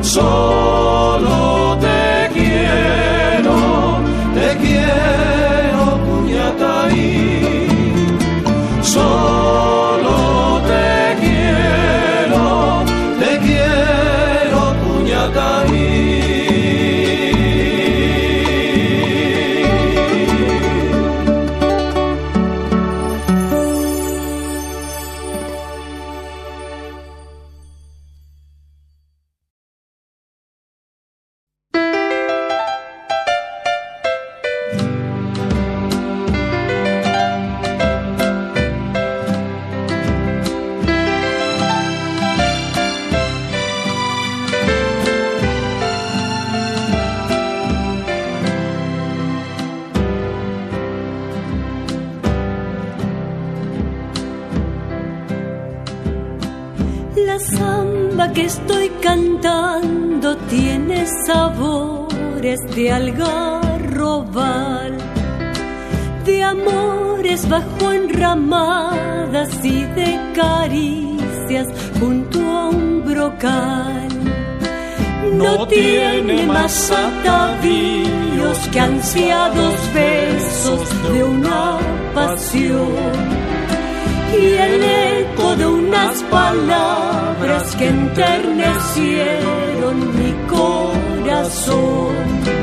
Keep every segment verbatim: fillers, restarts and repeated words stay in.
Solo te quiero, te quiero, Puñataí. Solo te quiero, te quiero, Puñataí. La samba que estoy cantando tiene sabores de algarrobal, de amores bajo enramadas y de caricias junto a un brocal. No tiene más atavíos que ansiados besos de una pasión y el eco de unas palabras que enternecieron mi corazón.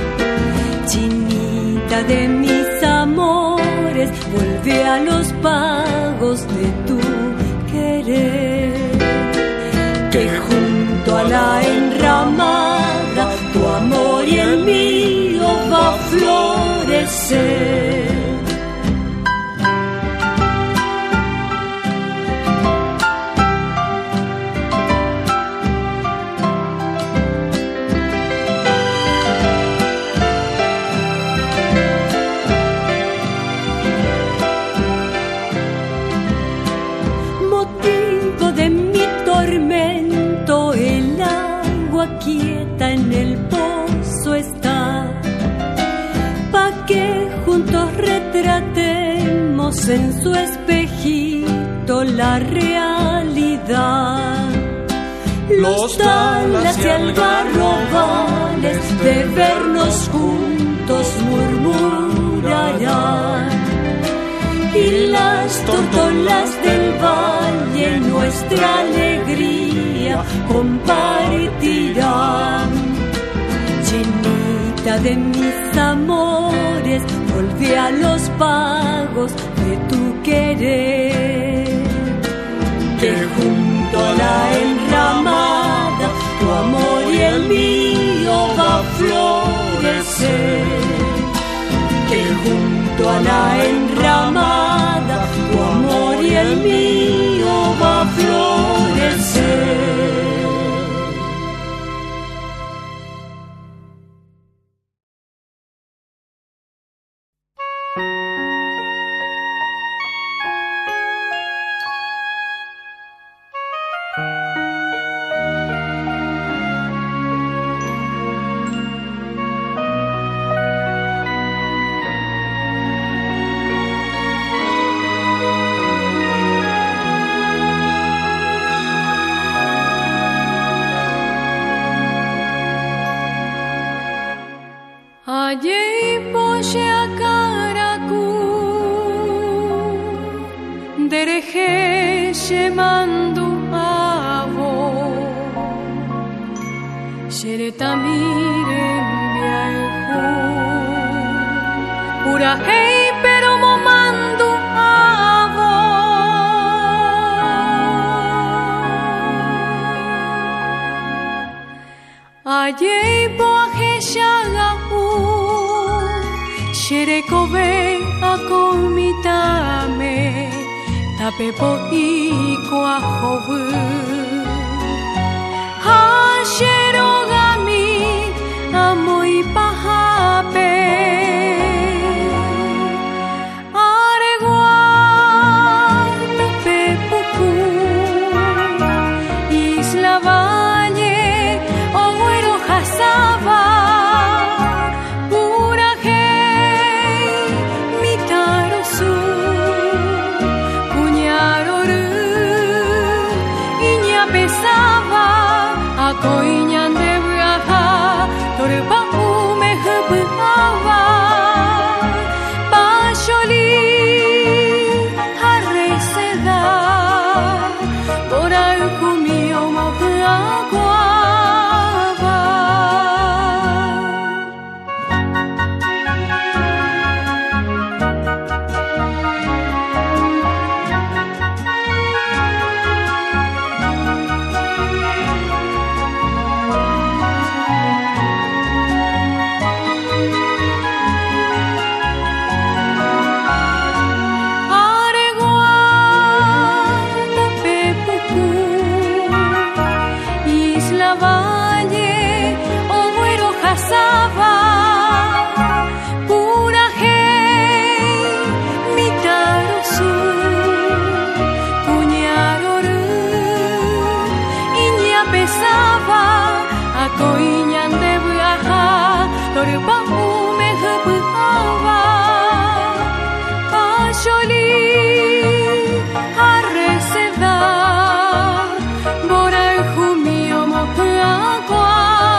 Chinita de mis amores, vuelve a los pagos de tu querer, que junto a la enramada tu amor y el mío va a florecer. Quieta en el pozo está, pa' que juntos retratemos en su espejito la realidad. Los talas y algarrobales de vernos juntos murmurarán, y las tortolas del valle nuestra alegría compartirán. Llenita de mis amores, volví a los pagos de tu querer, que junto a la enramada tu amor y el mío va a florecer, que junto a la enramada tu amor y el mío va a florecer. Pepo y Cuajobu Hasherogami amo y pajape Areguardo Pepuku Isla Valle Ogüero Jasaba Purajei Mitarosu Puñaroru Iña valle o güero jasaba pura hey mitaro su cuñaroru iña pesaba a coiñan de viaja torpa ume hupaba Pasholi arreceda bora jumio mohuacuaba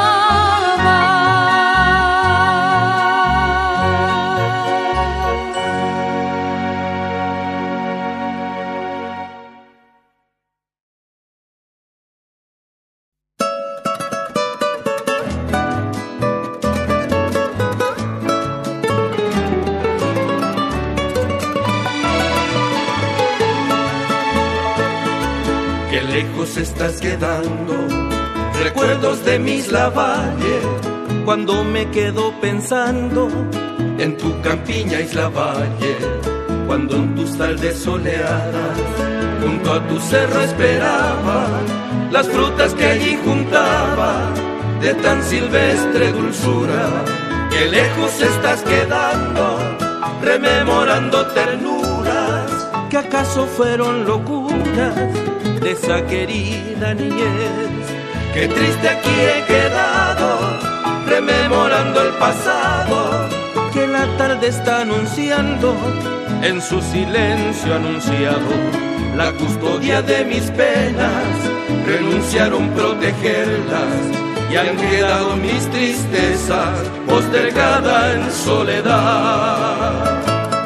Lejos estás quedando, recuerdos de mis Lavalle, cuando me quedo pensando en tu campiña Isla Valle, cuando en tus tardes soleadas junto a tu cerro esperaba las frutas que allí juntaba de tan silvestre dulzura. Que lejos estás quedando, rememorando ternuras que acaso fueron locuras de esa querida niñez. Qué triste aquí he quedado, rememorando el pasado, que la tarde está anunciando, en su silencio anunciado, la custodia de mis penas. Renunciaron protegerlas y han quedado mis tristezas postergadas en soledad.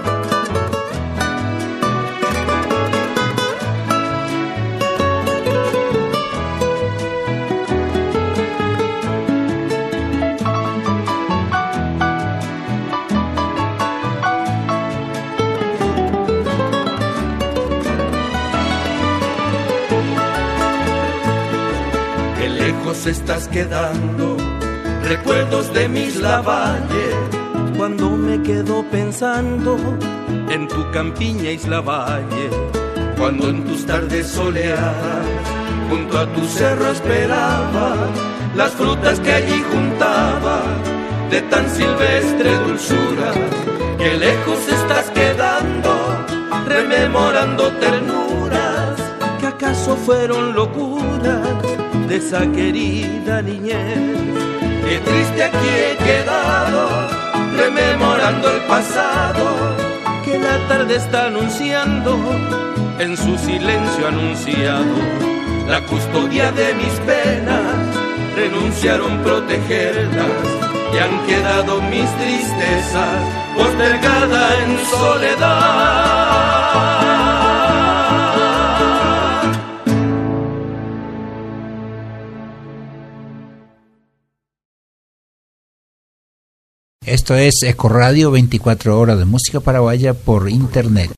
Estás quedando, recuerdos de mis Lavalle, cuando me quedo pensando en tu campiña Isla Valle, cuando en tus tardes soleadas junto a tu cerro esperaba las frutas que allí juntaba de tan silvestre dulzura. Que lejos estás quedando, rememorando ternuras que acaso fueron locuras de esa querida niñez. Qué triste aquí he quedado, rememorando el pasado, que la tarde está anunciando, en su silencio anunciado, la custodia de mis penas. Renunciaron protegerlas y han quedado mis tristezas postergadas en soledad. Esto es Eco Radio, veinticuatro horas de música paraguaya por internet.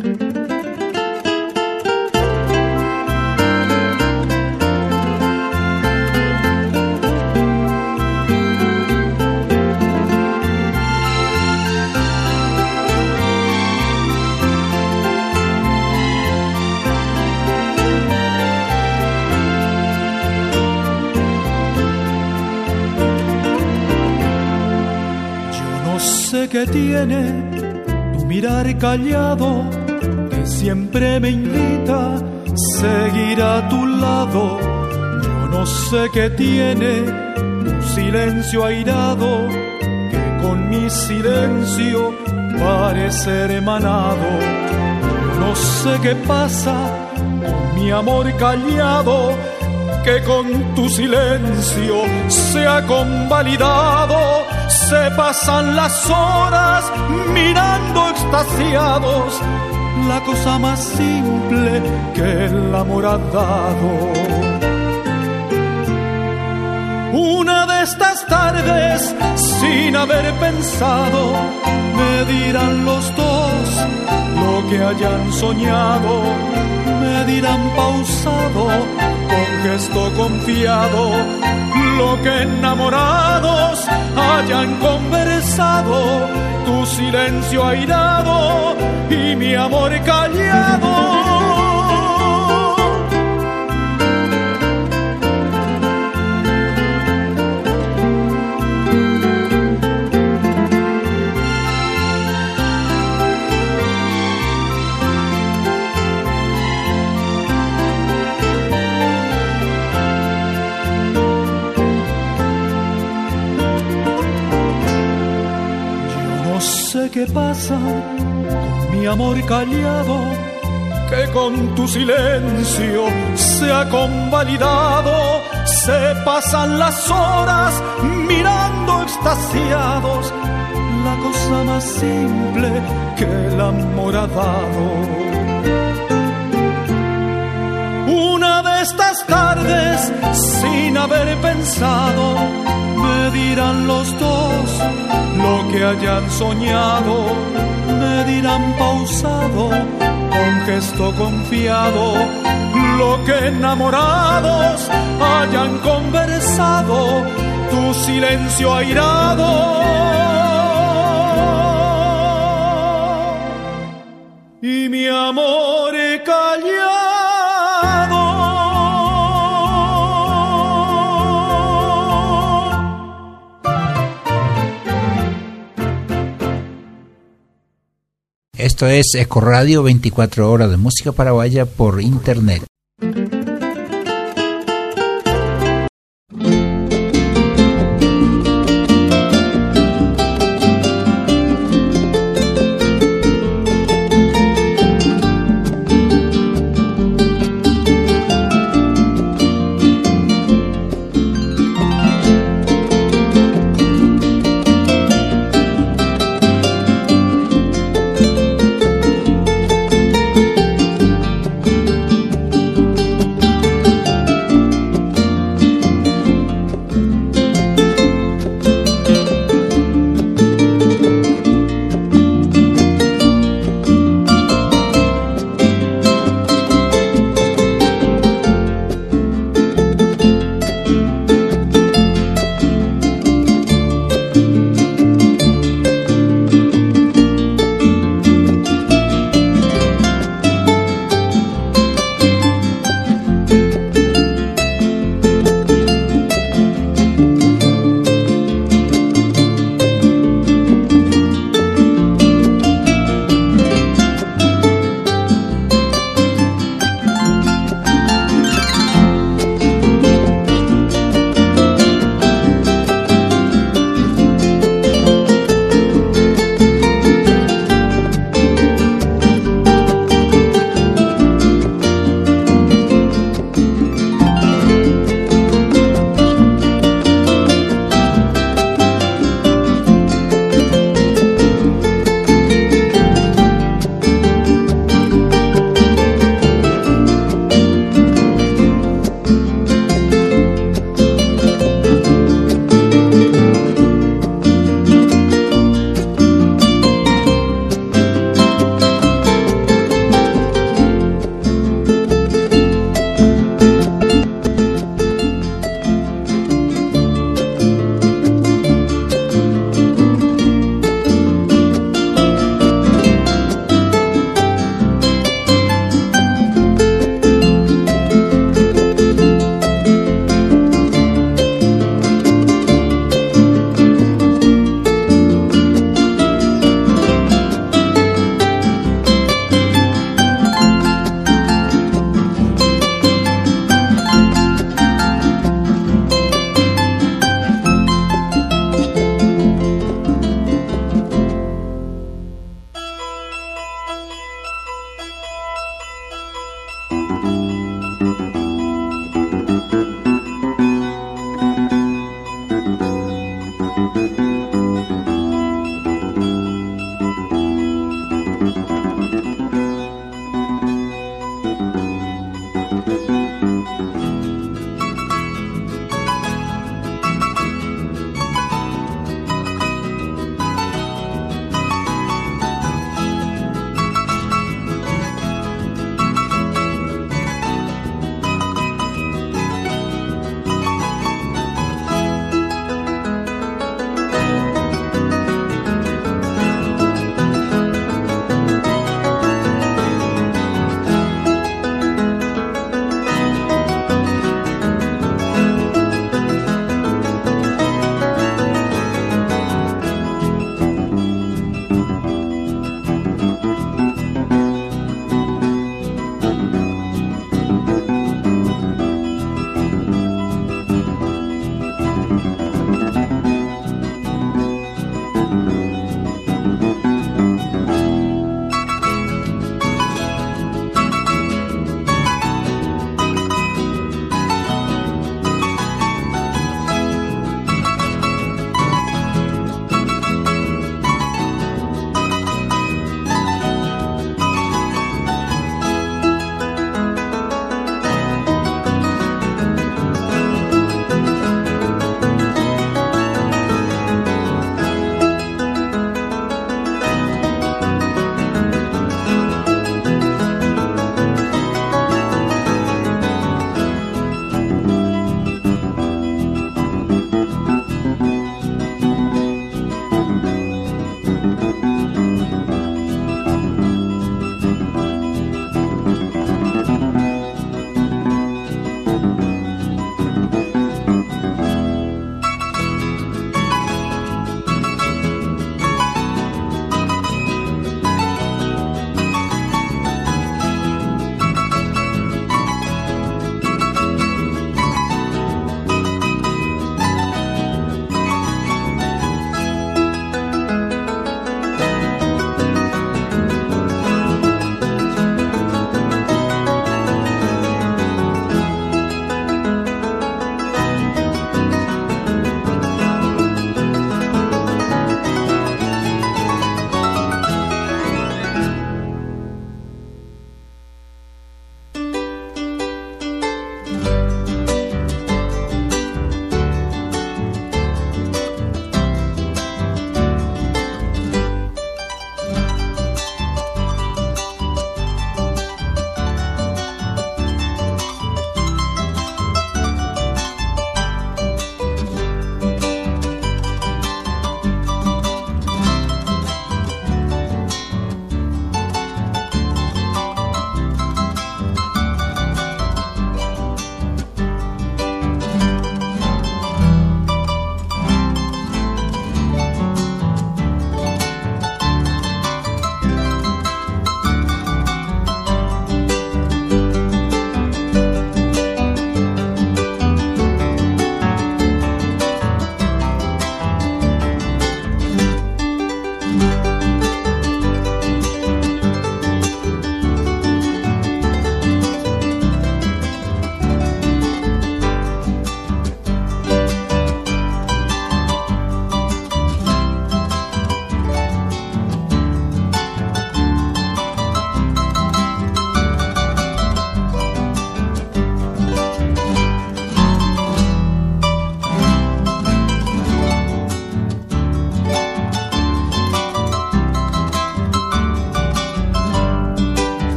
Que tiene tu mirar callado, que siempre me invita a seguir a tu lado. Yo no sé qué tiene tu silencio airado, que con mi silencio parece hermanado. Yo no sé qué pasa con mi amor callado, que con tu silencio se ha convalidado. Se pasan las horas mirando extasiados la cosa más simple que el amor ha dado. Una de estas tardes, sin haber pensado, me dirán los dos lo que hayan soñado. Me dirán pausado, con gesto confiado, lo que enamorados hayan conversado. Tu silencio airado y mi amor callado. sé qué pasa con mi amor callado, que con tu silencio se ha convalidado. Se pasan las horas mirando extasiados la cosa más simple que el amor ha dado. Una de estas tardes, sin haber pensado, me dirán los dos lo que hayan soñado. Me dirán pausado, con gesto confiado, lo que enamorados hayan conversado. Tu silencio airado y mi amor callado. Esto es Ecoradio, veinticuatro horas de música paraguaya por internet.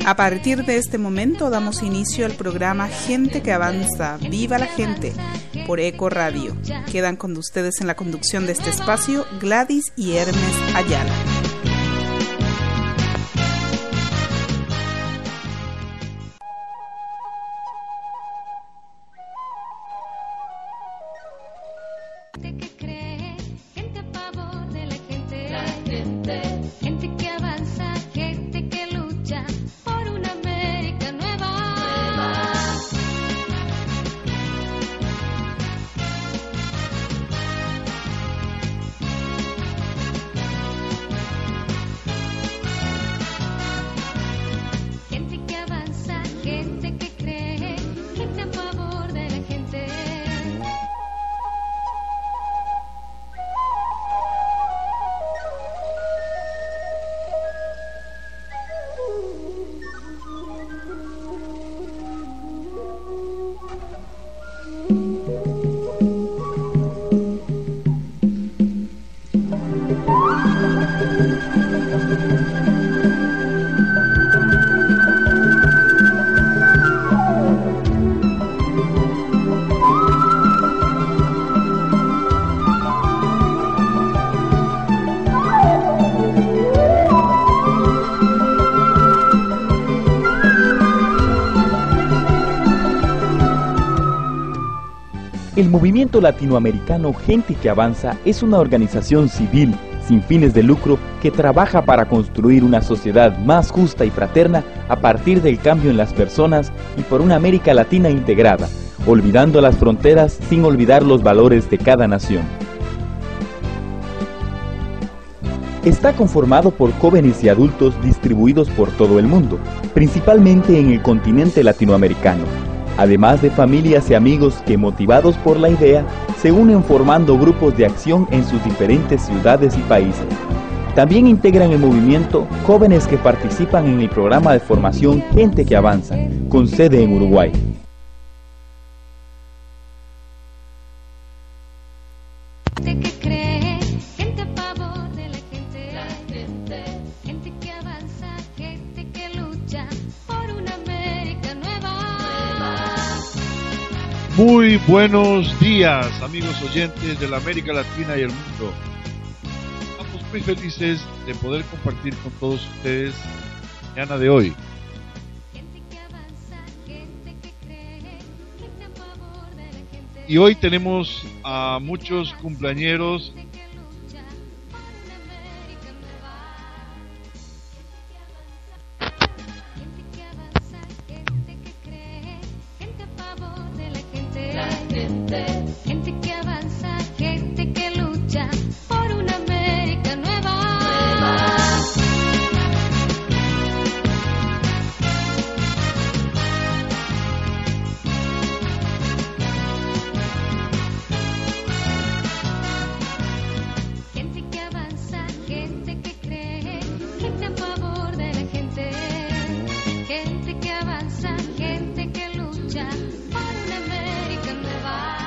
A partir de este momento damos inicio al programa Gente que Avanza, Viva la Gente, por Eco Radio. Quedan con ustedes en la conducción de este espacio Gladys y Hermes Ayala. El Movimiento Latinoamericano Gente que Avanza es una organización civil sin fines de lucro que trabaja para construir una sociedad más justa y fraterna a partir del cambio en las personas y por una América Latina integrada, olvidando las fronteras sin olvidar los valores de cada nación. Está conformado por jóvenes y adultos distribuidos por todo el mundo, principalmente en el continente latinoamericano, además de familias y amigos que, motivados por la idea, se unen formando grupos de acción en sus diferentes ciudades y países. También integran el movimiento jóvenes que participan en el programa de formación Gente que Avanza, con sede en Uruguay. Muy buenos días, amigos oyentes de la América Latina y el mundo. Estamos muy felices de poder compartir con todos ustedes la mañana de hoy. Y hoy tenemos a muchos cumpleañeros. Gente que avanza, gente que lucha por una América nueva. Gente que avanza, gente que cree, gente a favor de la gente. Gente que avanza, gente que lucha por una América nueva.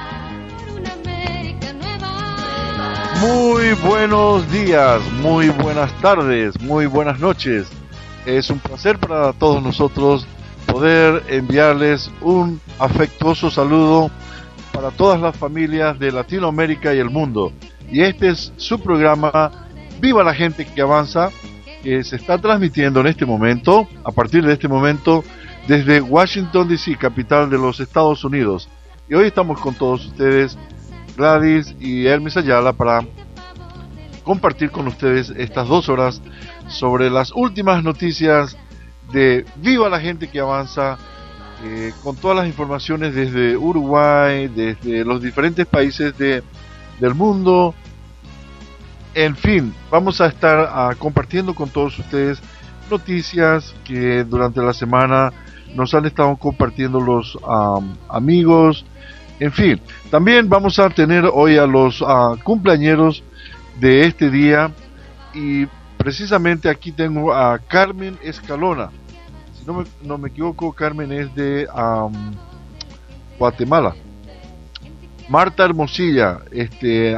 Muy buenos días, muy buenas tardes, muy buenas noches. Es un placer para todos nosotros poder enviarles un afectuoso saludo para todas las familias de Latinoamérica y el mundo. Y este es su programa Viva la Gente que Avanza, que se está transmitiendo en este momento, a partir de este momento, desde Washington D C, capital de los Estados Unidos. Y hoy estamos con todos ustedes, Gladys y Hermes Ayala, para compartir con ustedes estas dos horas sobre las últimas noticias de Viva la Gente que Avanza, eh, con todas las informaciones desde Uruguay, desde los diferentes países de, del mundo. En fin, vamos a estar uh, compartiendo con todos ustedes noticias que durante la semana nos han estado compartiendo los um, amigos. En fin, también vamos a tener hoy a los uh, cumpleañeros de este día, y precisamente aquí tengo a Carmen Escalona. Si no me, no me equivoco, Carmen es de um, Guatemala. Marta Hermosilla, este,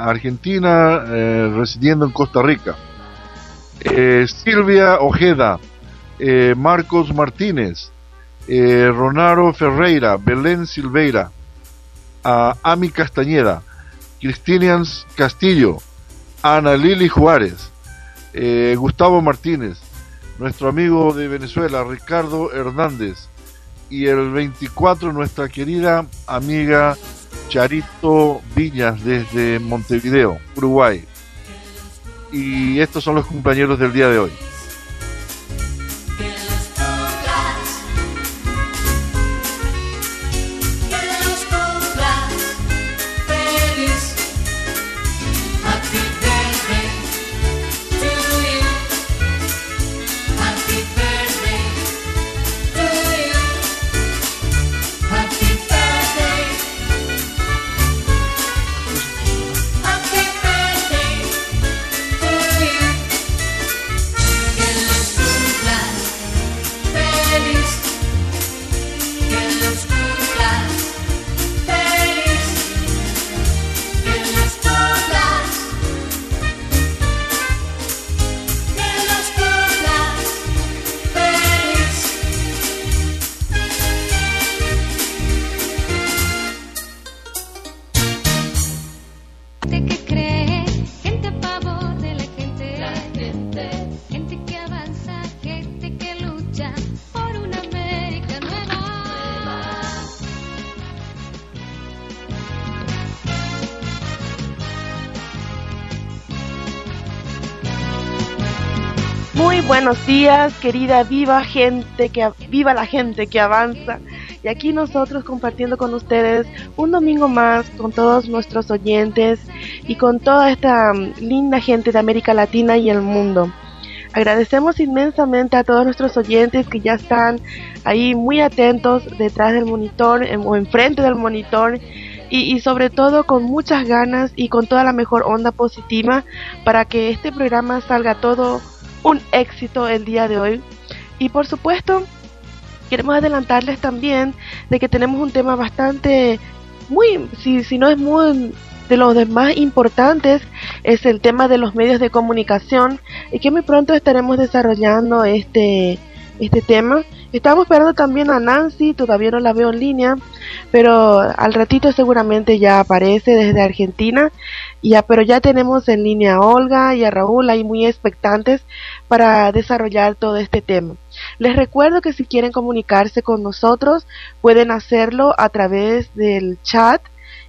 argentina, eh, residiendo en Costa Rica. Eh, Silvia Ojeda, eh, Marcos Martínez, eh, Ronaro Ferreira, Belén Silveira, a Ami Castañeda, Cristinians Castillo, Ana Lili Juárez, eh, Gustavo Martínez, nuestro amigo de Venezuela, Ricardo Hernández, y el veinticuatro nuestra querida amiga Charito Viñas desde Montevideo, Uruguay. Y estos son los compañeros del día de hoy. Muy buenos días, querida viva gente que viva la gente que avanza. Y aquí nosotros compartiendo con ustedes un domingo más con todos nuestros oyentes y con toda esta um, linda gente de América Latina y el mundo. Agradecemos inmensamente a todos nuestros oyentes que ya están ahí muy atentos detrás del monitor en, o enfrente del monitor y, y sobre todo con muchas ganas y con toda la mejor onda positiva para que este programa salga todo un éxito el día de hoy. Y por supuesto queremos adelantarles también de que tenemos un tema bastante muy, si, si no es muy de los más importantes, es el tema de los medios de comunicación, y que muy pronto estaremos desarrollando este este tema. Estamos esperando también a Nancy, todavía no la veo en línea, pero al ratito seguramente ya aparece desde Argentina. Ya, pero ya tenemos en línea a Olga y a Raúl ahí muy expectantes para desarrollar todo este tema. Les recuerdo que si quieren comunicarse con nosotros pueden hacerlo a través del chat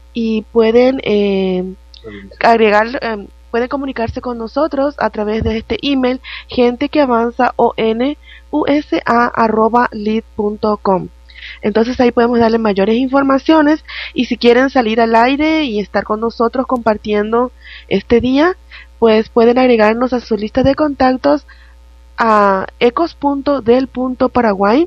y pueden eh, agregar eh, pueden comunicarse con nosotros a través de este email gente que avanza on usa arroba lit punto com. Entonces ahí podemos darle mayores informaciones, y si quieren salir al aire y estar con nosotros compartiendo este día, pues pueden agregarnos a su lista de contactos a ecos punto del punto paraguay,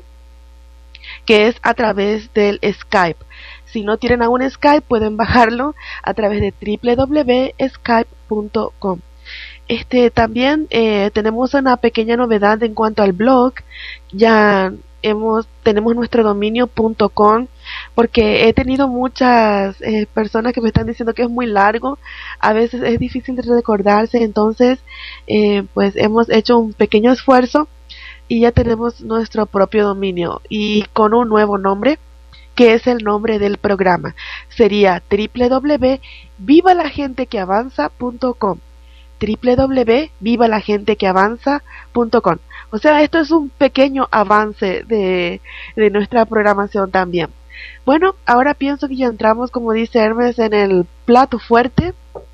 que es a través del Skype. Si no tienen aún Skype, pueden bajarlo a través de doble u doble u doble u punto skype punto com. Este, también eh, tenemos una pequeña novedad en cuanto al blog. Ya hemos tenemos nuestro dominio .com, porque he tenido muchas eh, personas que me están diciendo que es muy largo, a veces es difícil de recordarse, entonces eh, pues hemos hecho un pequeño esfuerzo y ya tenemos nuestro propio dominio, y con un nuevo nombre, que es el nombre del programa. Sería doble u doble u doble u punto viva la gente que avanza punto com, doble u doble u doble u punto viva la gente que avanza punto com. O sea, esto es un pequeño avance de, de nuestra programación también. Bueno, ahora pienso que ya entramos, como dice Hermes, en el plato fuerte,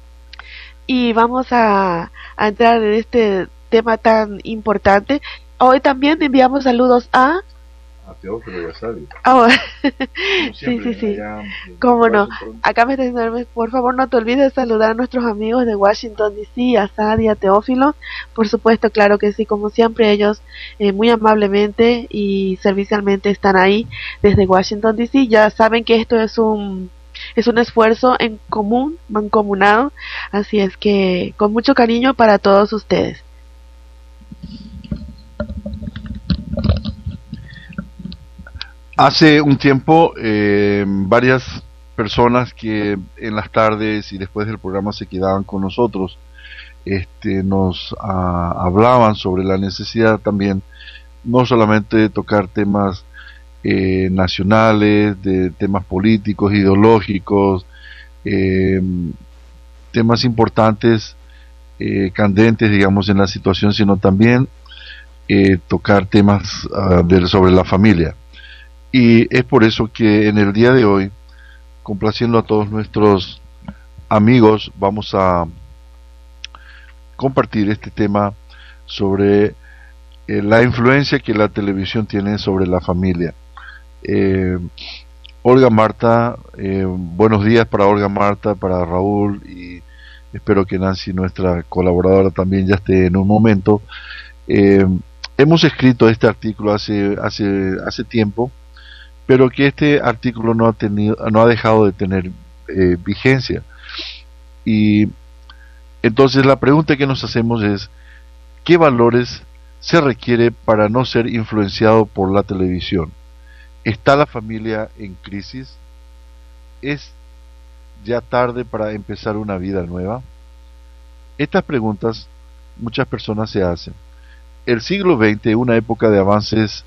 y vamos a, a entrar en este tema tan importante. Hoy también enviamos saludos a Teófilo Basali. Oh, sí, sí, sí. Cómo no. Acá me está diciendo, por favor no te olvides de saludar a nuestros amigos de Washington D C, a Sadi, a Teófilo. Por supuesto, claro que sí, como siempre ellos eh, muy amablemente y servicialmente están ahí desde Washington D C. Ya saben que esto es un es un esfuerzo en común, mancomunado, así es que con mucho cariño para todos ustedes. Hace un tiempo, eh, varias personas que en las tardes y después del programa se quedaban con nosotros, este, nos a, hablaban sobre la necesidad también no solamente tocar temas eh, nacionales, de temas políticos, ideológicos, eh, temas importantes, eh, candentes, digamos, en la situación, sino también eh, tocar temas uh, de, sobre la familia. Y es por eso que en el día de hoy, complaciendo a todos nuestros amigos, vamos a compartir este tema sobre eh, la influencia que la televisión tiene sobre la familia. Eh, Olga Marta, eh, buenos días para Olga Marta, para Raúl, y espero que Nancy, nuestra colaboradora, también ya esté en un momento. Eh, hemos escrito este artículo hace, hace, hace tiempo, pero que este artículo no ha tenido, no ha dejado de tener eh, vigencia. Y entonces la pregunta que nos hacemos es, ¿qué valores se requiere para no ser influenciado por la televisión? ¿Está la familia en crisis? ¿Es ya tarde para empezar una vida nueva? Estas preguntas muchas personas se hacen. El siglo veinte, una época de avances,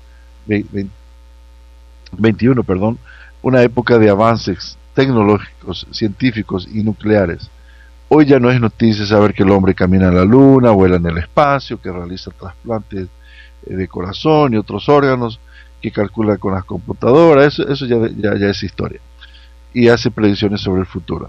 veintiuno, perdón, una época de avances tecnológicos, científicos y nucleares. Hoy ya no es noticia saber que el hombre camina en la luna, vuela en el espacio, que realiza trasplantes de corazón y otros órganos, que calcula con las computadoras. Eso, eso ya, ya, ya es historia, y hace predicciones sobre el futuro.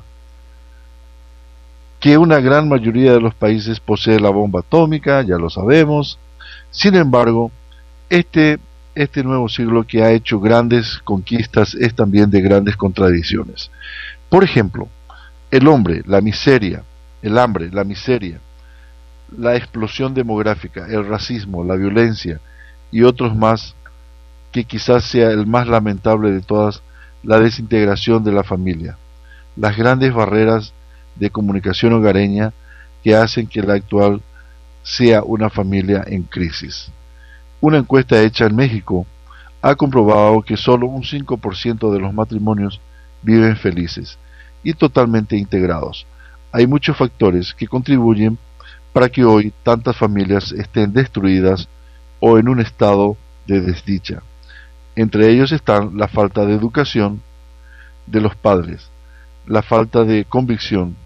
Que una gran mayoría de los países posee la bomba atómica, ya lo sabemos. Sin embargo, este, este nuevo siglo, que ha hecho grandes conquistas, es también de grandes contradicciones. Por ejemplo, el hombre, la miseria, el hambre, la miseria, la explosión demográfica, el racismo, la violencia y otros más, que quizás sea el más lamentable de todas, la desintegración de la familia, las grandes barreras de comunicación hogareña que hacen que la actual sea una familia en crisis. Una encuesta hecha en México ha comprobado que solo un cinco por ciento de los matrimonios viven felices y totalmente integrados. Hay muchos factores que contribuyen para que hoy tantas familias estén destruidas o en un estado de desdicha. Entre ellos están la falta de educación de los padres, la falta de convicción,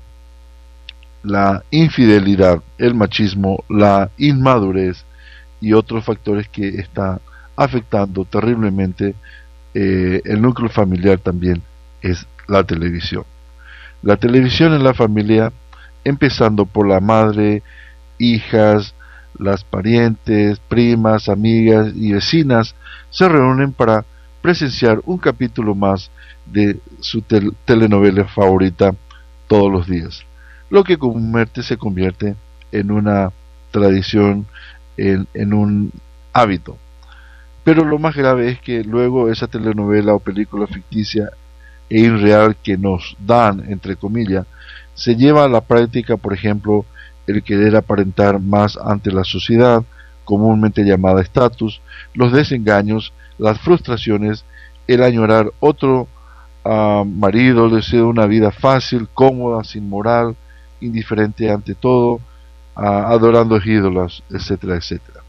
la infidelidad, el machismo, la inmadurez y otros factores que están afectando terriblemente eh, el núcleo familiar. También es la televisión. La televisión en la familia, empezando por la madre, hijas, las parientes, primas, amigas y vecinas, se reúnen para presenciar un capítulo más de su tel telenovela favorita todos los días, lo que comúnmente se convierte en una tradición, en, en un hábito. Pero lo más grave es que luego esa telenovela o película ficticia e irreal que nos dan, entre comillas, se lleva a la práctica. Por ejemplo, el querer aparentar más ante la sociedad, comúnmente llamada estatus, los desengaños, las frustraciones, el añorar otro uh, marido, el deseo de una vida fácil, cómoda, sin moral, indiferente ante todo, uh, adorando ídolos, etcétera, etcétera.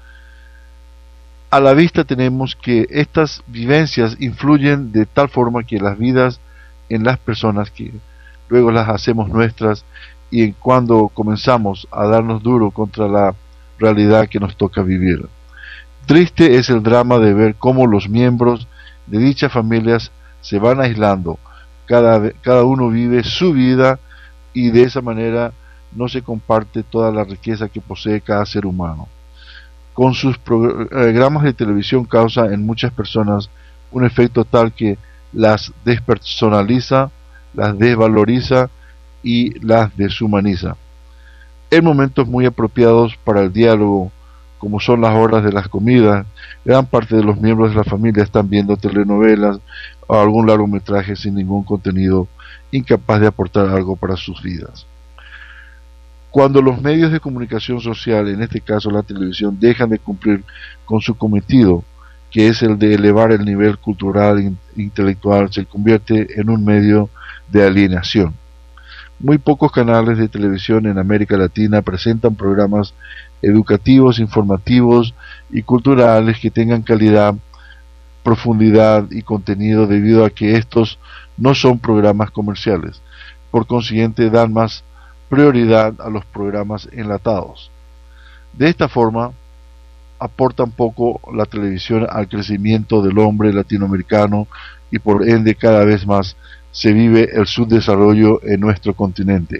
A la vista tenemos que estas vivencias influyen de tal forma que las vidas en las personas, que luego las hacemos nuestras, y cuando comenzamos a darnos duro contra la realidad que nos toca vivir. Triste es el drama de ver cómo los miembros de dichas familias se van aislando, cada, cada uno vive su vida, y de esa manera no se comparte toda la riqueza que posee cada ser humano. Con sus programas de televisión causa en muchas personas un efecto tal que las despersonaliza, las desvaloriza y las deshumaniza. En momentos muy apropiados para el diálogo, como son las horas de las comidas, gran parte de los miembros de la familia están viendo telenovelas o algún largometraje sin ningún contenido, incapaz de aportar algo para sus vidas. Cuando los medios de comunicación social, en este caso la televisión, dejan de cumplir con su cometido, que es el de elevar el nivel cultural e intelectual, se convierte en un medio de alienación. Muy pocos canales de televisión en América Latina presentan programas educativos, informativos y culturales que tengan calidad, profundidad y contenido, debido a que estos no son programas comerciales. Por consiguiente, dan más prioridad a los programas enlatados. De esta forma, aporta un poco la televisión al crecimiento del hombre latinoamericano y por ende cada vez más se vive el subdesarrollo en nuestro continente.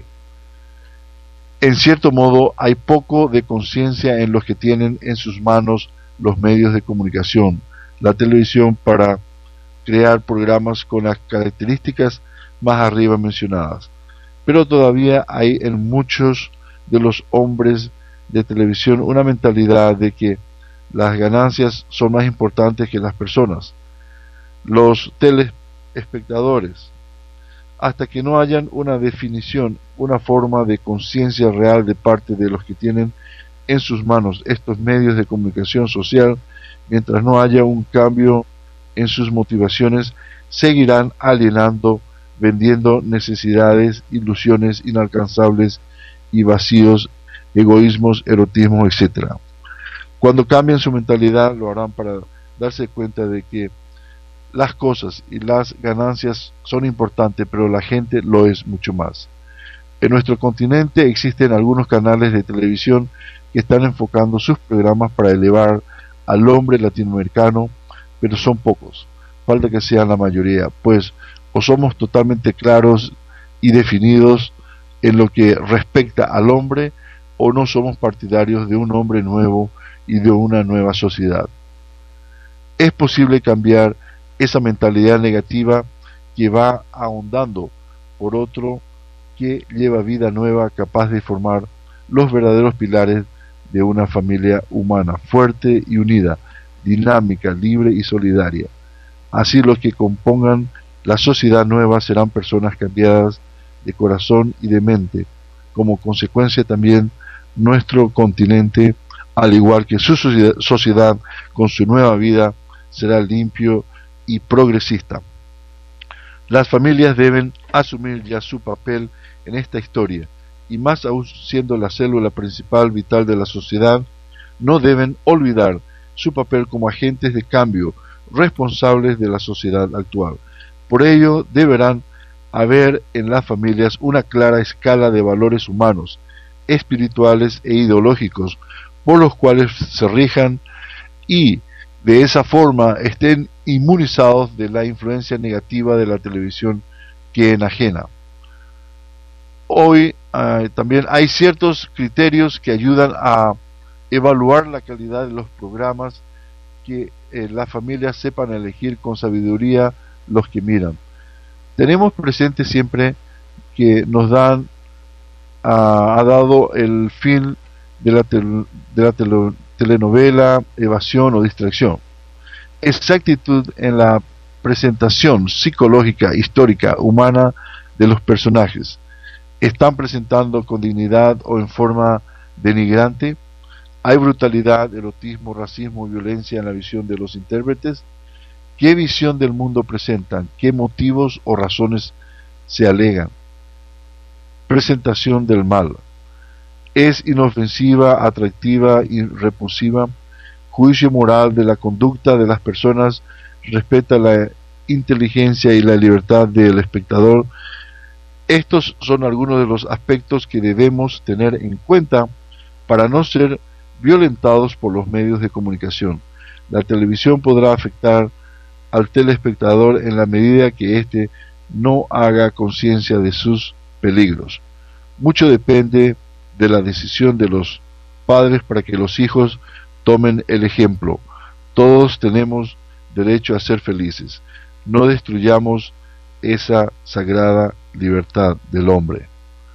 En cierto modo, hay poco de conciencia en los que tienen en sus manos los medios de comunicación, la televisión, para crear programas con las características más arriba mencionadas. Pero todavía hay en muchos de los hombres de televisión una mentalidad de que las ganancias son más importantes que las personas, los telespectadores, hasta que no hayan una definición, una forma de conciencia real de parte de los que tienen en sus manos estos medios de comunicación social. Mientras no haya un cambio en sus motivaciones, seguirán alienando, vendiendo necesidades, ilusiones inalcanzables y vacíos, egoísmos, erotismo, etcétera. Cuando cambien su mentalidad, lo harán para darse cuenta de que las cosas y las ganancias son importantes, pero la gente lo es mucho más. En nuestro continente existen algunos canales de televisión que están enfocando sus programas para elevar al hombre latinoamericano, pero son pocos. Falta que sean la mayoría, pues o somos totalmente claros y definidos en lo que respecta al hombre, o no somos partidarios de un hombre nuevo y de una nueva sociedad. Es posible cambiar esa mentalidad negativa que va ahondando por otro que lleva vida nueva, capaz de formar los verdaderos pilares de una familia humana, fuerte y unida, dinámica, libre y solidaria. Así los que compongan la sociedad nueva serán personas cambiadas de corazón y de mente. Como consecuencia también nuestro continente, al igual que su sociedad con su nueva vida, será limpio y progresista. Las familias deben asumir ya su papel en esta historia, y más aún siendo la célula principal vital de la sociedad, no deben olvidar su papel como agentes de cambio responsables de la sociedad actual. Por ello, deberán haber en las familias una clara escala de valores humanos, espirituales e ideológicos, por los cuales se rijan y de esa forma estén inmunizados de la influencia negativa de la televisión que enajena. Hoy eh, también hay ciertos criterios que ayudan a evaluar la calidad de los programas, que eh, las familias sepan elegir con sabiduría los que miran. Tenemos presente siempre que nos dan uh, ha dado el fin de la, tel, de la tele, telenovela, evasión o distracción. Exactitud en la presentación psicológica, histórica, humana de los personajes. ¿Están presentando con dignidad o en forma denigrante? ¿Hay brutalidad, erotismo, racismo y violencia en la visión de los intérpretes? ¿Qué visión del mundo presentan? ¿Qué motivos o razones se alegan? Presentación del mal. ¿Es inofensiva, atractiva y repulsiva? Juicio moral de la conducta de las personas, respeta la inteligencia y la libertad del espectador. Estos son algunos de los aspectos que debemos tener en cuenta para no ser violentados por los medios de comunicación. La televisión podrá afectar al telespectador en la medida que éste no haga conciencia de sus peligros. Mucho depende de la decisión de los padres para que los hijos tomen el ejemplo. Todos tenemos derecho a ser felices. No destruyamos esa sagrada libertad del hombre.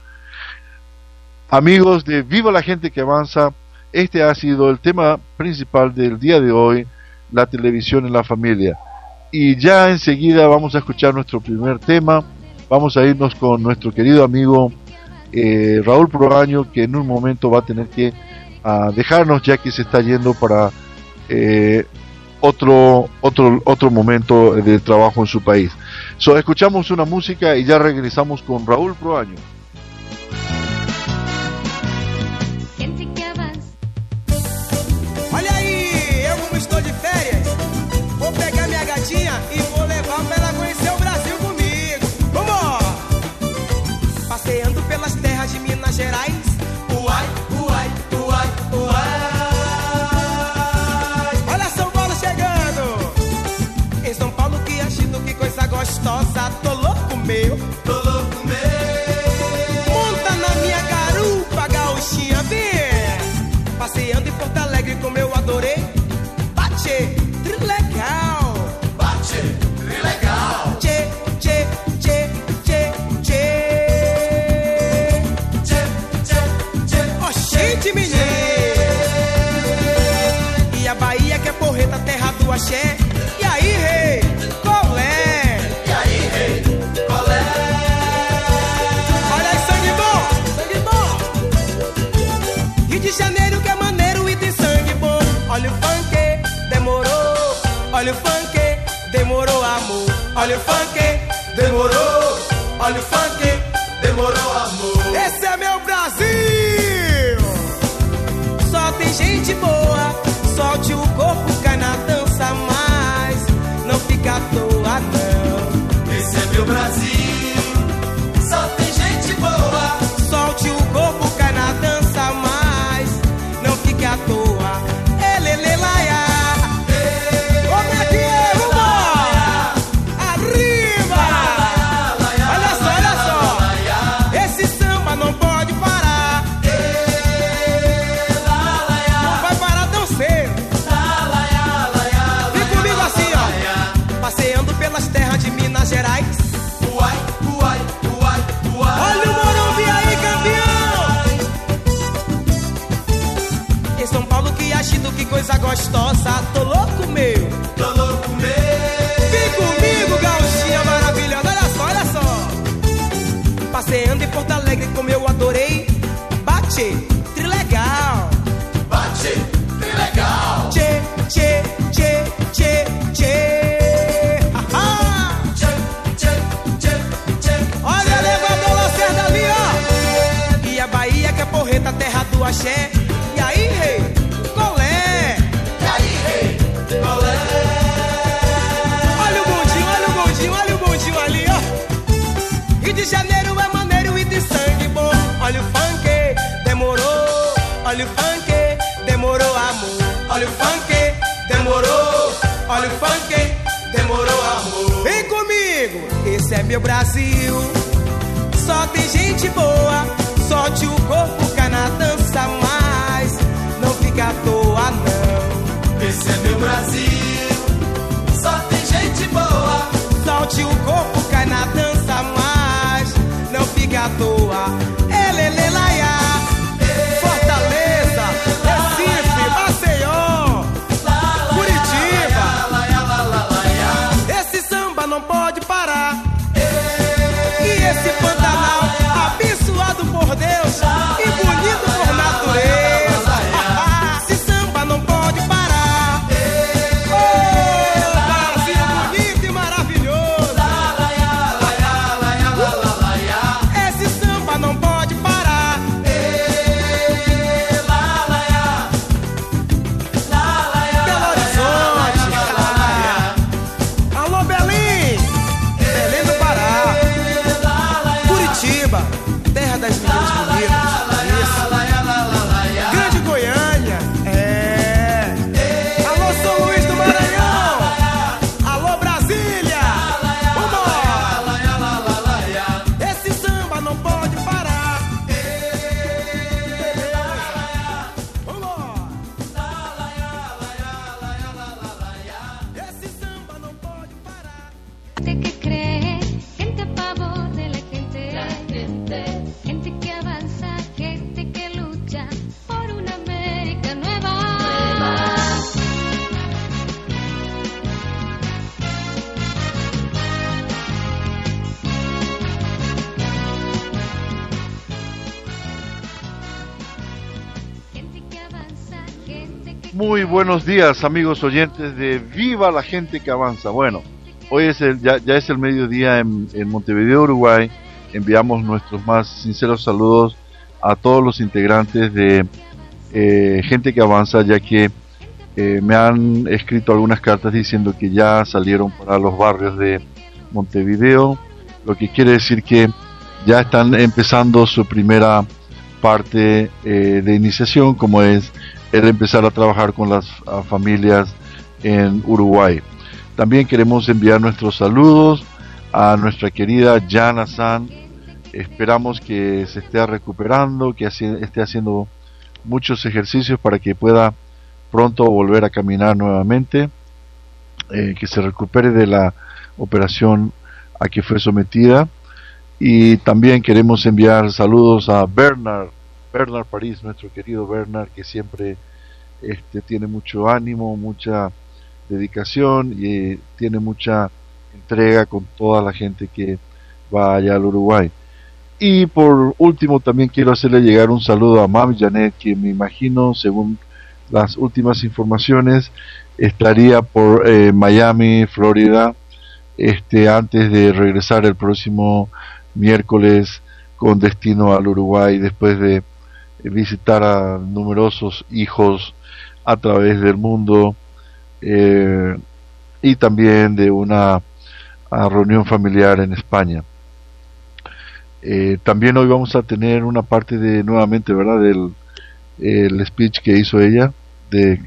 Amigos de Viva la Gente que Avanza, este ha sido el tema principal del día de hoy, la televisión en la familia. Y ya enseguida vamos a escuchar nuestro primer tema. Vamos a irnos con nuestro querido amigo eh, Raúl Proaño, que en un momento va a tener que uh, dejarnos, ya que se está yendo para eh, otro otro otro momento de trabajo en su país. So, escuchamos una música y ya regresamos con Raúl Proaño. Gente que avanza. Olha aí! Netinha e vou levar pra ela conhecer o Brasil comigo. Vamos! Passeando pelas terras de Minas Gerais. Uai, uai, uai, uai. Olha São Paulo chegando. Em São Paulo que agito, que coisa gostosa. Tô louco meu, tô louco meu. Monta na minha garupa, gauchinha, vem. Passeando em Porto Alegre como eu adorei. Bate, trilegal. Bate, trilegal. Tchê, tchê, tchê, tchê, tchê. Tchê, tchê, tchê. Oxente, menino. E a Bahia que é porreta, terra do axé. E aí, rei, qual é? E aí, rei, qual é? Olha aí, sangue bom, sangue bom. Rio de Janeiro que é maneiro e tem sangue bom. Olha o funk, demorou. Olha o funk, demorou amor. Olha o funk, demorou. Olha o funk, demorou amor. Esse é meu Brasil. Só tem gente boa. Solte o corpo, cai na dança, mas não fica à toa não. Esse é meu Brasil. Só tem gente boa. Solte o corpo, cai na dança, mas não fique à toa. Elelelaia. Como é que é? Vambora! Arriba! Olha só, olha só. Esse samba não pode parar. Não vai parar tão cedo. Vem comigo assim, ó. Passeando pelas terras de Minas Gerais. Uai, uai, uai, uai. Olha o Morumbi aí, campeão. Em São Paulo que agito, que coisa gostosa. Tô louco meu, tô louco meu. Vem comigo, gauchinha maravilhosa. Olha só, olha só. Passeando em Porto Alegre como eu adorei. Bate, trilegal. Bate, trilegal. Tchê, tchê, tchê, tchê, tchê. Ahá. Tchê, tchê, tchê, tchê. Olha, elevador Lacerda ali, ó. E a Bahia que é porreta, terra do axé. E aí, rei, qual é? E aí, rei, qual é? Olha o bondinho, olha o bondinho, olha o bondinho ali, ó. Rio de Janeiro é maneiro e tem sangue bom. Olha o funk, demorou. Olha o funk, demorou amor. Olha o funk, demorou. Olha o funk, demorou amor. Vem comigo, esse é meu Brasil. Só tem gente boa. Solte o corpo, cai na dança, mas não fica à toa não. Esse é meu Brasil. Só tem gente boa. Solte o corpo, cai na dança, mas não fica à toa. Elelelaia. Fortaleza, Recife, Maceió, Curitiba. Esse samba não pode parar. E esse Pantanal abençoado por Deus e bonito por natureza. Esse samba não pode parar. Oh, Brasil bonito e maravilhoso. Esse samba não pode parar. Belo Horizonte. Alô, Belém. Belém do Pará. Curitiba, terra das meninas bonitas. Isso. Grande Goiânia. É. Alô, São Luís do Maranhão. Alô, Brasília. Vambora. Esse samba não pode parar. Beleza. Vambora. Esse samba não pode parar. Gente que cree, gente a favor de la gente, gente que avanza, gente que lucha por una América nueva. Gente que avanza, gente que Muy buenos días, amigos oyentes de Viva la Gente que Avanza. Bueno, hoy es el, ya, ya es el mediodía en, en Montevideo, Uruguay. Enviamos nuestros más sinceros saludos a todos los integrantes de eh, Gente que Avanza, ya que Eh, me han escrito algunas cartas diciendo que ya salieron para los barrios de Montevideo, lo que quiere decir que ya están empezando su primera parte eh, de iniciación, como es el empezar a trabajar con las a familias en Uruguay. También queremos enviar nuestros saludos a nuestra querida Yana San. Esperamos que se esté recuperando, que hace, esté haciendo muchos ejercicios para que pueda pronto volver a caminar nuevamente, eh, que se recupere de la operación a que fue sometida. Y también queremos enviar saludos a Bernard, Bernard París, nuestro querido Bernard, que siempre este, tiene mucho ánimo, mucha dedicación y eh, tiene mucha entrega con toda la gente que va allá al Uruguay. Y por último también quiero hacerle llegar un saludo a Mami Janet, que me imagino, según las últimas informaciones, estaría por eh, Miami, Florida, este antes de regresar el próximo miércoles con destino al Uruguay, después de visitar a numerosos hijos a través del mundo, eh, y también de una reunión familiar en España. Eh, también hoy vamos a tener una parte de, nuevamente, ¿verdad?, del el speech que hizo ella de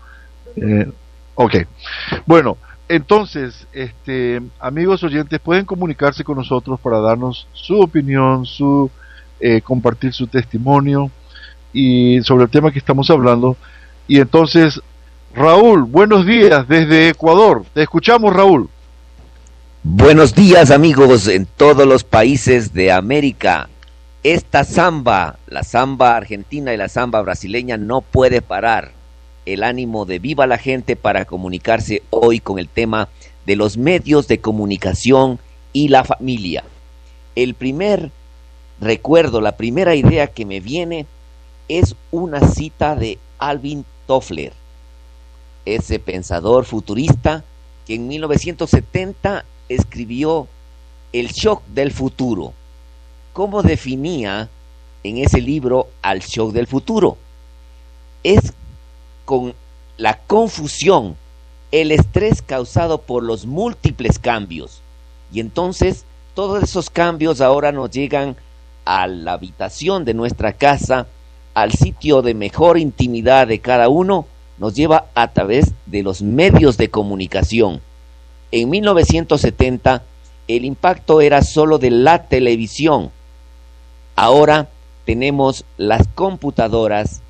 eh, ok, bueno, entonces este amigos oyentes, pueden comunicarse con nosotros para darnos su opinión, su eh, compartir su testimonio y sobre el tema que estamos hablando. Y entonces, Raúl, buenos días desde Ecuador, te escuchamos, Raúl. Buenos días, amigos en todos los países de América. Esta samba, la samba argentina y la samba brasileña, no puede parar. El ánimo de Viva la Gente para comunicarse hoy con el tema de los medios de comunicación y la familia. El primer recuerdo, la primera idea que me viene es una cita de Alvin Toffler, ese pensador futurista que en mil novecientos setenta escribió El shock del futuro. ¿Cómo definía en ese libro al shock del futuro? Es con la confusión, el estrés causado por los múltiples cambios. Y entonces todos esos cambios ahora nos llegan a la habitación de nuestra casa, al sitio de mejor intimidad de cada uno, nos lleva a través de los medios de comunicación. En mil novecientos setenta el impacto era solo de la televisión. Ahora tenemos las computadoras,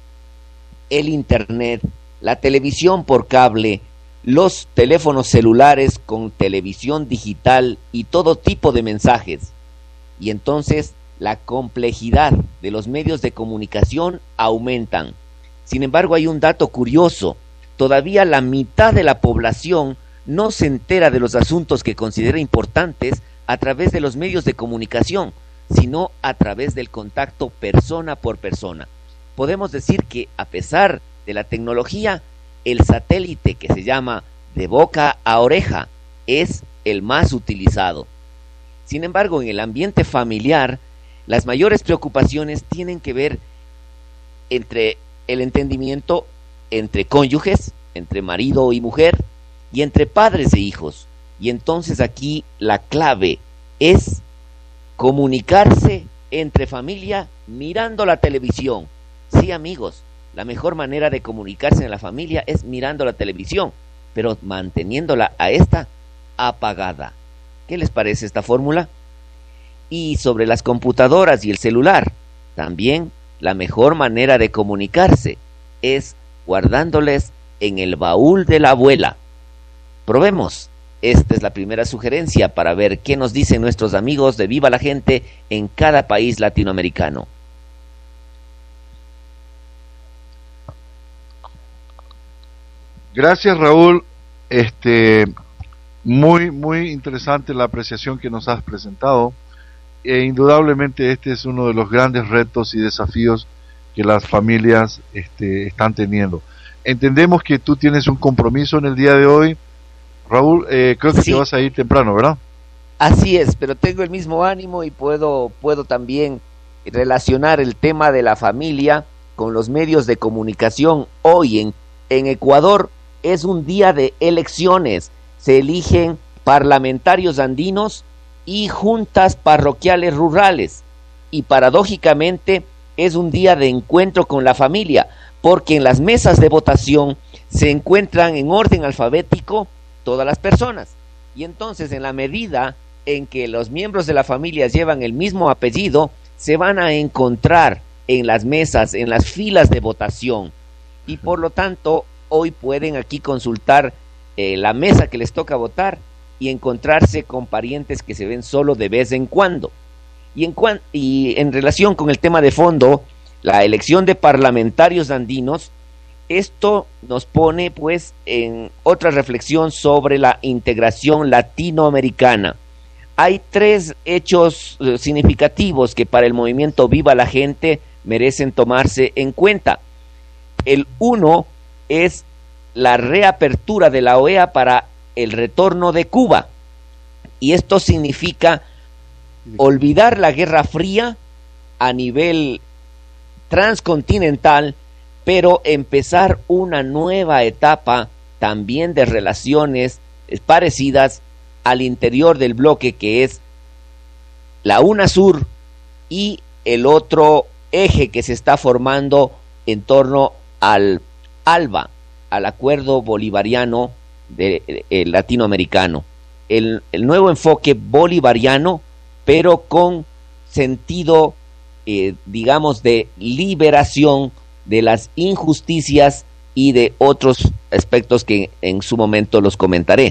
el internet, la televisión por cable, los teléfonos celulares con televisión digital y todo tipo de mensajes. Y entonces la complejidad de los medios de comunicación aumentan. Sin embargo, hay un dato curioso: todavía la mitad de la población no se entera de los asuntos que considera importantes a través de los medios de comunicación, sino a través del contacto persona por persona. Podemos decir que, a pesar de la tecnología, el satélite que se llama de boca a oreja es el más utilizado. Sin embargo, en el ambiente familiar, las mayores preocupaciones tienen que ver entre el entendimiento entre cónyuges, entre marido y mujer, y entre padres e hijos. Y entonces aquí la clave es comunicarse entre familia mirando la televisión. Sí, amigos, la mejor manera de comunicarse en la familia es mirando la televisión, pero manteniéndola a esta apagada. ¿Qué les parece esta fórmula? Y sobre las computadoras y el celular, también la mejor manera de comunicarse es guardándoles en el baúl de la abuela. Probemos. Esta es la primera sugerencia para ver qué nos dicen nuestros amigos de Viva la Gente en cada país latinoamericano. Gracias, Raúl. Este, muy, muy interesante la apreciación que nos has presentado. E indudablemente este es uno de los grandes retos y desafíos que las familias este, están teniendo. Entendemos que tú tienes un compromiso en el día de hoy, Raúl. Eh, creo que sí, te vas a ir temprano, ¿verdad? Así es, pero tengo el mismo ánimo y puedo, puedo también relacionar el tema de la familia con los medios de comunicación hoy en en Ecuador es un día de elecciones. Se eligen parlamentarios andinos y juntas parroquiales rurales. Y paradójicamente es un día de encuentro con la familia, porque en las mesas de votación se encuentran en orden alfabético todas las personas. Y entonces, en la medida en que los miembros de la familia llevan el mismo apellido, se van a encontrar en las mesas, en las filas de votación. Y por lo tanto, hoy pueden aquí consultar eh, la mesa que les toca votar y encontrarse con parientes que se ven solo de vez en cuando. Y en, cuan, y en relación con el tema de fondo, la elección de parlamentarios andinos, esto nos pone pues en otra reflexión sobre la integración latinoamericana. Hay tres hechos eh, significativos que para el movimiento Viva la Gente merecen tomarse en cuenta. El uno es la reapertura de la O E A para el retorno de Cuba, y esto significa olvidar la Guerra Fría a nivel transcontinental, pero empezar una nueva etapa también de relaciones parecidas al interior del bloque, que es la UNASUR y el otro eje que se está formando en torno al ALBA, al Acuerdo Bolivariano de, de, de, Latinoamericano. El, el nuevo enfoque bolivariano, pero con sentido, eh, digamos, de liberación de las injusticias y de otros aspectos que en su momento los comentaré.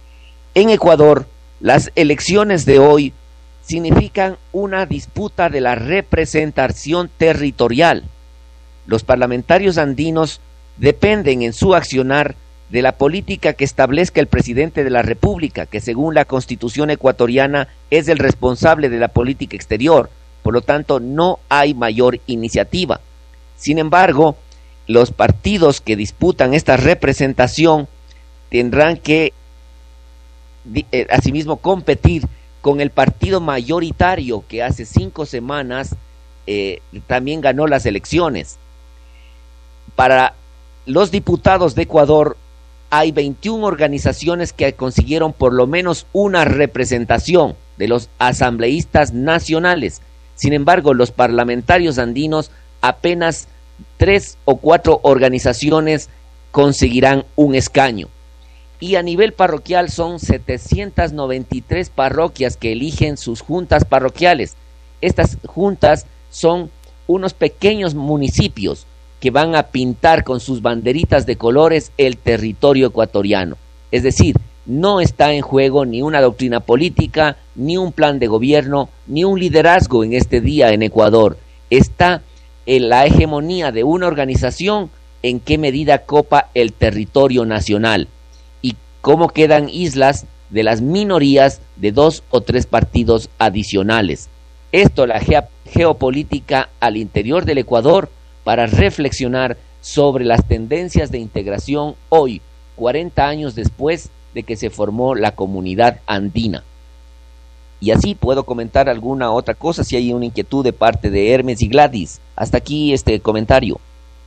En Ecuador, las elecciones de hoy significan una disputa de la representación territorial. Los parlamentarios andinos dependen en su accionar de la política que establezca el presidente de la República, que según la Constitución ecuatoriana es el responsable de la política exterior. Por lo tanto, no hay mayor iniciativa. Sin embargo, los partidos que disputan esta representación tendrán que eh, asimismo competir con el partido mayoritario que hace cinco semanas eh, también ganó las elecciones. Para los diputados de Ecuador hay veintiuna organizaciones que consiguieron por lo menos una representación de los asambleístas nacionales. Sin embargo, los parlamentarios andinos, apenas tres o cuatro organizaciones conseguirán un escaño. Y a nivel parroquial son setecientas noventa y tres parroquias que eligen sus juntas parroquiales. Estas juntas son unos pequeños municipios que van a pintar con sus banderitas de colores el territorio ecuatoriano. Es decir, no está en juego ni una doctrina política, ni un plan de gobierno, ni un liderazgo en este día en Ecuador. Está en la hegemonía de una organización en qué medida copa el territorio nacional y cómo quedan islas de las minorías de dos o tres partidos adicionales. Esto la ge- geopolítica al interior del Ecuador para reflexionar sobre las tendencias de integración hoy, cuarenta años después de que se formó la comunidad andina. Y así puedo comentar alguna otra cosa si hay una inquietud de parte de Hermes y Gladys. Hasta aquí este comentario.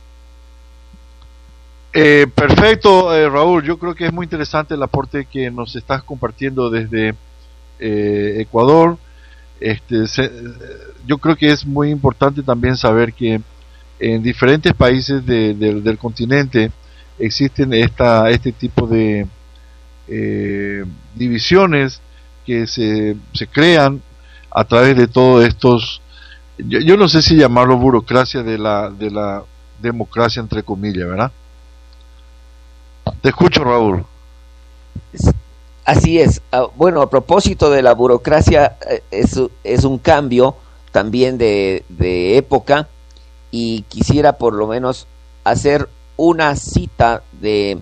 Eh, perfecto, eh, Raúl. Yo creo que es muy interesante el aporte que nos estás compartiendo desde eh, Ecuador. Este, se, yo creo que es muy importante también saber que en diferentes países de, de, del continente existen esta, este tipo de eh, divisiones que se, se crean a través de todos estos, yo, yo no sé si llamarlo burocracia de la, de la democracia entre comillas, ¿verdad? Te escucho, Raúl. Así es. Uh, bueno, a propósito de la burocracia, eh, es, es un cambio también de, de época, y quisiera por lo menos hacer una cita de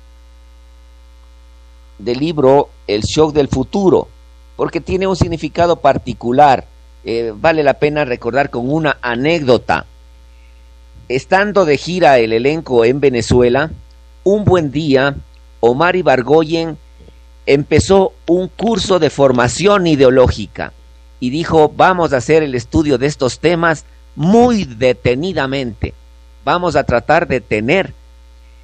del libro El Shock del Futuro, porque tiene un significado particular. Eh, vale la pena recordar con una anécdota. Estando de gira el elenco en Venezuela, un buen día, Omar Ibargoyen empezó un curso de formación ideológica y dijo: vamos a hacer el estudio de estos temas muy detenidamente, vamos a tratar de tener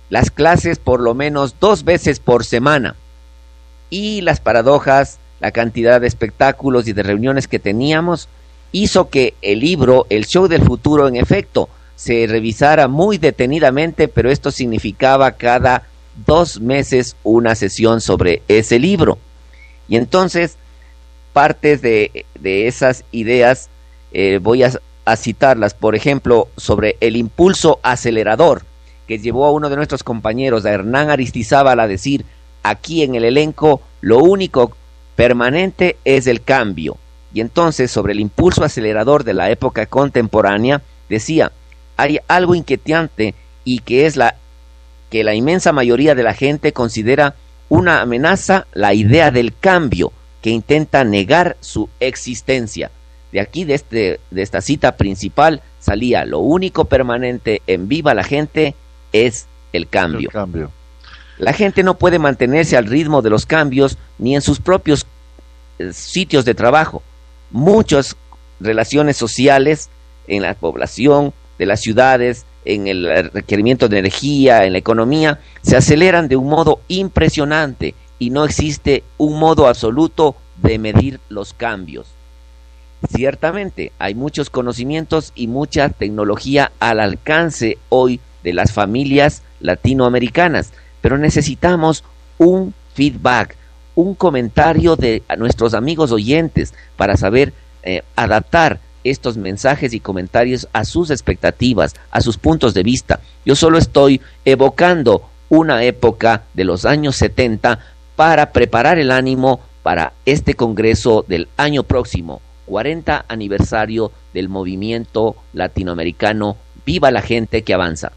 las clases por lo menos dos veces por semana. Y las paradojas, la cantidad de espectáculos y de reuniones que teníamos, hizo que el libro, El Show del Futuro, en efecto, se revisara muy detenidamente, pero esto significaba cada dos meses una sesión sobre ese libro. Y entonces, partes de, de esas ideas, eh, voy a, a citarlas. Por ejemplo, sobre el impulso acelerador, que llevó a uno de nuestros compañeros, a Hernán Aristizábal, a decir: aquí en el elenco lo único permanente es el cambio. Y entonces, sobre el impulso acelerador de la época contemporánea, decía: hay algo inquietante, y que es la que la inmensa mayoría de la gente considera una amenaza, la idea del cambio, que intenta negar su existencia. De aquí, de, este, de esta cita principal, salía: lo único permanente en Viva la Gente es el cambio. El cambio. La gente no puede mantenerse al ritmo de los cambios ni en sus propios eh, sitios de trabajo. Muchas relaciones sociales en la población de las ciudades, en el requerimiento de energía, en la economía, se aceleran de un modo impresionante, y no existe un modo absoluto de medir los cambios. Ciertamente hay muchos conocimientos y mucha tecnología al alcance hoy de las familias latinoamericanas, pero necesitamos un feedback, un comentario de nuestros amigos oyentes para saber eh, adaptar estos mensajes y comentarios a sus expectativas, a sus puntos de vista. Yo solo estoy evocando una época de los años setenta para preparar el ánimo para este congreso del año próximo, cuarenta aniversario del movimiento latinoamericano Viva la Gente que Avanza.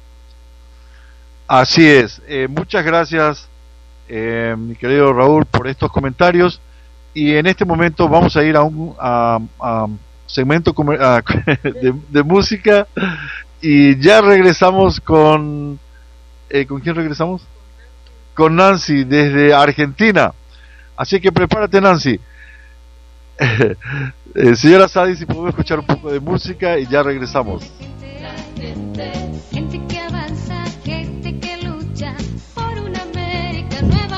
Así es. Eh, muchas gracias, eh, mi querido Raúl, por estos comentarios. Y en este momento vamos a ir a un a, a segmento comer, a, de, de música, y ya regresamos con eh, ¿con quién regresamos? Con Nancy desde Argentina. Así que prepárate, Nancy. eh, señora Sadi, si podemos escuchar un poco de música y ya regresamos. Gente que avanza, gente que lucha por una América nueva.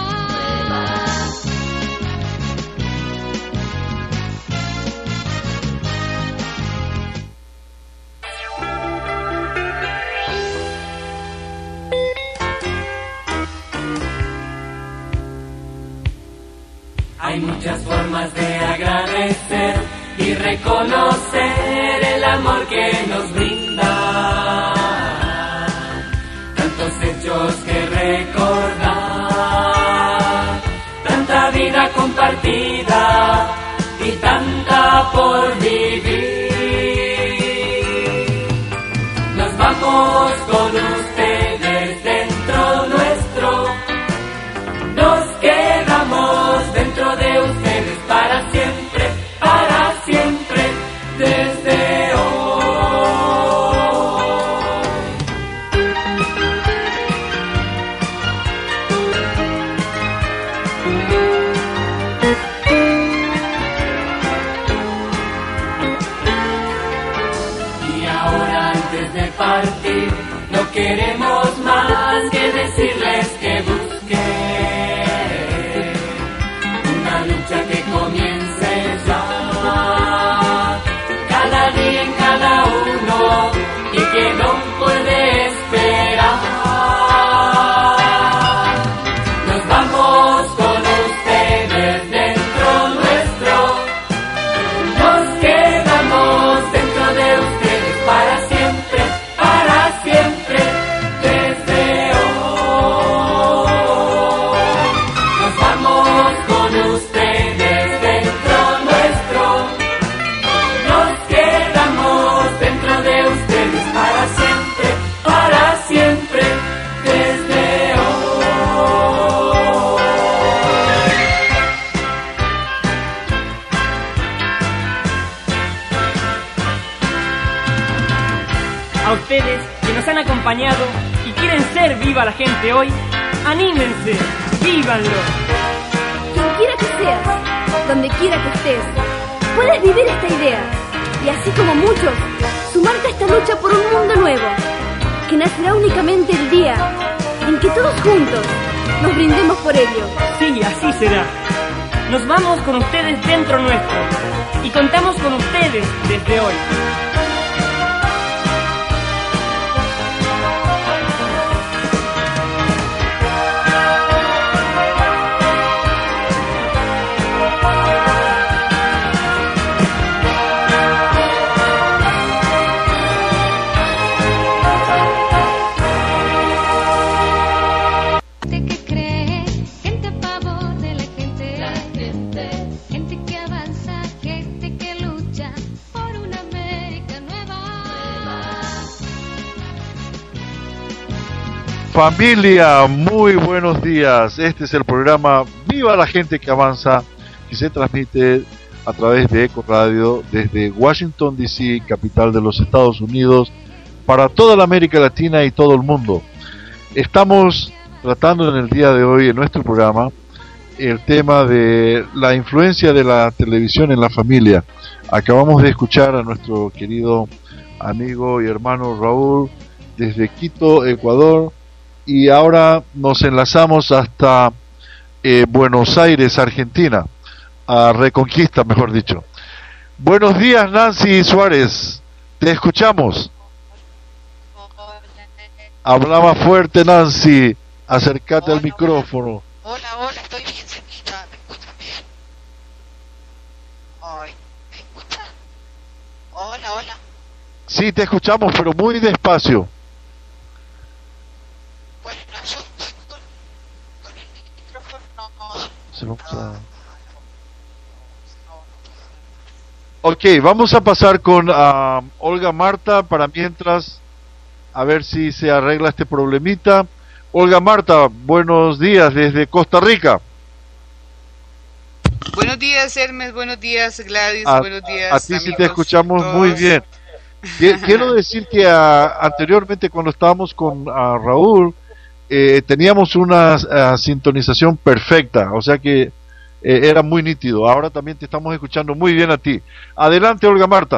Hay muchas formas de agradecer y reconocer el amor que nos brinda. Tantos hechos que recordar, tanta vida compartida y tanta por vivir. Nos vamos con ustedes dentro nuestro, nos quedamos dentro de ustedes para siempre, para siempre, desde hoy. Y ahora, antes de partir, no queremos más que decirles que busquen una lucha que comience ya, cada día en cada uno, y que no puede esperar. Nos vamos con ustedes dentro nuestro, nos quedamos dentro de ustedes para siempre, para siempre, desde hoy. Nos vamos con ustedes dentro nuestro, nos quedamos dentro de ustedes para siempre, para siempre, desde hoy. A ustedes que nos han acompañado y quieren ser Viva la Gente hoy, anímense, vívanlo. Quien quiera que seas, donde quiera que estés, puedes vivir esta idea y, así como muchos, sumarte a esta lucha por un mundo nuevo, que nacerá únicamente el día en que todos juntos nos brindemos por ello. Sí, así será. Nos vamos con ustedes dentro nuestro y contamos con ustedes desde hoy. Familia, muy buenos días. Este es el programa Viva la Gente que Avanza, que se transmite a través de Eco Radio desde Washington, D C, capital de los Estados Unidos, para toda la América Latina y todo el mundo. Estamos tratando en el día de hoy en nuestro programa el tema de la influencia de la televisión en la familia. Acabamos de escuchar a nuestro querido amigo y hermano Raúl desde Quito, Ecuador, y ahora nos enlazamos hasta eh, Buenos Aires, Argentina, a Reconquista, mejor dicho. Buenos días, Nancy Suárez, te escuchamos. Hablaba fuerte, Nancy, acércate hola, al micrófono. Hola, hola, estoy bien cerquita, ¿me escuchas bien? Ay, ¿me escuchas? Hola, hola. Sí, te escuchamos, pero muy despacio. Bueno, yo estoy con, con el micrófono. Se vamos a... Ok, vamos a pasar con uh, Olga Marta para mientras, a ver si se arregla este problemita. Olga Marta, buenos días desde Costa Rica. Buenos días, Hermes, buenos días, Gladys, a, buenos días, a ti amigos, sí te escuchamos todos. Muy bien. Quiero decir que uh, anteriormente cuando estábamos con uh, Raúl, eh, teníamos una uh, sintonización perfecta, o sea que eh, era muy nítido. Ahora también te estamos escuchando muy bien a ti. Adelante, Olga Marta.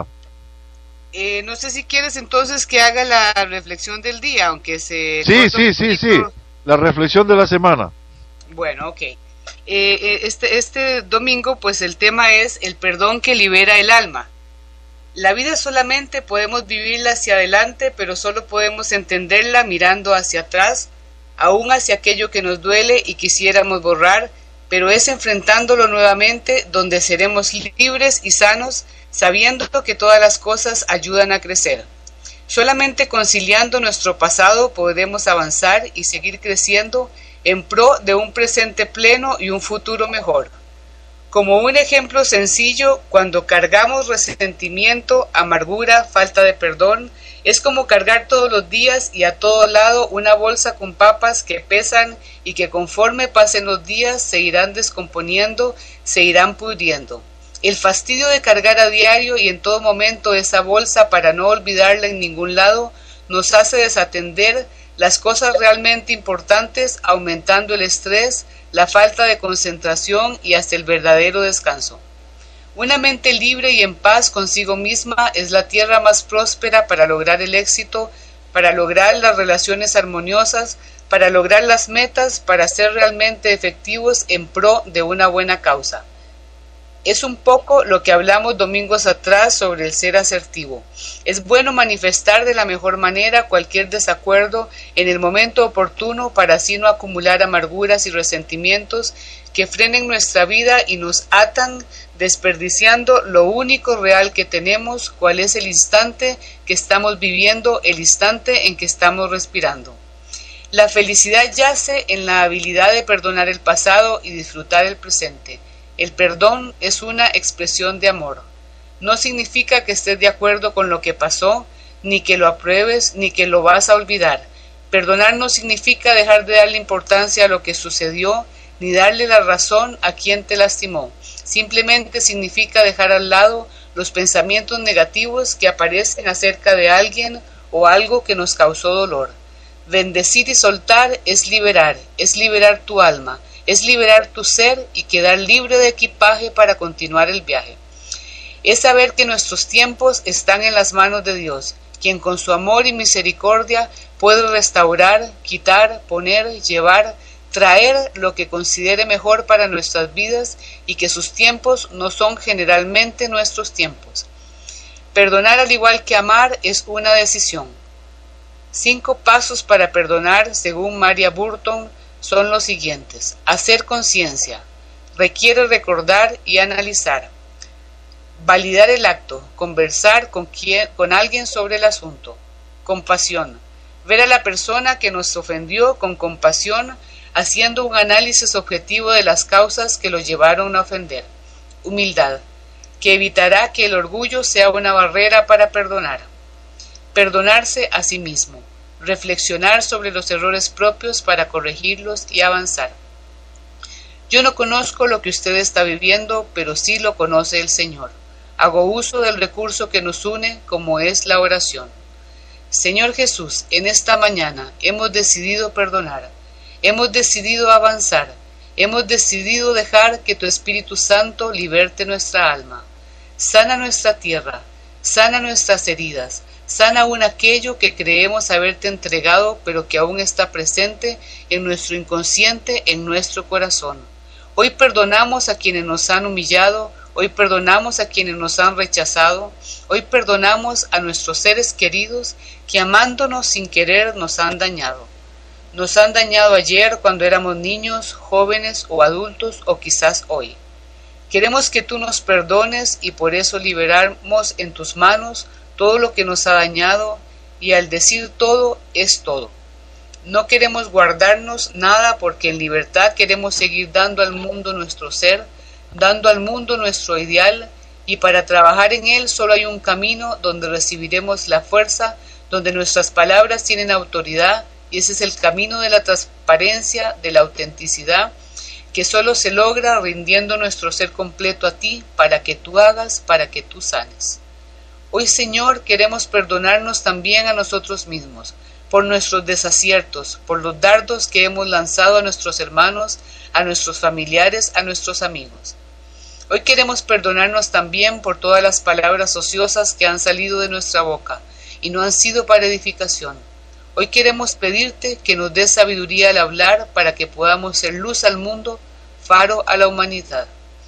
Eh, no sé si quieres entonces que haga la reflexión del día, aunque se... Sí, sí, sí, sí, la reflexión de la semana. Bueno, ok. Eh, eh, este, este domingo, pues el tema es el perdón que libera el alma. La vida solamente podemos vivirla hacia adelante, pero solo podemos entenderla mirando hacia atrás, aún hacia aquello que nos duele y quisiéramos borrar, pero es enfrentándolo nuevamente donde seremos libres y sanos, sabiendo que todas las cosas ayudan a crecer. Solamente conciliando nuestro pasado podemos avanzar y seguir creciendo en pro de un presente pleno y un futuro mejor. Como un ejemplo sencillo, cuando cargamos resentimiento, amargura, falta de perdón, es como cargar todos los días y a todo lado una bolsa con papas que pesan y que conforme pasen los días se irán descomponiendo, se irán pudriendo. El fastidio de cargar a diario y en todo momento esa bolsa para no olvidarla en ningún lado nos hace desatender las cosas realmente importantes, aumentando el estrés, la falta de concentración y hasta el verdadero descanso. Una mente libre y en paz consigo misma es la tierra más próspera para lograr el éxito, para lograr las relaciones armoniosas, para lograr las metas, para ser realmente efectivos en pro de una buena causa. Es un poco lo que hablamos domingos atrás sobre el ser asertivo. Es bueno manifestar de la mejor manera cualquier desacuerdo en el momento oportuno para así no acumular amarguras y resentimientos que frenen nuestra vida y nos atan, desperdiciando lo único real que tenemos, cuál es el instante que estamos viviendo, el instante en que estamos respirando. La felicidad yace en la habilidad de perdonar el pasado y disfrutar el presente. El perdón es una expresión de amor. No significa que estés de acuerdo con lo que pasó, ni que lo apruebes, ni que lo vas a olvidar. Perdonar no significa dejar de darle importancia a lo que sucedió, ni darle la razón a quien te lastimó. Simplemente significa dejar al lado los pensamientos negativos que aparecen acerca de alguien o algo que nos causó dolor. Bendecir y soltar es liberar, es liberar tu alma, es liberar tu ser y quedar libre de equipaje para continuar el viaje. Es saber que nuestros tiempos están en las manos de Dios, quien con su amor y misericordia puede restaurar, quitar, poner, llevar, traer lo que considere mejor para nuestras vidas y que sus tiempos no son generalmente nuestros tiempos. Perdonar al igual que amar es una decisión. Cinco pasos para perdonar, según Maria Burton, son los siguientes. Hacer conciencia. Requiere recordar y analizar. Validar el acto. Conversar con, quien, con alguien sobre el asunto. Compasión. Ver a la persona que nos ofendió con compasión, haciendo un análisis objetivo de las causas que lo llevaron a ofender. Humildad, que evitará que el orgullo sea una barrera para perdonar. Perdonarse a sí mismo. Reflexionar sobre los errores propios para corregirlos y avanzar. Yo no conozco lo que usted está viviendo, pero sí lo conoce el Señor. Hago uso del recurso que nos une, como es la oración. Señor Jesús, en esta mañana hemos decidido perdonar, hemos decidido avanzar, hemos decidido dejar que tu Espíritu Santo liberte nuestra alma. Sana nuestra tierra, sana nuestras heridas, sana aún aquello que creemos haberte entregado, pero que aún está presente en nuestro inconsciente, en nuestro corazón. Hoy perdonamos a quienes nos han humillado, hoy perdonamos a quienes nos han rechazado, hoy perdonamos a nuestros seres queridos que amándonos sin querer nos han dañado. Nos han dañado ayer cuando éramos niños, jóvenes o adultos o quizás hoy. Queremos que tú nos perdones y por eso liberamos en tus manos todo lo que nos ha dañado y al decir todo es todo. No queremos guardarnos nada porque en libertad queremos seguir dando al mundo nuestro ser, dando al mundo nuestro ideal y para trabajar en él solo hay un camino donde recibiremos la fuerza, donde nuestras palabras tienen autoridad y ese es el camino de la transparencia, de la autenticidad, que solo se logra rindiendo nuestro ser completo a ti para que tú hagas, para que tú sanes. Hoy, Señor, queremos perdonarnos también a nosotros mismos, por nuestros desaciertos, por los dardos que hemos lanzado a nuestros hermanos, a nuestros familiares, a nuestros amigos. Hoy queremos perdonarnos también por todas las palabras ociosas que han salido de nuestra boca y no han sido para edificación. Hoy queremos pedirte que nos des sabiduría al hablar para que podamos ser luz al mundo, faro a la humanidad.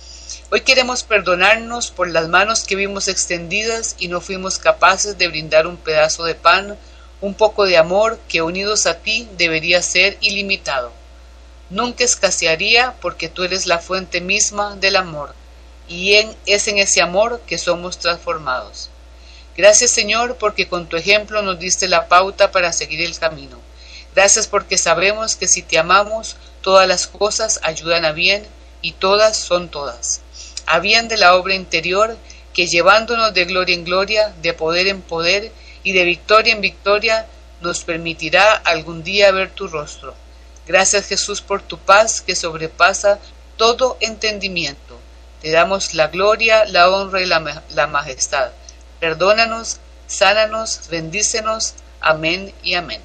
Hoy queremos perdonarnos por las manos que vimos extendidas y no fuimos capaces de brindar un pedazo de pan, un poco de amor que unidos a ti debería ser ilimitado. Nunca escasearía porque tú eres la fuente misma del amor y en, es en ese amor que somos transformados. Gracias, Señor, porque con tu ejemplo nos diste la pauta para seguir el camino. Gracias porque sabemos que si te amamos, todas las cosas ayudan a bien y todas son todas. A bien de la obra interior que llevándonos de gloria en gloria, de poder en poder y de victoria en victoria, nos permitirá algún día ver tu rostro. Gracias, Jesús, por tu paz que sobrepasa todo entendimiento. Te damos la gloria, la honra y la, la majestad. Perdónanos, sánanos, bendícenos. Amén y amén.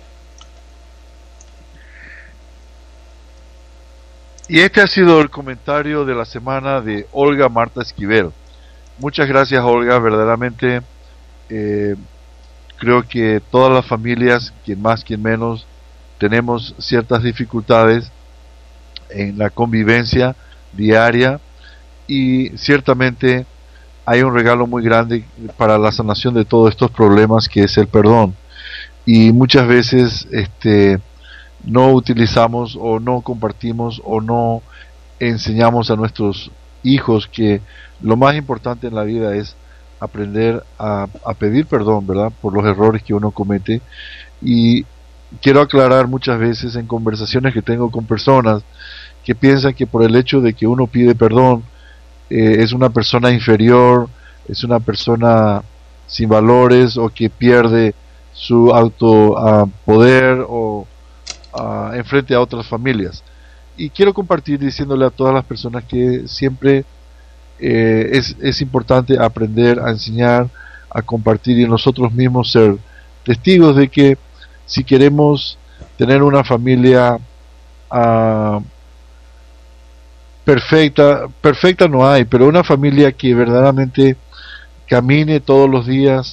Y este ha sido el comentario de la semana de Olga Marta Esquivel. Muchas gracias, Olga. Verdaderamente eh, creo que todas las familias, quien más, quien menos, tenemos ciertas dificultades en la convivencia diaria y ciertamente hay un regalo muy grande para la sanación de todos estos problemas que es el perdón. Y muchas veces este no utilizamos o no compartimos o no enseñamos a nuestros hijos que lo más importante en la vida es aprender a, a pedir perdón, ¿verdad? Por los errores que uno comete. Y quiero aclarar muchas veces en conversaciones que tengo con personas que piensan que por el hecho de que uno pide perdón eh, es una persona inferior, es una persona sin valores o que pierde su auto uh, poder o uh, enfrente a otras familias. Y quiero compartir diciéndole a todas las personas que siempre eh, es, es importante aprender a enseñar, a compartir y nosotros mismos ser testigos de que si queremos tener una familia uh, perfecta, perfecta no hay, pero una familia que verdaderamente camine todos los días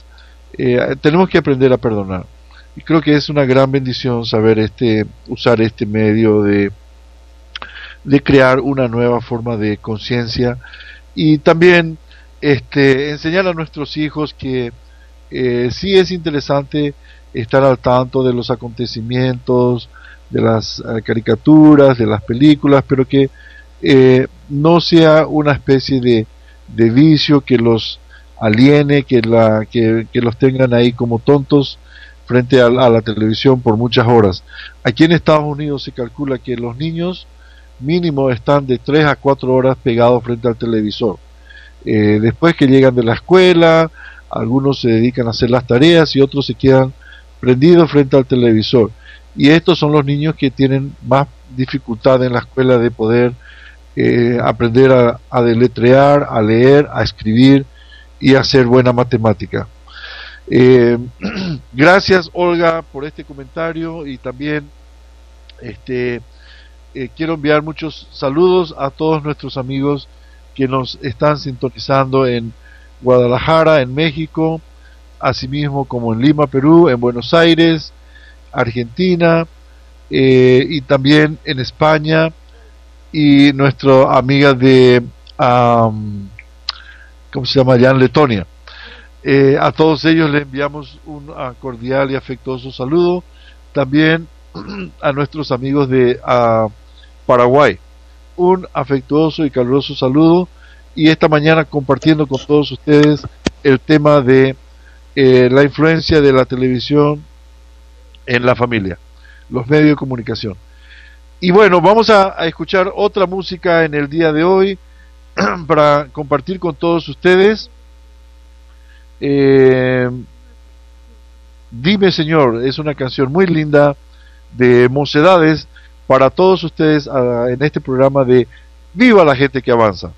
eh, tenemos que aprender a perdonar. Y creo que es una gran bendición saber este, usar este medio de, de crear una nueva forma de conciencia y también este, enseñar a nuestros hijos que eh, sí es interesante estar al tanto de los acontecimientos, de las uh, caricaturas, de las películas, pero que eh, no sea una especie de, de vicio que los aliene, que, la, que, que los tengan ahí como tontos frente a, a la televisión por muchas horas. Aquí en Estados Unidos se calcula que los niños mínimo están de tres a cuatro horas pegados frente al televisor. Eh, después que llegan de la escuela, algunos se dedican a hacer las tareas y otros se quedan prendidos frente al televisor. Y estos son los niños que tienen más dificultad en la escuela de poder eh, aprender a, a deletrear, a leer, a escribir y a hacer buena matemática. Eh, gracias, Olga, por este comentario y también este eh, quiero enviar muchos saludos a todos nuestros amigos que nos están sintonizando en Guadalajara, en México, asimismo como en Lima, Perú, en Buenos Aires, Argentina, eh, y también en España, y nuestra amiga de um, ¿cómo se llama? allá en Letonia. Eh, a todos ellos les enviamos un uh, cordial y afectuoso saludo. También a nuestros amigos de uh, Paraguay, un afectuoso y caluroso saludo. Y esta mañana compartiendo con todos ustedes el tema de eh, la influencia de la televisión en la familia, los medios de comunicación. Y bueno, vamos a, a escuchar otra música en el día de hoy para compartir con todos ustedes. Eh, Dime Señor, es una canción muy linda de Mocedades para todos ustedes uh, en este programa de Viva la Gente que Avanza.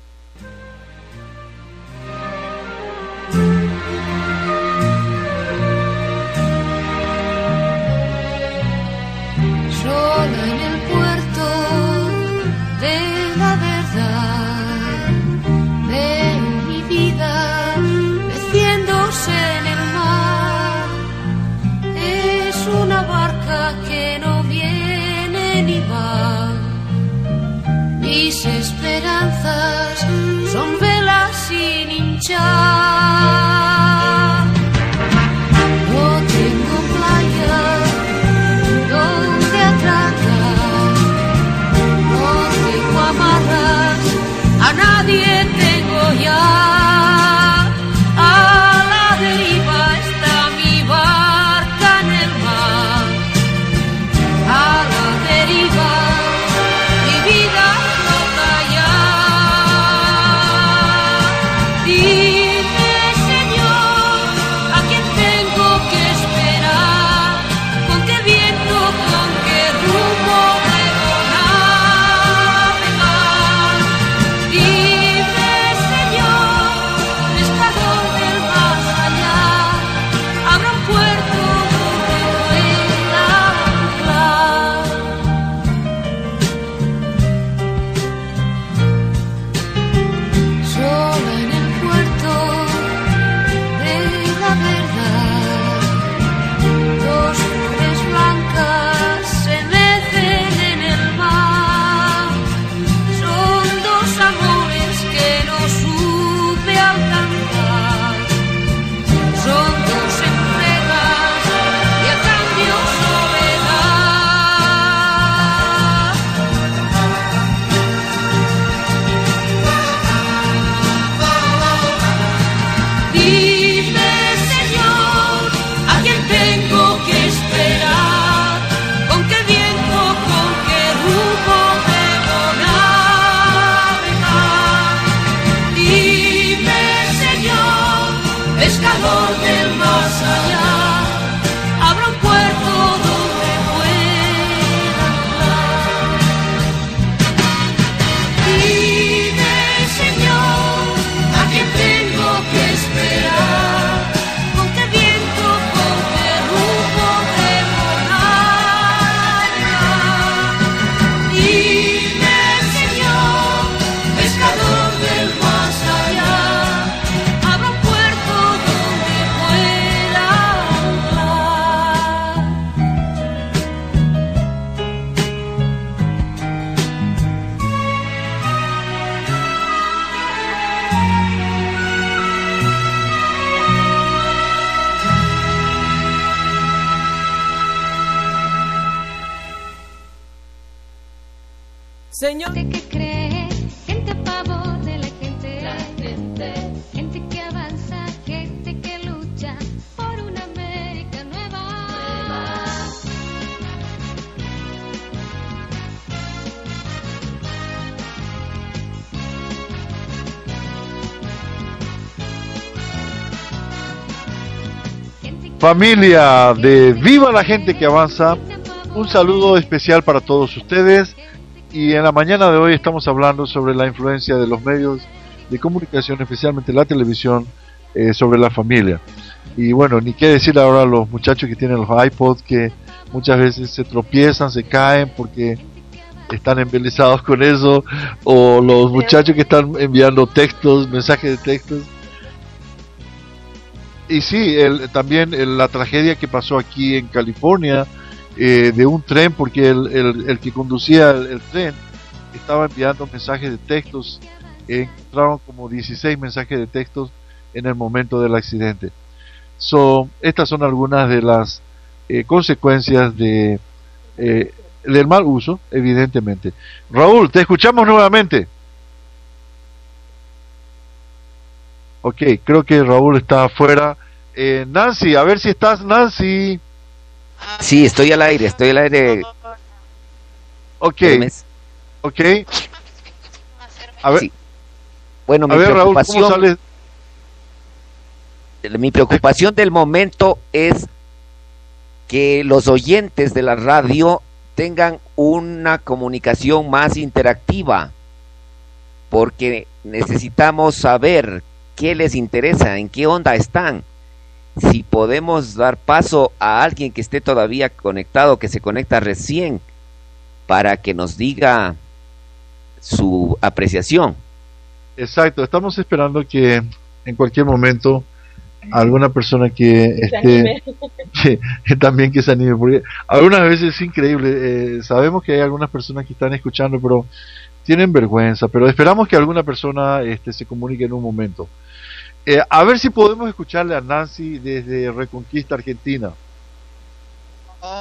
Mis esperanzas son velas sin hinchar. No tengo playa donde atracar, no tengo amarras, a nadie tengo ya. A la deriva está mi barca en el mar, a la deriva mi vida. Vive Señor. Gente que cree, gente a favor de la gente. La gente. Gente que avanza, gente que lucha por una América nueva. nueva. Familia de Viva la Gente que Avanza, un saludo especial para todos ustedes. Y en la mañana de hoy estamos hablando sobre la influencia de los medios de comunicación, especialmente la televisión, eh, sobre la familia. Y bueno, ni qué decir ahora a los muchachos que tienen los iPods, que muchas veces se tropiezan, se caen porque están embelesados con eso, o los muchachos que están enviando textos, mensajes de textos. Y sí, el, también el, la tragedia que pasó aquí en California, eh, de un tren, porque el, el, el que conducía el, el tren estaba enviando mensajes de textos, eh, encontraron como dieciséis mensajes de textos en el momento del accidente. So, estas son algunas de las eh, consecuencias de eh, del mal uso, evidentemente. Raúl, te escuchamos nuevamente. Ok, creo que Raúl está afuera. Eh, Nancy, a ver si estás, Nancy. Sí, estoy al aire, estoy al aire. Ok, ok. A ver, sí. Bueno, mi a ver, preocupación, Raúl, ¿cómo sales? Mi preocupación del momento es que los oyentes de la radio tengan una comunicación más interactiva, porque necesitamos saber qué les interesa, en qué onda están. Si podemos dar paso a alguien que esté todavía conectado, que se conecta recién, para que nos diga su apreciación. Exacto, estamos esperando que en cualquier momento alguna persona que esté que, que también que se anime, porque algunas veces es increíble, eh, sabemos que hay algunas personas que están escuchando pero tienen vergüenza, pero esperamos que alguna persona este, se comunique en un momento. Eh, a ver si podemos escucharle a Nancy desde Reconquista, Argentina. Hola.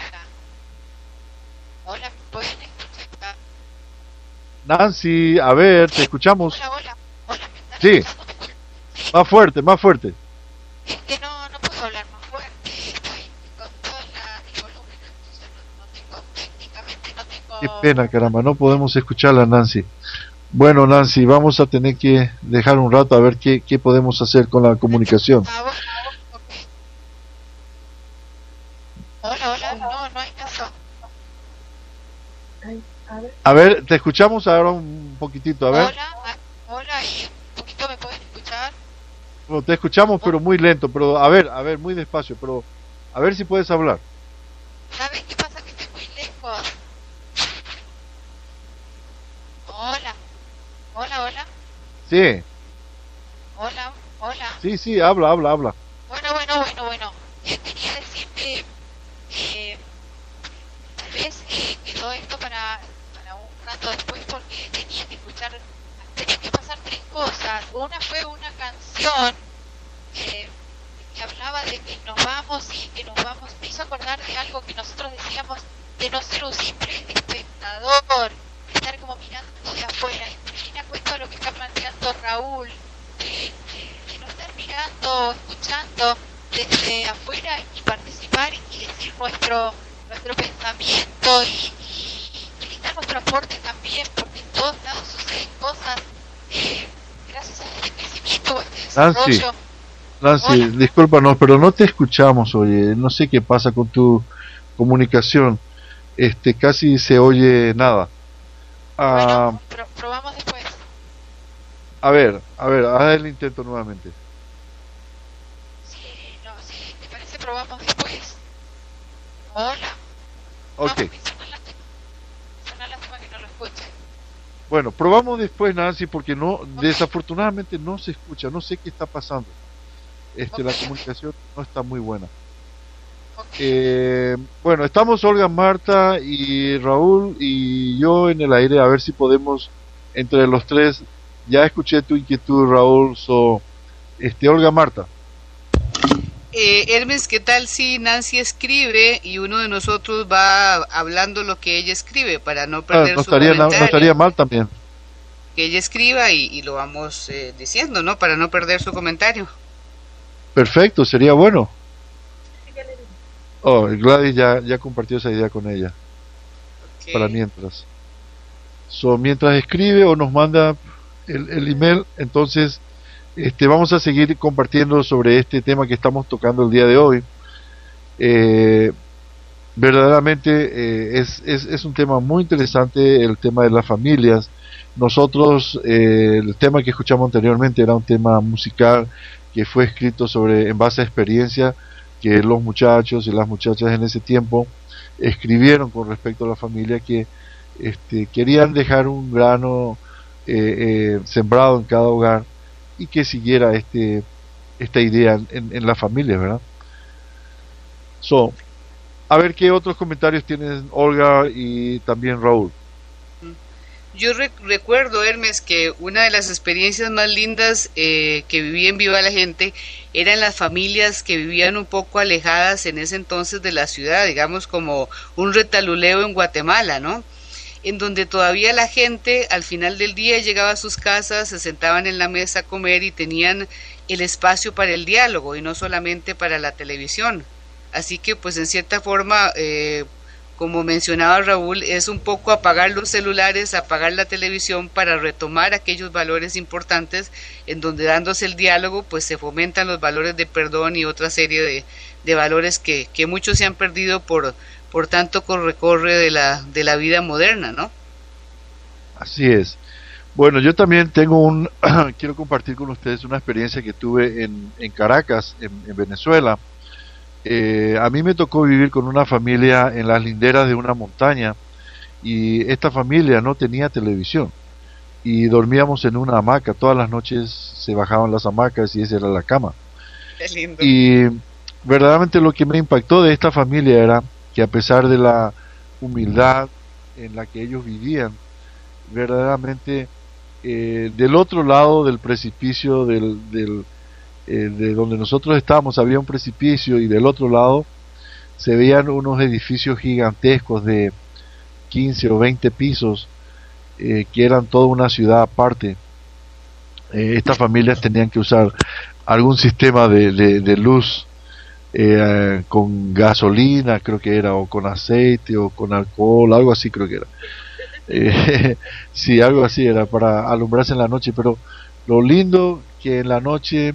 Hola, ¿pueden escuchar? Nancy, a ver, te escuchamos. Hola, hola. Hola, sí, más fuerte, más fuerte. Es que no, no puedo hablar más fuerte. Estoy con toda la volumen, entonces no, no tengo, técnicamente no tengo... Qué pena, caramba, no podemos escucharla, Nancy. Bueno, Nancy, vamos a tener que dejar un rato a ver qué, qué podemos hacer con la comunicación. Ah, bueno, okay. Hola, hola, no, no hay caso. A ver, te escuchamos ahora un poquitito, a ver. Hola, hola, y un poquito me pueden escuchar. Bueno, te escuchamos, pero muy lento, pero a ver, a ver, muy despacio, pero a ver si puedes hablar. ¿Sabes qué pasa? Que estoy muy lejos. Hola. Hola, hola. Sí. Hola, hola. Sí, sí, habla, habla, habla. Bueno, bueno, bueno, bueno. Yo quería decir que eh, tal vez eh, quedó esto para, para un rato después porque tenía que escuchar, tenía que pasar tres cosas. Una fue una canción eh, que hablaba de que nos vamos y que nos vamos. Me hizo acordar de algo que nosotros decíamos, de no ser un simple espectador, estar como mirando de afuera. Y me acuerdo lo que está planteando Raúl, de, de, de no estar mirando, escuchando desde afuera y participar y decir nuestro nuestro pensamiento y, y brindar nuestro aporte también, porque en todos lados suceden cosas eh, gracias a este crecimiento o este desarrollo. Nancy, Nancy, discúlpanos, pero no te escuchamos, oye, no sé qué pasa con tu comunicación, este, casi se oye nada. Bueno, uh, pro probamos después. A ver, a ver, haz el intento nuevamente. Sí, no, sí, ¿te parece? Probamos después. Hola. Ok. No, suena lástima que no lo escuche. Bueno, probamos después, Nancy, porque no, okay. Desafortunadamente no se escucha, no sé qué está pasando. Este, okay. La comunicación no está muy buena. Okay. Eh, bueno, estamos Olga, Marta y Raúl y yo en el aire, a ver si podemos entre los tres. Ya escuché tu inquietud, Raúl. So, este, Olga, Marta. Eh, Hermes, ¿qué tal si Nancy escribe y uno de nosotros va hablando lo que ella escribe para no perder ah, no su estaría, no, comentario? no estaría mal también. Que ella escriba y, y lo vamos eh, diciendo, ¿no? Para no perder su comentario. Perfecto, sería bueno. Oh, Gladys ya, ya compartió esa idea con ella. Okay. Para mientras. So, mientras escribe o nos manda el, el email, entonces este, vamos a seguir compartiendo sobre este tema que estamos tocando el día de hoy. Eh, verdaderamente eh, es, es, es un tema muy interesante, el tema de las familias. Nosotros, eh, el tema que escuchamos anteriormente era un tema musical que fue escrito sobre en base a experiencia que los muchachos y las muchachas en ese tiempo escribieron con respecto a la familia, que este, querían dejar un grano eh, eh, sembrado en cada hogar y que siguiera este esta idea en, en la familia, ¿verdad? So, a ver qué otros comentarios tienen Olga y también Raúl. Yo rec recuerdo, Hermes, que una de las experiencias más lindas eh, que viví en Viva la Gente eran las familias que vivían un poco alejadas en ese entonces de la ciudad, digamos como un retaluleo en Guatemala, ¿no? En donde todavía la gente al final del día llegaba a sus casas, se sentaban en la mesa a comer y tenían el espacio para el diálogo y no solamente para la televisión. Así que pues en cierta forma... Eh, como mencionaba Raúl, es un poco apagar los celulares, apagar la televisión para retomar aquellos valores importantes en donde dándose el diálogo pues se fomentan los valores de perdón y otra serie de, de valores que, que muchos se han perdido por, por tanto corre-corre de la, de la vida moderna, ¿no? Así es. Bueno, yo también tengo un, quiero compartir con ustedes una experiencia que tuve en, en Caracas, en, en Venezuela. Eh, a mí me tocó vivir con una familia en las linderas de una montaña y esta familia no tenía televisión y dormíamos en una hamaca. Todas las noches se bajaban las hamacas y esa era la cama. Qué lindo. Y verdaderamente lo que me impactó de esta familia era que a pesar de la humildad en la que ellos vivían, verdaderamente eh, del otro lado del precipicio del, del de donde nosotros estábamos había un precipicio y del otro lado se veían unos edificios gigantescos de quince o veinte pisos eh, que eran toda una ciudad aparte. Eh, estas familias tenían que usar algún sistema de, de, de luz eh, con gasolina, creo que era, o con aceite o con alcohol, algo así creo que era. Eh, sí, algo así era para alumbrarse en la noche, pero lo lindo que en la noche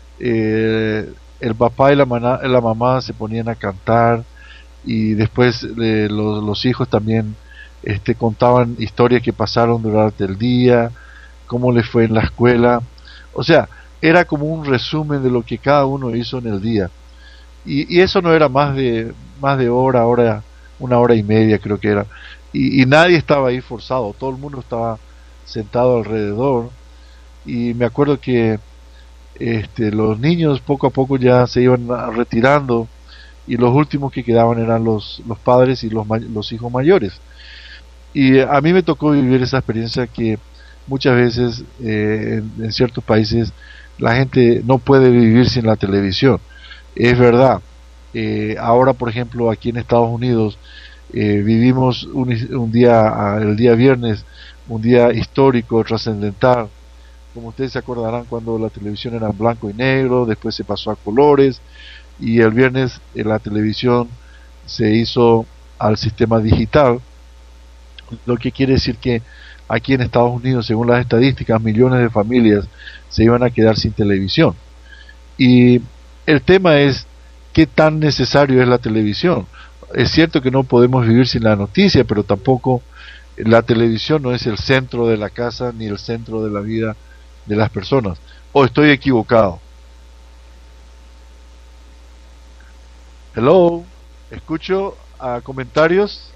Eh, el papá y la, mana, la mamá se ponían a cantar y después eh, los, los hijos también este, contaban historias que pasaron durante el día, cómo les fue en la escuela. O sea, era como un resumen de lo que cada uno hizo en el día y, y eso no era más de más de hora, hora una hora y media creo que era y, y nadie estaba ahí forzado, todo el mundo estaba sentado alrededor y me acuerdo que Este, los niños poco a poco ya se iban retirando y los últimos que quedaban eran los, los padres y los, los hijos mayores. Y a mí me tocó vivir esa experiencia que muchas veces eh, en, en ciertos países la gente no puede vivir sin la televisión. Es verdad. Eh, ahora, por ejemplo, aquí en Estados Unidos eh, vivimos un, un día, el día viernes, un día histórico, trascendental. Como ustedes se acordarán, cuando la televisión era en blanco y negro, después se pasó a colores y el viernes en la televisión se hizo al sistema digital, lo que quiere decir que aquí en Estados Unidos, según las estadísticas, millones de familias se iban a quedar sin televisión. Y el tema es qué tan necesario es la televisión. Es cierto que no podemos vivir sin la noticia, pero tampoco la televisión no es el centro de la casa ni el centro de la vida de las personas. ¿O estoy equivocado? Hello, escucho uh, comentarios.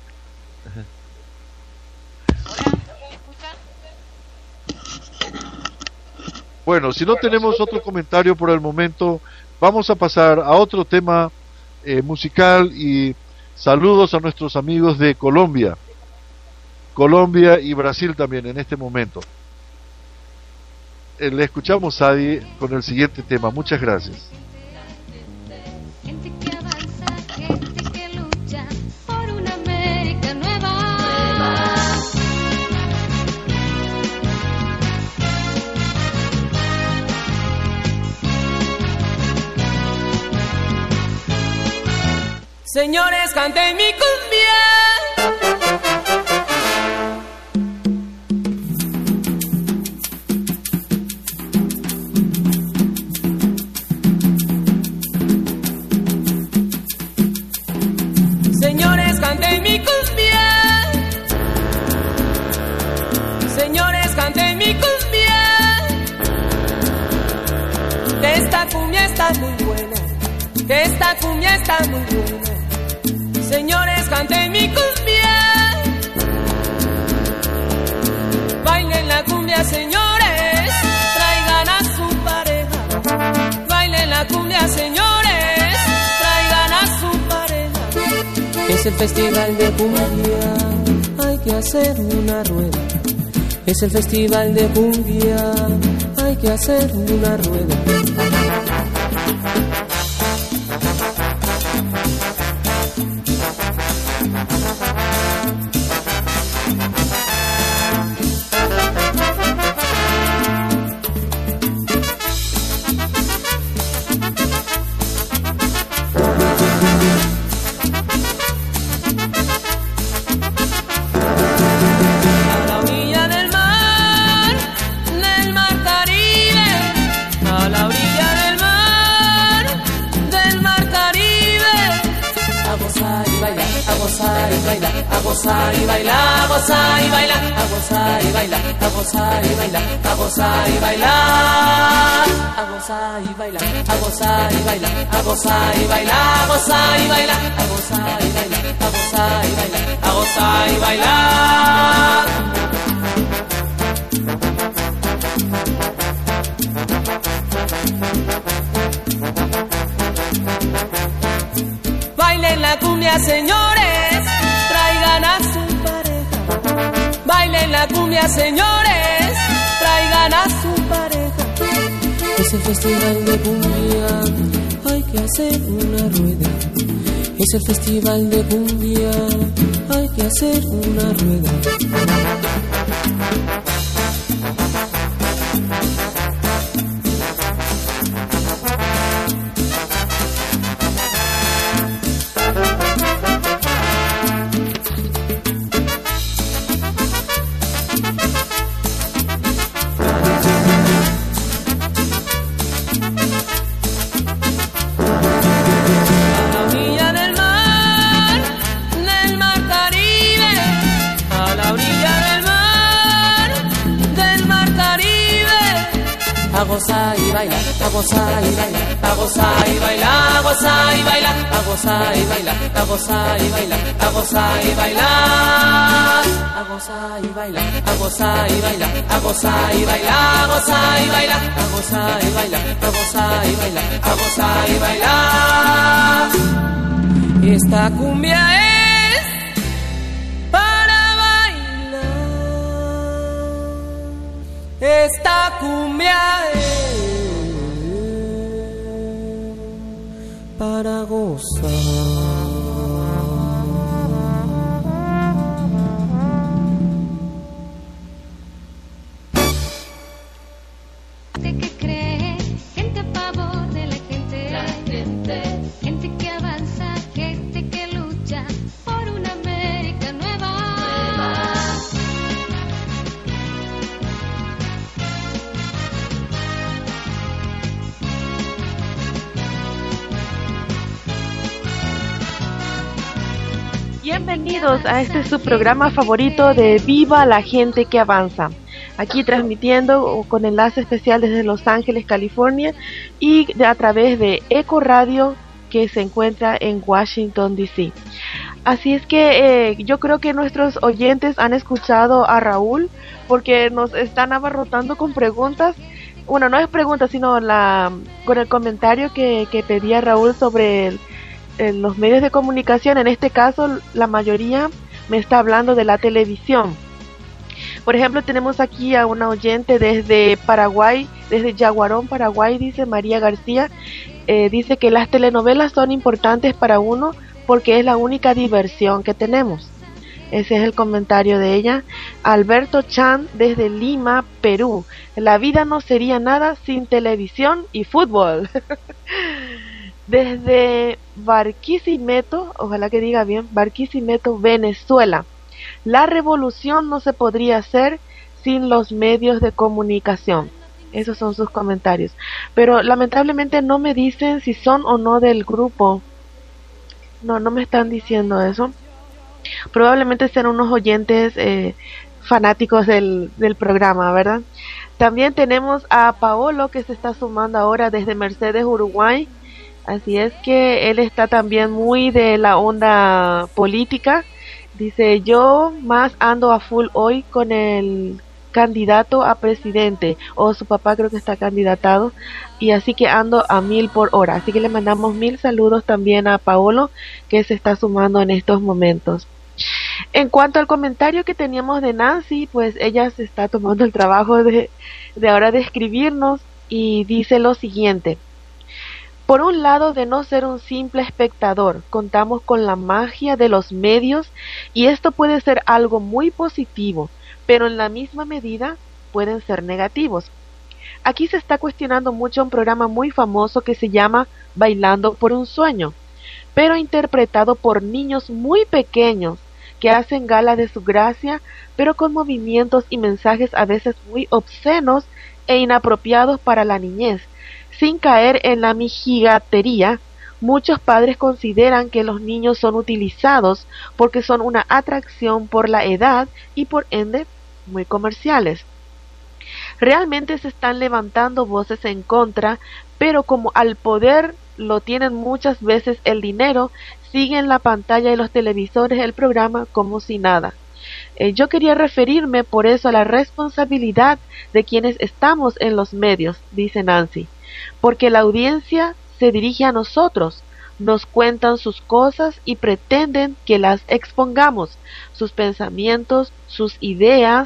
Bueno, si no tenemos otro comentario por el momento, vamos a pasar a otro tema eh, musical y saludos a nuestros amigos de Colombia, Colombia y Brasil también en este momento. Le escuchamos a Adi con el siguiente tema. Muchas gracias. Señores, canten mi cumbia. Señores, canten mi cumbia. Señores, canten mi cumbia. Que esta cumbia está muy buena. Que esta cumbia está muy buena. Señores, canten mi cumbia. Bailen la cumbia, señores. Traigan a su pareja. Bailen la cumbia, señores. Traigan a su pareja. Es el festival de cumbia. Hay que hacer una rueda. Es el festival de cumbia. Hay que hacer una rueda. A gozar y bailar, a gozar y bailar, a gozar y bailar, a gozar y bailar, a gozar y bailar, a gozar y bailar, a gozar y bailar, a gozar y bailar, a gozar y bailar, a gozar y bailar, a gozar y bailar, a gozar y bailar. Bailen la cumbia, señores. Traigan a su pareja. Bailen la cumbia, señores. Traigan a su pareja. Es el festival de cumbia. Hay que hacer una rueda. Es el festival de cumbia. Hay que hacer una rueda. A gozar y bailar, a gozar y bailar, a gozar y bailar, a gozar y bailar, a gozar y bailar, a gozar y bailar, a gozar y bailar, a gozar y bailar, a gozar y bailar, a gozar y bailar, a gozar y bailar, a gozar y bailar, a gozar y bailar, a gozar y bailar. Esta cumbia es para bailar. Esta cumbia es para gozar. Gente que cree, gente a favor de la gente, la gente, gente que avanza, gente que lucha por una América nueva. nueva. Bienvenidos a este su programa favorito de Viva la Gente que Avanza. Aquí transmitiendo con enlace especial desde Los Ángeles, California, y a través de Eco Radio, que se encuentra en Washington, D C Así es que eh, yo creo que nuestros oyentes han escuchado a Raúl, porque nos están abarrotando con preguntas. Bueno, no es pregunta, sino la con el comentario que, que pedía Raúl sobre el, el, los medios de comunicación. En este caso, la mayoría me está hablando de la televisión. Por ejemplo, tenemos aquí a una oyente desde Paraguay, desde Yaguarón, Paraguay, dice María García. Eh, dice que las telenovelas son importantes para uno porque es la única diversión que tenemos. Ese es el comentario de ella. Alberto Chan desde Lima, Perú. La vida no sería nada sin televisión y fútbol. Desde Barquisimeto, ojalá que diga bien, Barquisimeto, Venezuela. La revolución no se podría hacer sin los medios de comunicación. Esos son sus comentarios. Pero lamentablemente no me dicen si son o no del grupo. No, no me están diciendo eso. Probablemente sean unos oyentes eh, fanáticos del, del programa, ¿verdad? También tenemos a Paolo, que se está sumando ahora desde Mercedes, Uruguay. Así es que él está también muy de la onda política. Dice, yo más ando a full hoy con el candidato a presidente, o su papá creo que está candidatado, y así que ando a mil por hora. Así que le mandamos mil saludos también a Paolo, que se está sumando en estos momentos. En cuanto al comentario que teníamos de Nancy, pues ella se está tomando el trabajo de, de ahora de escribirnos, y dice lo siguiente: por un lado, de no ser un simple espectador, contamos con la magia de los medios, y esto puede ser algo muy positivo, pero en la misma medida pueden ser negativos. Aquí se está cuestionando mucho un programa muy famoso que se llama Bailando por un Sueño, pero interpretado por niños muy pequeños que hacen gala de su gracia, pero con movimientos y mensajes a veces muy obscenos e inapropiados para la niñez. Sin caer en la mijigatería, muchos padres consideran que los niños son utilizados porque son una atracción por la edad y por ende muy comerciales. Realmente se están levantando voces en contra, pero como al poder lo tienen muchas veces el dinero, siguen la pantalla y los televisores el programa como si nada. Eh, yo quería referirme por eso a la responsabilidad de quienes estamos en los medios, dice Nancy, porque la audiencia se dirige a nosotros, nos cuentan sus cosas y pretenden que las expongamos, sus pensamientos, sus ideas.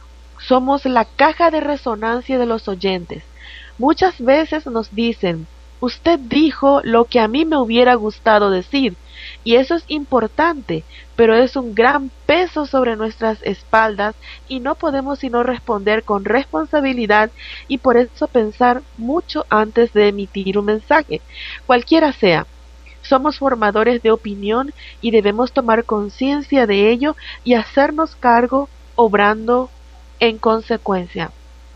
Somos la caja de resonancia de los oyentes. Muchas veces nos dicen, usted dijo lo que a mí me hubiera gustado decir, y eso es importante, pero es un gran peso sobre nuestras espaldas y no podemos sino responder con responsabilidad y por eso pensar mucho antes de emitir un mensaje, cualquiera sea. Somos formadores de opinión y debemos tomar conciencia de ello y hacernos cargo obrando en consecuencia.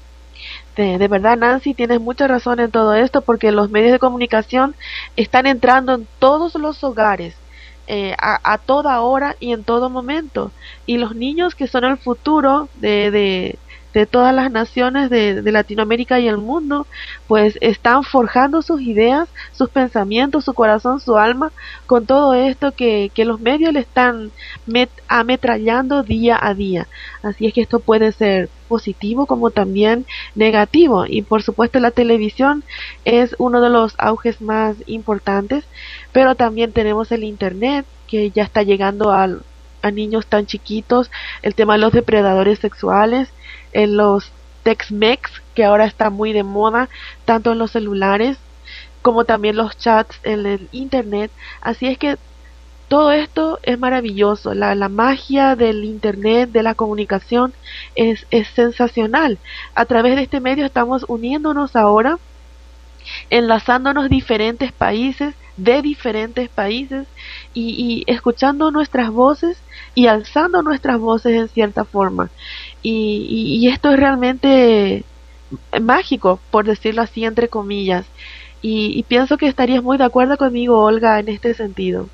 De, de verdad, Nancy, tienes mucha razón en todo esto, porque los medios de comunicación están entrando en todos los hogares, eh, a, a toda hora y en todo momento, y los niños, que son el futuro de, de, de todas las naciones de, de Latinoamérica y el mundo, pues están forjando sus ideas, sus pensamientos, su corazón, su alma, con todo esto que, que los medios le están met, ametrallando día a día. Así es que esto puede ser positivo como también negativo, y por supuesto la televisión es uno de los auges más importantes, pero también tenemos el internet, que ya está llegando a, a niños tan chiquitos, el tema de los depredadores sexuales, en los Tex-Mex, que ahora está muy de moda, tanto en los celulares como también los chats en el internet. Así es que todo esto es maravilloso. La, la magia del internet, de la comunicación, es, es sensacional. A través de este medio estamos uniéndonos ahora, enlazándonos diferentes países, de diferentes países, y, y escuchando nuestras voces y alzando nuestras voces en cierta forma. Y, y, y esto es realmente mágico, por decirlo así, entre comillas. Y, y pienso que estarías muy de acuerdo conmigo, Olga, en este sentido.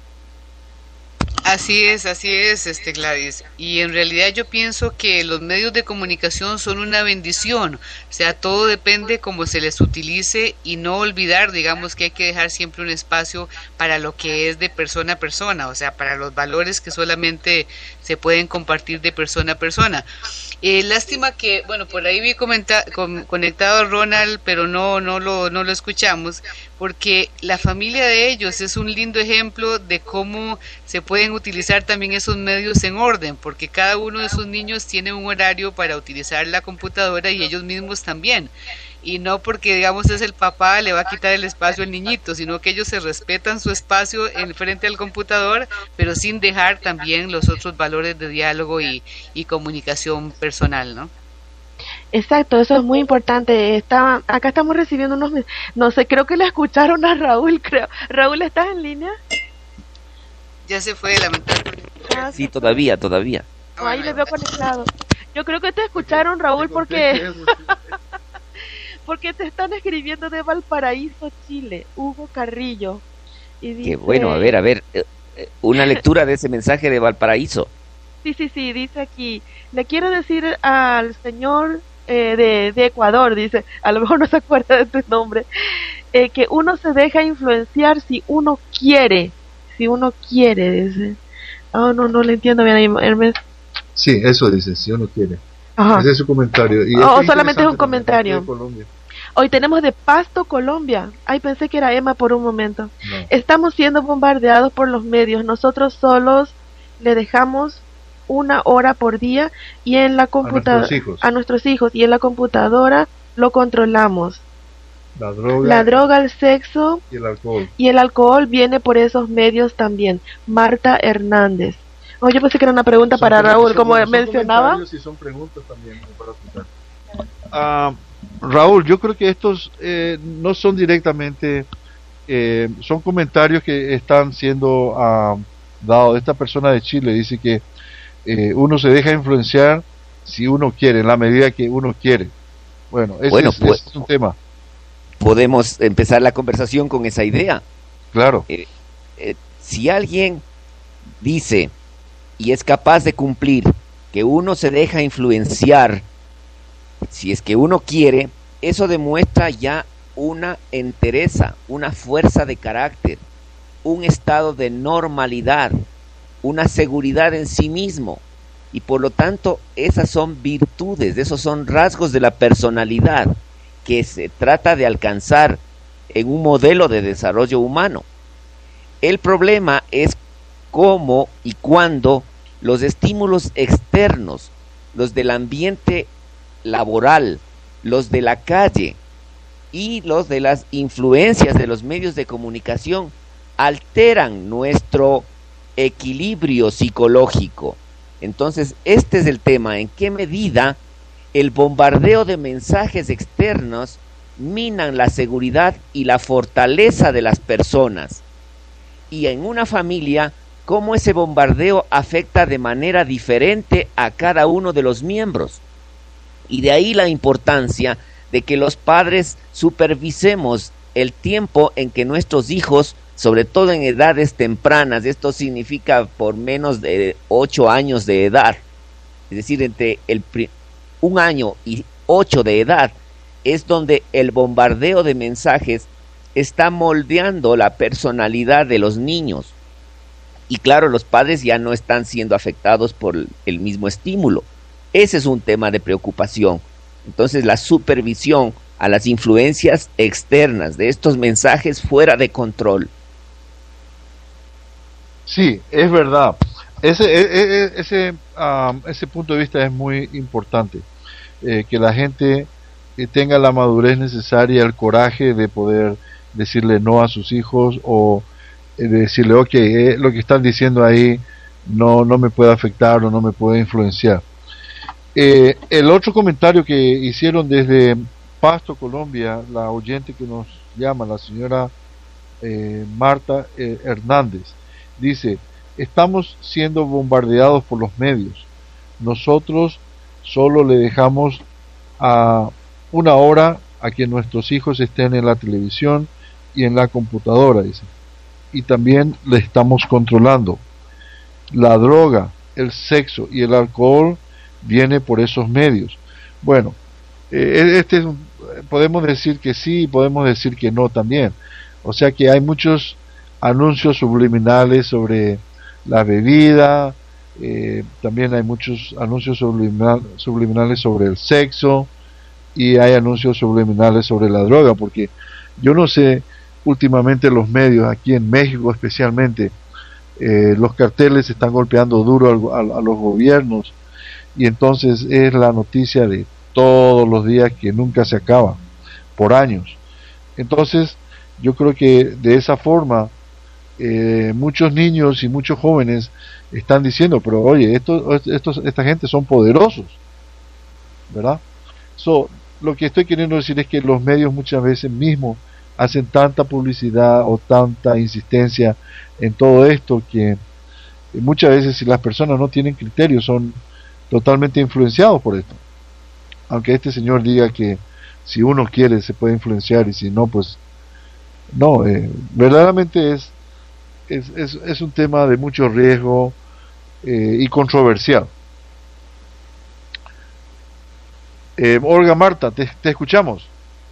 Así es, así es, este Gladys. Y en realidad yo pienso que los medios de comunicación son una bendición. O sea, todo depende cómo se les utilice, y no olvidar, digamos, que hay que dejar siempre un espacio para lo que es de persona a persona, o sea, para los valores que solamente se pueden compartir de persona a persona. Eh, lástima que, bueno, por ahí vi comenta, con, conectado a Ronald, pero no, no lo, no lo escuchamos, porque la familia de ellos es un lindo ejemplo de cómo se pueden utilizar también esos medios en orden, porque cada uno de esos niños tiene un horario para utilizar la computadora, y ellos mismos también. Y no porque, digamos, es el papá, le va a quitar el espacio al niñito, sino que ellos se respetan su espacio en frente al computador, pero sin dejar también los otros valores de diálogo y, y comunicación personal, ¿no? Exacto, eso es muy importante. Está, acá estamos recibiendo unos, no sé, creo que le escucharon a Raúl, creo. Raúl, ¿estás en línea? Ya se fue, lamentablemente. Ah, Sí, todavía, todavía. oh, ahí le veo conectado. Yo creo que te escucharon, Raúl, porque porque te están escribiendo de Valparaíso, Chile, Hugo Carrillo. Y dice... Qué bueno, a ver, a ver, eh, eh, una lectura de ese mensaje de Valparaíso. Sí, sí, sí, dice aquí, le quiero decir al señor eh, de, de Ecuador, dice, a lo mejor no se acuerda de tu nombre, eh, que uno se deja influenciar si uno quiere, si uno quiere, dice. Oh, no, no le entiendo bien ahí, Hermes. Sí, eso dice, si uno quiere. Ajá. Ese es su comentario. Y oh, es solamente es un también, comentario. Hoy tenemos de Pasto, Colombia. Ay, pensé que era Emma por un momento. No. Estamos siendo bombardeados por los medios. Nosotros solos le dejamos una hora por día y en la computadora a nuestros hijos y en la computadora lo controlamos. La droga, la droga, el sexo y el alcohol. Y el alcohol viene por esos medios también. Marta Hernández. Oh, yo pensé que era una pregunta son para Raúl, como son mencionaba. Y son preguntas también para uh, Raúl, yo creo que estos eh, no son directamente, eh, son comentarios que están siendo uh, dados. Esta persona de Chile dice que eh, uno se deja influenciar si uno quiere, en la medida que uno quiere. Bueno, ese, bueno, es, pues, ese es un tema. Podemos empezar la conversación con esa idea. Claro. Eh, eh, si alguien dice y es capaz de cumplir que uno se deja influenciar, si es que uno quiere, eso demuestra ya una entereza, una fuerza de carácter, un estado de normalidad, una seguridad en sí mismo, y por lo tanto esas son virtudes, esos son rasgos de la personalidad que se trata de alcanzar en un modelo de desarrollo humano. El problema es cómo y cuándo los estímulos externos, los del ambiente laboral, los de la calle y los de las influencias de los medios de comunicación alteran nuestro equilibrio psicológico. Entonces, este es el tema, en qué medida el bombardeo de mensajes externos minan la seguridad y la fortaleza de las personas. Y en una familia, cómo ese bombardeo afecta de manera diferente a cada uno de los miembros. Y de ahí la importancia de que los padres supervisemos el tiempo en que nuestros hijos, sobre todo en edades tempranas, esto significa por menos de ocho años de edad, es decir, entre el un año y ocho de edad, es donde el bombardeo de mensajes está moldeando la personalidad de los niños. Y claro, los padres ya no están siendo afectados por el mismo estímulo. Ese es un tema de preocupación. Entonces, la supervisión a las influencias externas de estos mensajes fuera de control. Sí, es verdad. Ese, ese, ese, um, ese punto de vista es muy importante. Eh, que la gente eh, tenga la madurez necesaria, el coraje de poder decirle no a sus hijos o eh, decirle, ok, eh, lo que están diciendo ahí no, no me puede afectar o no me puede influenciar. Eh, el otro comentario que hicieron desde Pasto, Colombia, la oyente que nos llama, la señora eh, Marta eh, Hernández, dice, estamos siendo bombardeados por los medios. Nosotros solo le dejamos a una hora a que nuestros hijos estén en la televisión y en la computadora, dice. Y también le estamos controlando. La droga, el sexo y el alcohol viene por esos medios. Bueno, eh, este es un, podemos decir que sí y podemos decir que no también. O sea que hay muchos anuncios subliminales sobre la bebida, eh, también hay muchos anuncios subliminal, subliminales sobre el sexo y hay anuncios subliminales sobre la droga, porque yo no sé, últimamente los medios, aquí en México especialmente, eh, los carteles están golpeando duro a, a, a los gobiernos y entonces es la noticia de todos los días que nunca se acaba, por años. Entonces yo creo que de esa forma eh, muchos niños y muchos jóvenes están diciendo, pero oye, estos, estos, esta gente son poderosos, ¿verdad? So, lo que estoy queriendo decir es que los medios muchas veces mismos hacen tanta publicidad o tanta insistencia en todo esto que muchas veces, si las personas no tienen criterios, son totalmente influenciados por esto. Aunque este señor diga que si uno quiere se puede influenciar y si no, pues no, eh, verdaderamente es, es, es, es un tema de mucho riesgo eh, y controversial. Eh, Olga Marta, te, te escuchamos.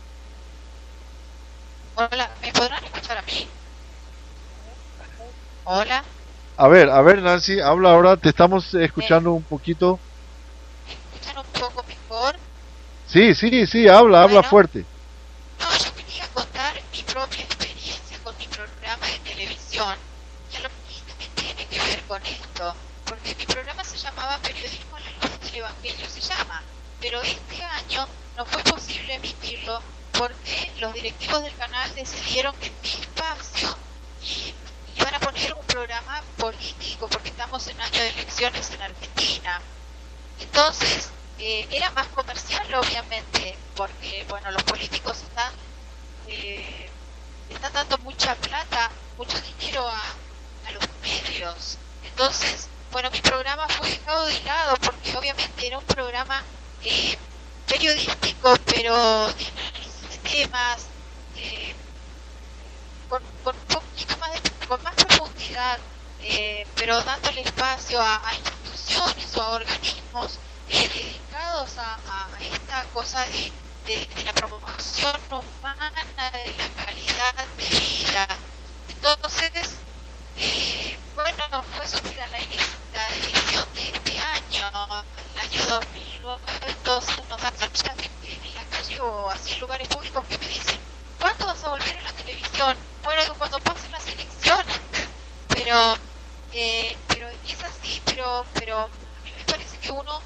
Hola, ¿me podrán escuchar a mí? Hola. A ver, a ver Nancy, habla ahora, te estamos escuchando un poquito. ¿Me escuchan un poco mejor? Sí, sí, sí, habla, habla fuerte. No, yo quería contar mi propia experiencia con mi programa de televisión. Ya lo que tiene que ver con esto, porque mi programa se llamaba Periodismo a la Luz del Evangelio, se llama, pero este año no fue posible emitirlo porque los directivos del canal decidieron que en mi espacio iban a poner un programa político, porque estamos en año de elecciones en Argentina. Entonces, eh, era más comercial, obviamente, porque, bueno, los políticos están, eh, están dando mucha plata, mucho dinero a, a los medios. Entonces, bueno, mi programa fue dejado de lado, porque obviamente era un programa eh, periodístico, pero de análisis de temas, eh, con, con un poquito más de, con más profundidad, eh, pero dándole espacio a, a instituciones o a organismos eh, dedicados a, a esta cosa de, de, de la promoción humana, de la calidad de vida. Entonces, eh, bueno, fue subida la, la edición de este año, el año dos mil nueve, entonces nos dan mucha gente en la calle o así en lugares públicos que me dicen, ¿cuándo vas a volver a la televisión? Bueno, cuando pasen las elecciones. Pero, eh, pero es así, pero, pero a mí me parece que uno,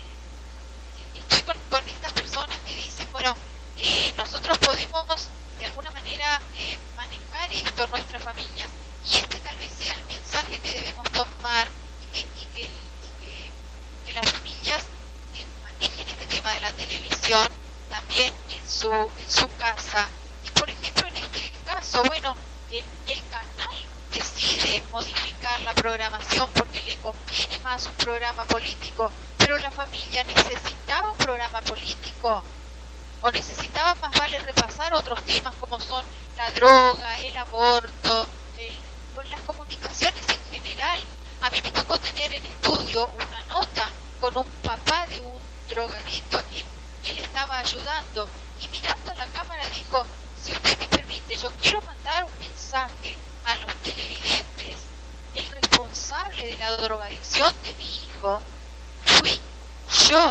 eh, estoy con, con estas personas que dicen, bueno, eh, nosotros podemos de alguna manera eh, manejar esto en nuestra familia, y este tal vez sea el mensaje que debemos tomar, y que, y que, y que, que las familias eh, manejen este tema de la televisión también en su, en su casa. Y por ejemplo, en este caso, bueno, el, el canal decide modificar la programación porque le conviene más un programa político, pero la familia necesitaba un programa político, o necesitaba más vale repasar otros temas como son la droga, el aborto, eh, las comunicaciones en general. A mí me tocó tener en estudio una nota con un papá de un drogadicto que, que le estaba ayudando, y mirando a la cámara dijo, si usted me permite, yo quiero mandar un mensaje a los televidentes. El responsable de la drogadicción de mi hijo fui yo,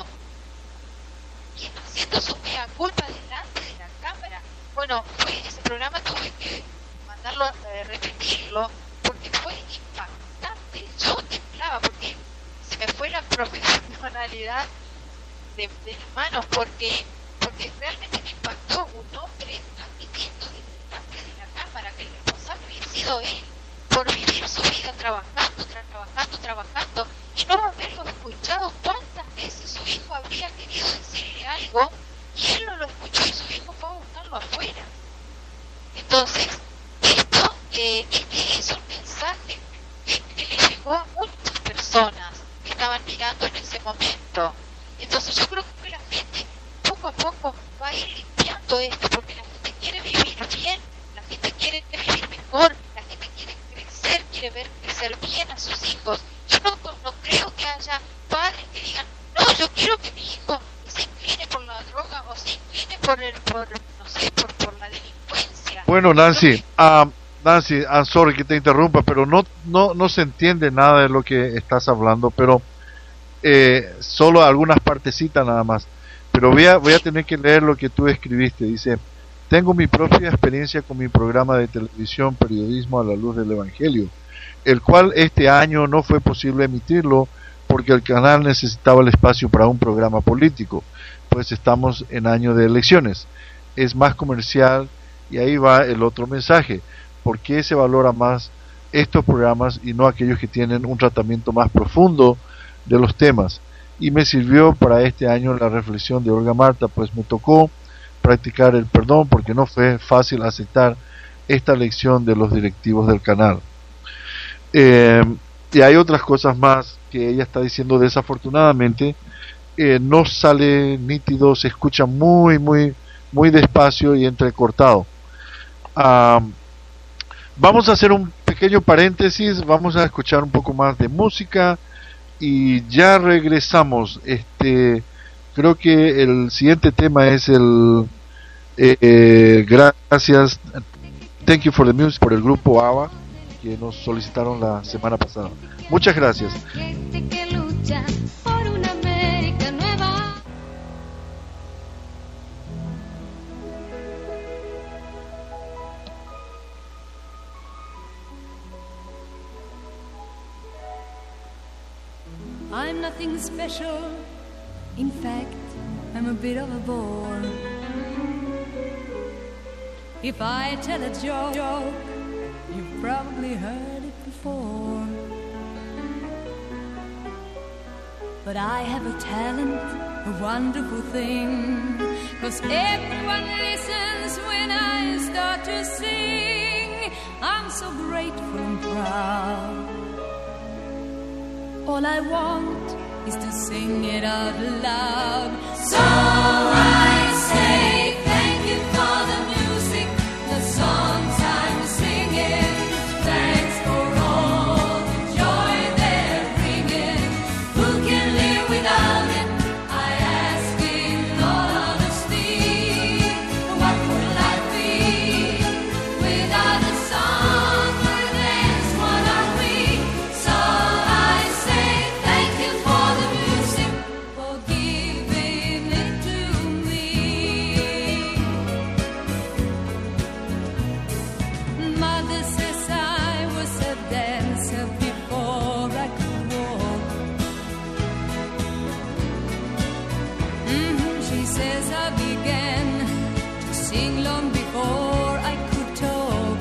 y haciendo su mea culpa delante de la cámara. Bueno, fue ese programa, tuve que mandarlo a eh, repetirlo porque fue impactante. Yo temblaba porque se me fue la profesionalidad de, de las manos, porque porque realmente me impactó un hombre admitiendo delante de la cámara que el responsable había sido él por vivir su vida trabajando, tra trabajando, trabajando, y no haberlo escuchado. ¿Cuántas veces su hijo habría querido decirle algo y él no lo escuchó y su hijo fue a buscarlo afuera? Entonces, esto eh, es un mensaje que, que le llegó a muchas personas que estaban mirando en ese momento. Entonces yo creo que la gente poco a poco va a ir limpiando esto, porque la gente quiere vivir bien, la gente quiere vivir mejor, la gente quiere crecer, quiere ver crecer bien a sus hijos. Yo no, no creo que haya padres que digan, no, yo quiero que mi hijo se incline por la droga o se incline por el, por, no sé, por, por la delincuencia. Bueno, Nancy, um, Nancy, I'm sorry que te interrumpa, pero no, no, no se entiende nada de lo que estás hablando, pero eh, solo algunas partecitas nada más. Pero voy a, voy a tener que leer lo que tú escribiste. Dice, tengo mi propia experiencia con mi programa de televisión Periodismo a la Luz del Evangelio, el cual este año no fue posible emitirlo porque el canal necesitaba el espacio para un programa político, pues estamos en año de elecciones. Es más comercial, y ahí va el otro mensaje. ¿Por qué se valora más estos programas y no aquellos que tienen un tratamiento más profundo de los temas? y me sirvió para este año la reflexión de Olga Marta, pues me tocó practicar el perdón porque no fue fácil aceptar esta lección de los directivos del canal. Eh, y hay otras cosas más que ella está diciendo. Desafortunadamente eh, no sale nítido, se escucha muy muy muy despacio y entrecortado. Uh, vamos a hacer un pequeño paréntesis, vamos a escuchar un poco más de música y ya regresamos. Este, creo que el siguiente tema es el eh, eh, gracias, Thank You for the Music, por el grupo ABBA, que nos solicitaron la semana pasada. Muchas gracias. Gente que lucha por una América nueva. I'm nothing special. In fact, I'm a bit of a bore. If I tell a joke, you've probably heard it before. But I have a talent, a wonderful thing, 'cause everyone listens when I start to sing. I'm so grateful and proud. All I want is to sing it out loud. So I say thank you for the music, the songs I'm singing. Thanks for all the joy they're bringing. Who can live without it? I ask in all honesty. What would life be without a song or a dance? What are we? So I say thank you for the music, for giving it to me. Mother says I was a dancer before I could walk. Mhm, she says I began to sing long before I could talk.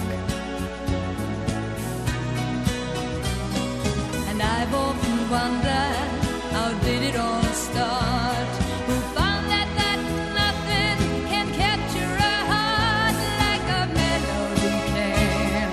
And I've often wondered, how did it all start? Who found that, that nothing can capture a heart like a melody can?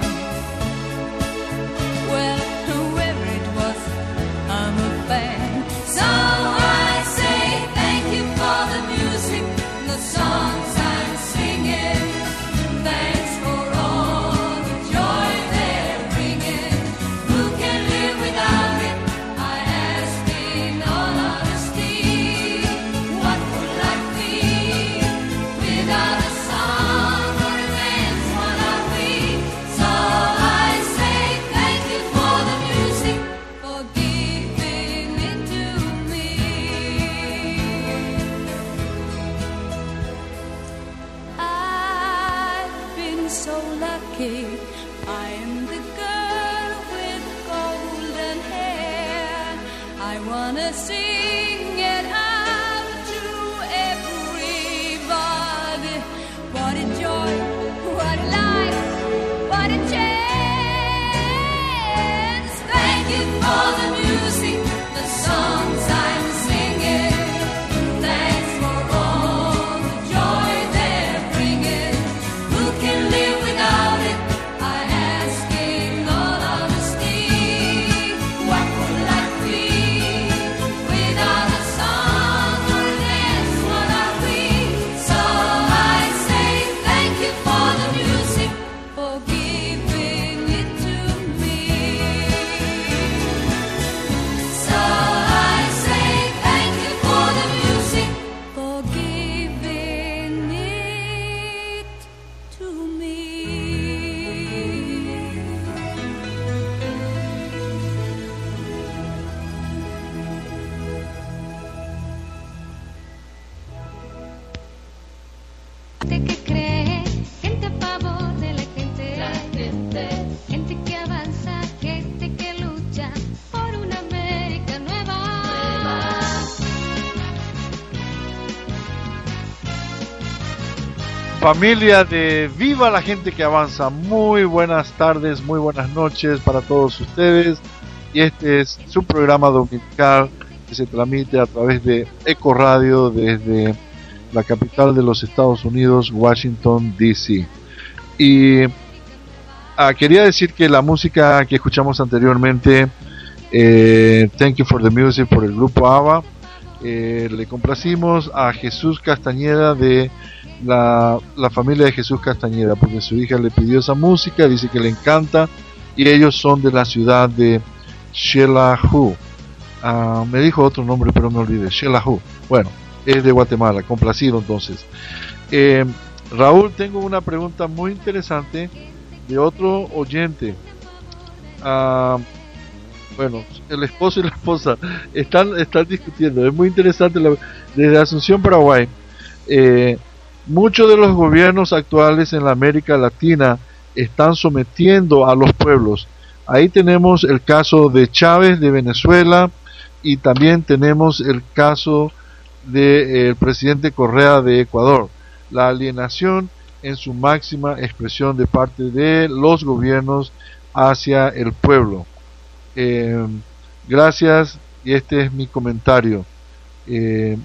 Well, whoever it was, I'm a fan. So I say thank you for the music, the songs I'm singing. Thanks for all the joy they're bringing. Who can live without it? I ask in all honesty. What would life be without a song or a dance? What are we? So I say thank you for the music, for giving it to me. I've been so lucky. I am the girl with golden hair. I wanna sing it out to everybody. What a joy, what a life, what a chance. Thank you for the music, the songs I'm singing. Thanks for all the joy they're bringing. Who can live without it? I ask in all honesty. What would life be without a song or a dance? What are we? So I say thank you for the music, for giving it to me. So I say thank you for the music, for giving it to me. Gente que cree, gente a favor de la gente. Gente que avanza, gente que lucha por una América nueva. Familia de Viva la Gente que Avanza, muy buenas tardes, muy buenas noches para todos ustedes. Y este es su programa dominical que se transmite a través de Eco Radio desde la capital de los Estados Unidos, Washington, D C Y ah, quería decir que la música que escuchamos anteriormente, eh, Thank You for the Music, por el grupo ABBA, eh, le complacimos a Jesús Castañeda de la, la familia de Jesús Castañeda, porque su hija le pidió esa música, dice que le encanta, y ellos son de la ciudad de Xelajú. Uh, me dijo otro nombre pero me olvidé. Xelajú. Bueno, es de Guatemala. Complacido entonces. eh, Raúl, tengo una pregunta muy interesante de otro oyente. Uh, bueno, el esposo y la esposa están, están discutiendo. Es muy interesante. La, desde Asunción, Paraguay, eh, muchos de los gobiernos actuales en la América Latina están sometiendo a los pueblos. Ahí tenemos el caso de Chávez de Venezuela, y también tenemos el caso del eh, presidente Correa de Ecuador. La alienación en su máxima expresión de parte de los gobiernos hacia el pueblo. Eh, gracias, y este es mi comentario. Eh,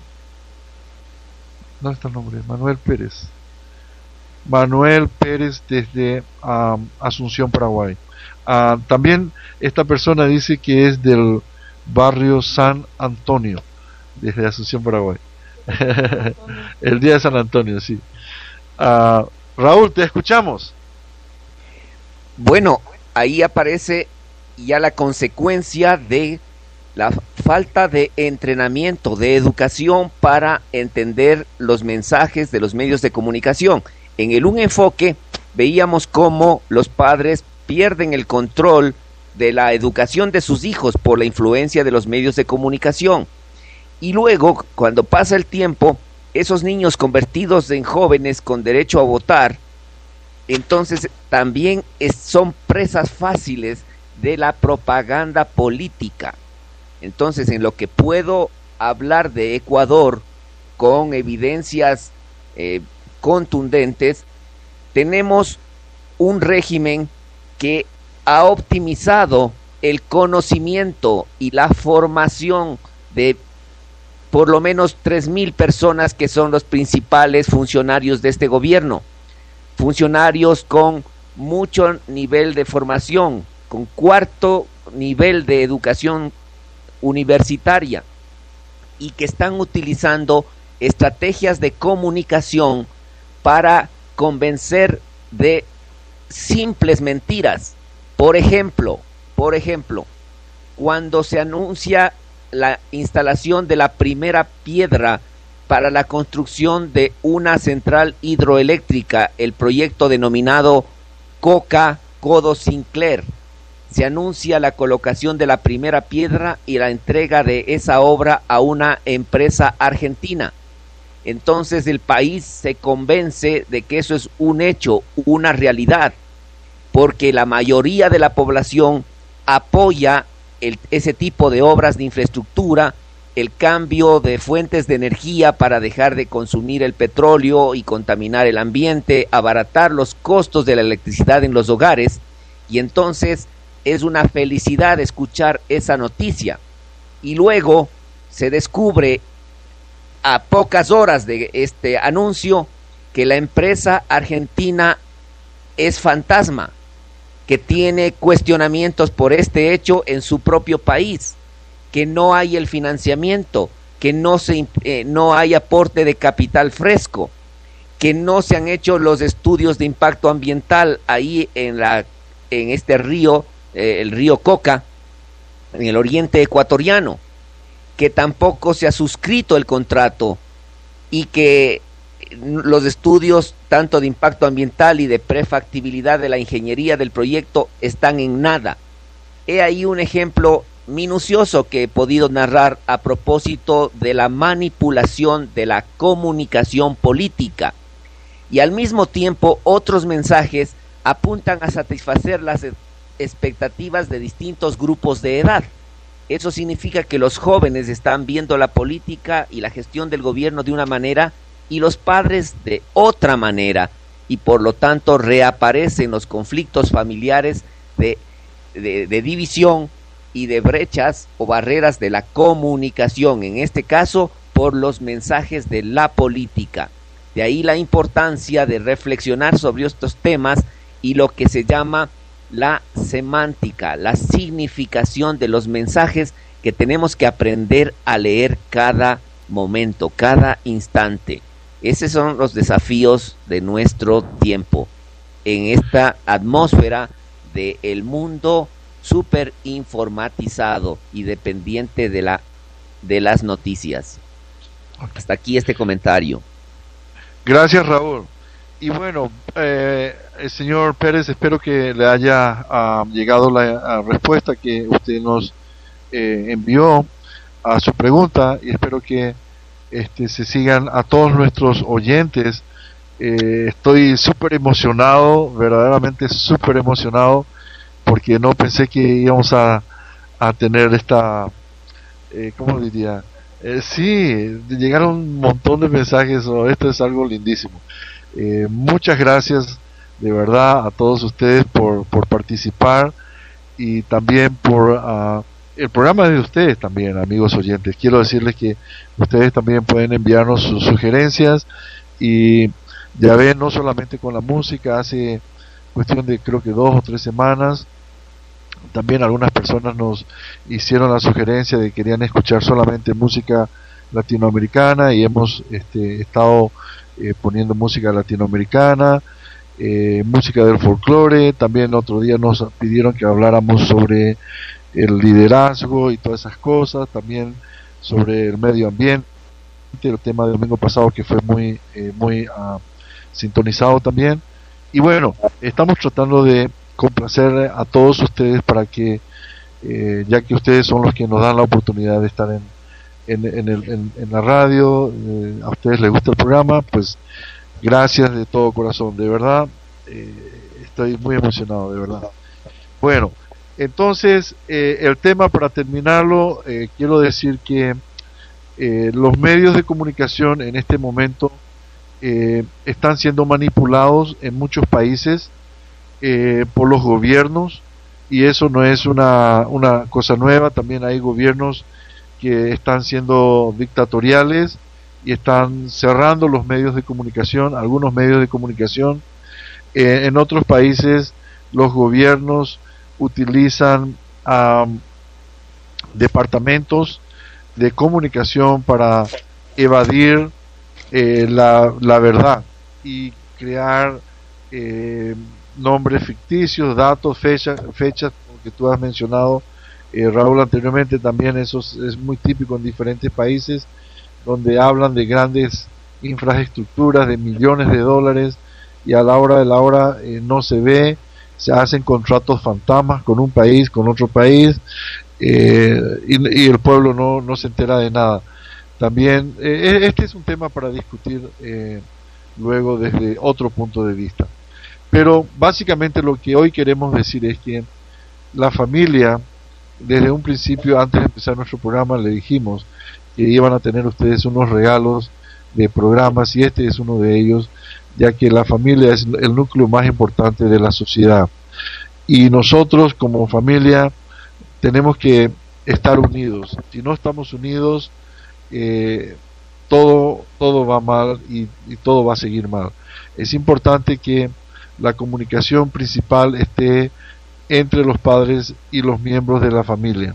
¿Dónde está el nombre? Manuel Pérez. Manuel Pérez desde um, Asunción, Paraguay. Uh, también esta persona dice que es del barrio San Antonio, desde Asunción, Paraguay. El día de San Antonio, sí. Uh, Raúl, te escuchamos. Bueno, ahí aparece ya la consecuencia de la falta de entrenamiento, de educación para entender los mensajes de los medios de comunicación. En el un enfoque veíamos cómo los padres pierden el control de la educación de sus hijos por la influencia de los medios de comunicación. Y luego, cuando pasa el tiempo, esos niños convertidos en jóvenes con derecho a votar, entonces también es, son presas fáciles de la propaganda política. Entonces, en lo que puedo hablar de Ecuador con evidencias eh, contundentes, tenemos un régimen que ha optimizado el conocimiento y la formación de por lo menos tres mil personas que son los principales funcionarios de este gobierno, funcionarios con mucho nivel de formación, con cuarto nivel de educación universitaria, y que están utilizando estrategias de comunicación para convencer de simples mentiras. Por ejemplo, por ejemplo, cuando se anuncia la instalación de la primera piedra para la construcción de una central hidroeléctrica, el proyecto denominado Coca Codo Sinclair, se anuncia la colocación de la primera piedra y la entrega de esa obra a una empresa argentina. Entonces el país se convence de que eso es un hecho, una realidad, porque la mayoría de la población apoya el, ese tipo de obras de infraestructura, el cambio de fuentes de energía para dejar de consumir el petróleo y contaminar el ambiente, abaratar los costos de la electricidad en los hogares, y entonces es una felicidad escuchar esa noticia. Y luego se descubre a pocas horas de este anuncio que la empresa argentina es fantasma, que tiene cuestionamientos por este hecho en su propio país, que no hay el financiamiento, que no se eh, no hay aporte de capital fresco, que no se han hecho los estudios de impacto ambiental ahí en la en este río, eh, el río Coca, en el oriente ecuatoriano, que tampoco se ha suscrito el contrato, y que los estudios tanto de impacto ambiental y de prefactibilidad de la ingeniería del proyecto están en nada. He ahí un ejemplo minucioso que he podido narrar a propósito de la manipulación de la comunicación política, y al mismo tiempo otros mensajes apuntan a satisfacer las expectativas de distintos grupos de edad. Eso significa que los jóvenes están viendo la política y la gestión del gobierno de una manera y los padres de otra manera, y por lo tanto reaparecen los conflictos familiares de, de, de división y de brechas o barreras de la comunicación, en este caso por los mensajes de la política. De ahí la importancia de reflexionar sobre estos temas y lo que se llama la semántica, la significación de los mensajes que tenemos que aprender a leer cada momento, cada instante. Esos son los desafíos de nuestro tiempo, en esta atmósfera del mundo súper informatizado y dependiente de, la, de las noticias. Hasta aquí este comentario. Gracias, Raúl. Y bueno, eh, el señor Pérez, espero que le haya uh, llegado la uh, respuesta que usted nos eh, envió a su pregunta, y espero que este, se sigan a todos nuestros oyentes. Eh, estoy súper emocionado, verdaderamente súper emocionado, porque no pensé que íbamos a, a tener esta, eh, ¿cómo diría? Eh, sí, llegaron un montón de mensajes, oh, esto es algo lindísimo. Eh, muchas gracias de verdad a todos ustedes por, por participar, y también por uh, el programa de ustedes también, amigos oyentes. Quiero decirles que ustedes también pueden enviarnos sus sugerencias, y ya ven, no solamente con la música, hace cuestión de creo que dos o tres semanas también algunas personas nos hicieron la sugerencia de que querían escuchar solamente música latinoamericana, y hemos este, estado eh, poniendo música latinoamericana, eh, música del folclore. También otro día nos pidieron que habláramos sobre el liderazgo y todas esas cosas, también sobre el medio ambiente, el tema del domingo pasado que fue muy eh, muy uh, sintonizado también. Y bueno, estamos tratando de complacer a todos ustedes para que, eh, ya que ustedes son los que nos dan la oportunidad de estar en, en, en, el, en, en la radio, eh, a ustedes les gusta el programa, pues gracias de todo corazón, de verdad, eh, estoy muy emocionado, de verdad. Bueno, entonces, eh, el tema para terminarlo, eh, quiero decir que eh, los medios de comunicación en este momento eh, están siendo manipulados en muchos países eh, por los gobiernos, y eso no es una, una cosa nueva. También hay gobiernos que están siendo dictatoriales y están cerrando los medios de comunicación, algunos medios de comunicación. Eh, en otros países los gobiernos utilizan um, departamentos de comunicación para evadir eh, la, la verdad y crear eh, nombres ficticios, datos, fechas, fechas que tú has mencionado, eh, Raúl, anteriormente. También eso es, es muy típico en diferentes países, donde hablan de grandes infraestructuras de millones de dólares, y a la hora de la hora eh, no se ve, se hacen contratos fantasmas con un país, con otro país, eh, y, y el pueblo no, no se entera de nada. También eh, este es un tema para discutir eh, luego desde otro punto de vista. Pero básicamente lo que hoy queremos decir es que la familia, desde un principio, antes de empezar nuestro programa, le dijimos que iban a tener ustedes unos regalos de programas, y este es uno de ellos, ya que la familia es el núcleo más importante de la sociedad, y nosotros como familia tenemos que estar unidos. Si no estamos unidos, eh, todo todo va mal, y, y todo va a seguir mal. Es importante que la comunicación principal esté entre los padres y los miembros de la familia,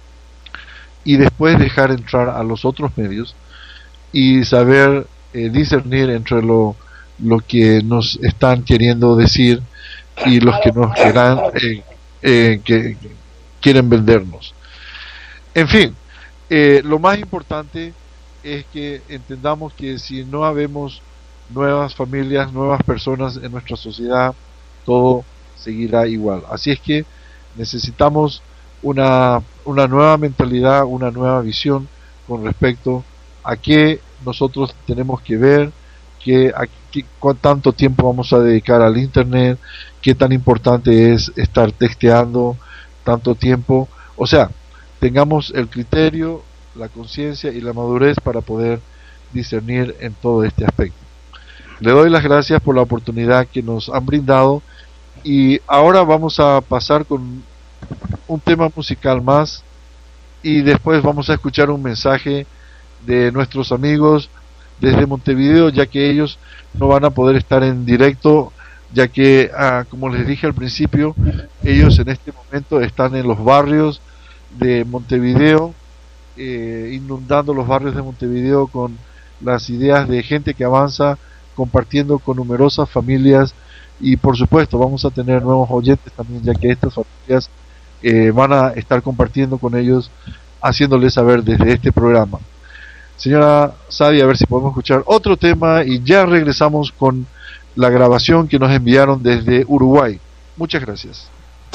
y después dejar entrar a los otros medios y saber eh, discernir entre lo lo que nos están queriendo decir y los que nos quieran, eh, eh, que quieren vendernos. En fin, eh, lo más importante es que entendamos que si no habemos nuevas familias, nuevas personas en nuestra sociedad, todo seguirá igual. Así es que necesitamos una, una nueva mentalidad, una nueva visión con respecto a qué nosotros tenemos que ver, que a qué, cuánto tiempo vamos a dedicar al internet, qué tan importante es estar texteando tanto tiempo. O sea, tengamos el criterio, la conciencia y la madurez para poder discernir en todo este aspecto. Le doy las gracias por la oportunidad que nos han brindado, y ahora vamos a pasar con un tema musical más y después vamos a escuchar un mensaje de nuestros amigos desde Montevideo, ya que ellos no van a poder estar en directo, ya que, ah, como les dije al principio, ellos en este momento están en los barrios de Montevideo, eh, inundando los barrios de Montevideo con las ideas de gente que avanza, compartiendo con numerosas familias, y por supuesto vamos a tener nuevos oyentes también, ya que estas familias eh, van a estar compartiendo con ellos, haciéndoles saber desde este programa. Señora Sadia, a ver si podemos escuchar otro tema y ya regresamos con la grabación que nos enviaron desde Uruguay. Muchas gracias.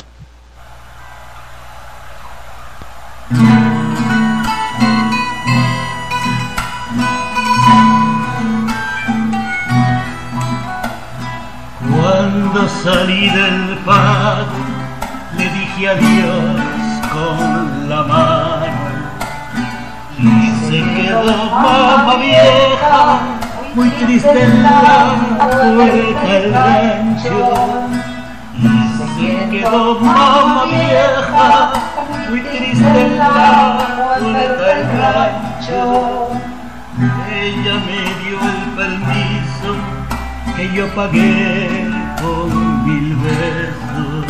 Cuando salí del pago, le dije adiós con la mano y se quedó mamá vieja, muy triste en la puerta del rancho. Y se quedó mamá vieja, muy triste en la puerta del rancho. Ella me dio el permiso que yo pagué con mil besos.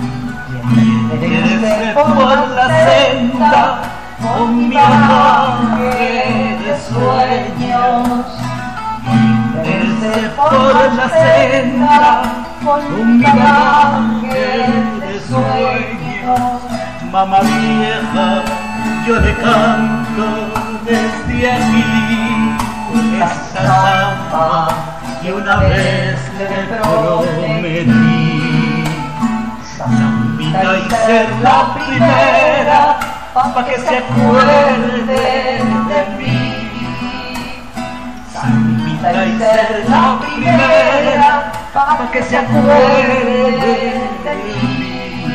Quédese por la senda con mi ángel de sueños. Quédese por la senda con mi ángel de sueños. Mamá vieja, yo le canto desde aquí esta samba que una vez le prometí. Sambita y ser la primera pa' que se acuerde de mí. Sambita y ser la primera pa' que se acuerde de mí.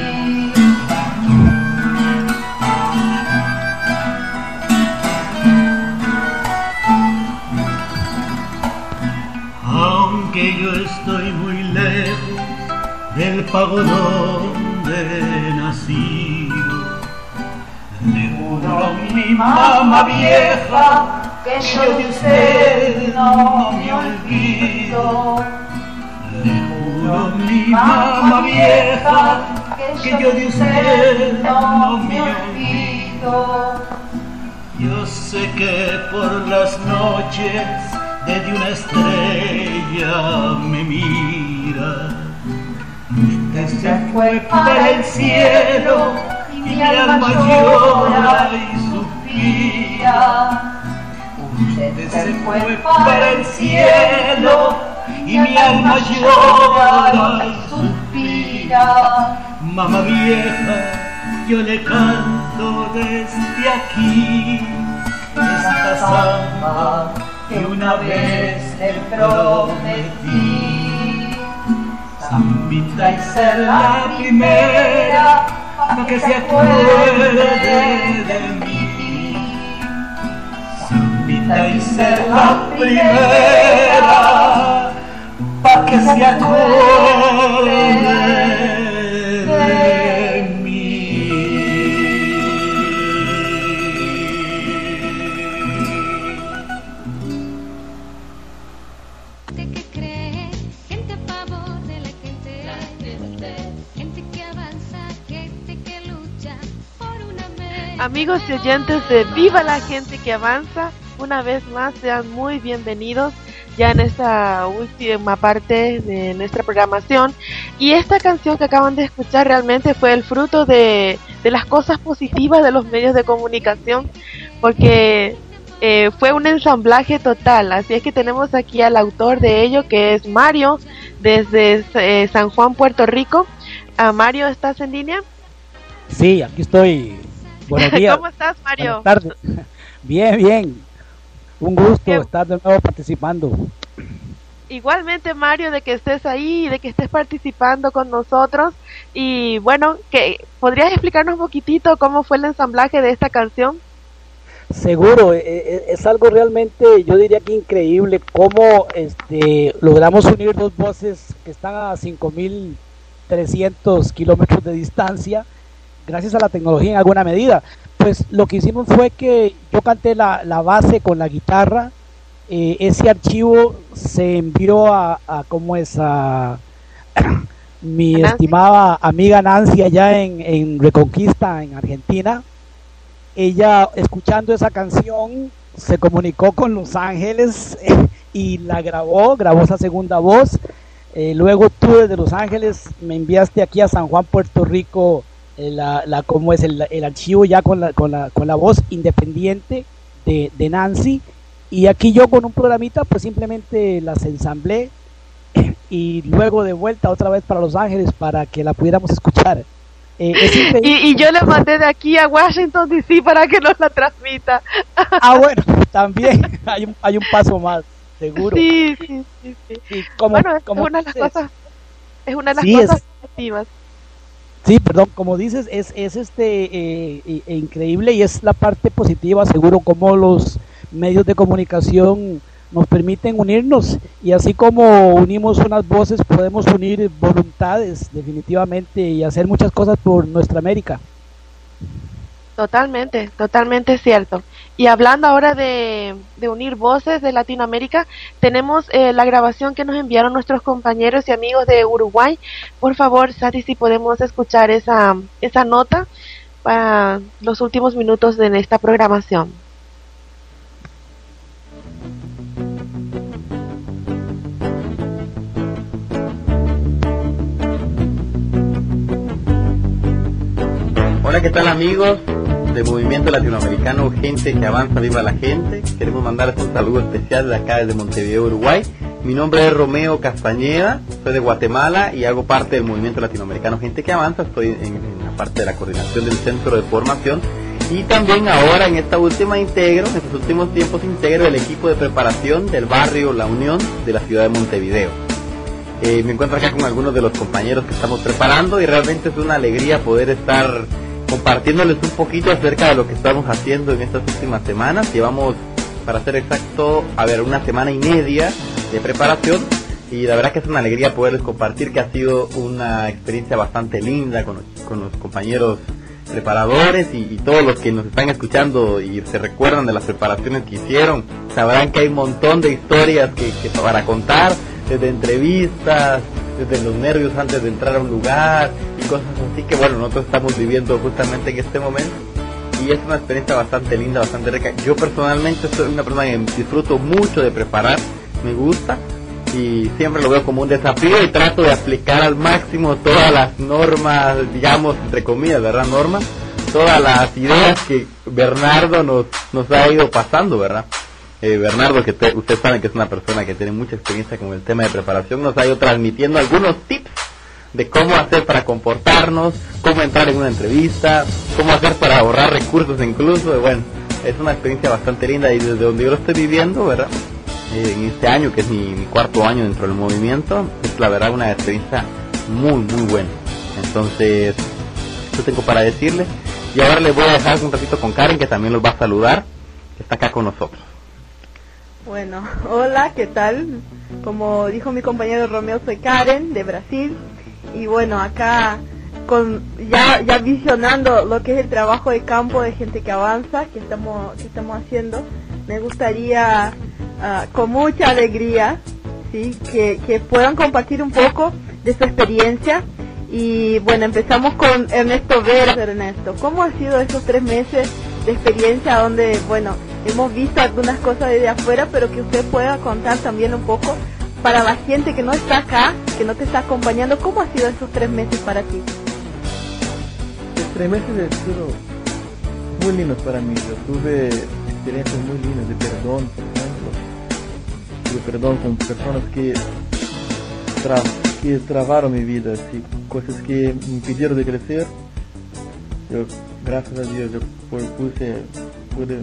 Aunque yo estoy muy lejos del pago donde he nacido, le juro a mi mamá vieja que yo de usted no me olvido. Le juro a mi mamá vieja que yo de usted no me olvido. Yo sé que por las noches desde una estrella me mira. Usted se fue para el cielo y mi alma llora y suspira. Usted se fue para el cielo y mi alma llora y suspira. Mamá vieja, yo le canto desde aquí esta samba que una vez le prometí. Sambita y ser la primera pa' que se acuerde de mí. Sambita y ser la primera pa' que se acuerde de mí. Amigos y oyentes de Viva la Gente que Avanza, una vez más sean muy bienvenidos ya en esta última parte de nuestra programación. Y esta canción que acaban de escuchar realmente fue el fruto de, de las cosas positivas de los medios de comunicación, porque eh, fue un ensamblaje total. Así es que tenemos aquí al autor de ello, que es Mario, desde eh, San Juan, Puerto Rico. Uh, Mario, ¿estás en línea? Sí, aquí estoy. Buenos días. ¿Cómo estás, Mario? Buenas tardes. Bien, bien. Un gusto ¿Qué? estar de nuevo participando. Igualmente, Mario, de que estés ahí, de que estés participando con nosotros. Y bueno, que ¿podrías explicarnos un poquitito cómo fue el ensamblaje de esta canción? Seguro, es algo realmente, yo diría que increíble, cómo este, logramos unir dos voces que están a cinco mil trescientos kilómetros de distancia, gracias a la tecnología en alguna medida. Pues lo que hicimos fue que yo canté la, la base con la guitarra, eh, ese archivo se envió a, a ¿cómo es? A mi Nancy. Estimada amiga Nancy allá en, en Reconquista, en Argentina. Ella, escuchando esa canción, se comunicó con Los Ángeles y la grabó, grabó esa segunda voz. Eh, luego tú desde Los Ángeles me enviaste aquí a San Juan, Puerto Rico, eh, la, la cómo es el, el archivo ya con la, con la, con la voz independiente de, de Nancy, y aquí yo con un programita pues simplemente las ensamblé y luego de vuelta otra vez para Los Ángeles para que la pudiéramos escuchar. Eh, y, y yo le mandé de aquí a Washington D C para que nos la transmita. Ah, bueno, también hay un, hay un paso más, seguro. Sí, sí, sí. sí. Y como, bueno, es, como una de las cosas, es una de las sí, cosas es, positivas. Sí, perdón, como dices, es, es este eh, eh, increíble, y es la parte positiva, seguro, como los medios de comunicación nos permiten unirnos, y así como unimos unas voces, podemos unir voluntades definitivamente y hacer muchas cosas por nuestra América. Totalmente, totalmente cierto. Y hablando ahora de, de unir voces de Latinoamérica, tenemos eh, la grabación que nos enviaron nuestros compañeros y amigos de Uruguay. Por favor, Sati, si podemos escuchar esa, esa nota para los últimos minutos de esta programación. Hola, ¿qué tal amigos del Movimiento Latinoamericano Gente que Avanza, Viva la Gente? Queremos mandarles un saludo especial de acá desde Montevideo, Uruguay. Mi nombre es Romeo Castañeda, soy de Guatemala y hago parte del Movimiento Latinoamericano Gente que Avanza. Estoy en, en la parte de la coordinación del Centro de Formación, y también ahora en esta última integro, en estos últimos tiempos integro el equipo de preparación del barrio La Unión de la ciudad de Montevideo. Eh, me encuentro acá con algunos de los compañeros que estamos preparando y realmente es una alegría poder estar compartiéndoles un poquito acerca de lo que estamos haciendo en estas últimas semanas. Llevamos, para ser exacto, a ver, una semana y media de preparación, y la verdad que es una alegría poderles compartir que ha sido una experiencia bastante linda con los, con los compañeros preparadores, y, y todos los que nos están escuchando y se recuerdan de las preparaciones que hicieron, sabrán que hay un montón de historias que, que para contar, desde entrevistas, desde los nervios antes de entrar a un lugar y cosas así que bueno, nosotros estamos viviendo justamente en este momento, y es una experiencia bastante linda, bastante rica. Yo personalmente soy una persona que disfruto mucho de preparar, me gusta y siempre lo veo como un desafío, y trato de aplicar al máximo todas las normas, digamos, entre comillas, ¿verdad? Normas, todas las ideas que Bernardo nos, nos ha ido pasando, ¿verdad? Eh, Bernardo, que te, usted sabe que es una persona que tiene mucha experiencia con el tema de preparación, nos ha ido transmitiendo algunos tips de cómo hacer para comportarnos, cómo entrar en una entrevista, cómo hacer para ahorrar recursos incluso. Y bueno, es una experiencia bastante linda, y desde donde yo lo estoy viviendo, ¿verdad? Eh, en este año, que es mi, mi cuarto año dentro del movimiento, es la verdad una experiencia muy, muy buena. Entonces, eso tengo para decirles. Y ahora les voy a dejar un ratito con Karen, que también los va a saludar, que está acá con nosotros. Bueno, hola, ¿qué tal? Como dijo mi compañero Romeo, soy Karen, de Brasil. Y bueno, acá con ya ya visionando lo que es el trabajo de campo de Gente que Avanza que estamos que estamos haciendo, me gustaría uh, con mucha alegría, sí, que, que puedan compartir un poco de su experiencia. Y bueno, empezamos con Ernesto Vera. Ernesto, ¿cómo ha sido esos tres meses de experiencia donde, bueno, hemos visto algunas cosas desde afuera, pero que usted pueda contar también un poco para la gente que no está acá, que no te está acompañando? ¿Cómo ha sido esos tres meses para ti? Los tres meses han sido muy lindos para mí. Yo tuve experiencias muy lindas de perdón, por ejemplo. Tuve perdón con personas que, tra que trabaron mi vida, así, cosas que me impidieron de crecer. Yo, gracias a Dios, yo puse, pude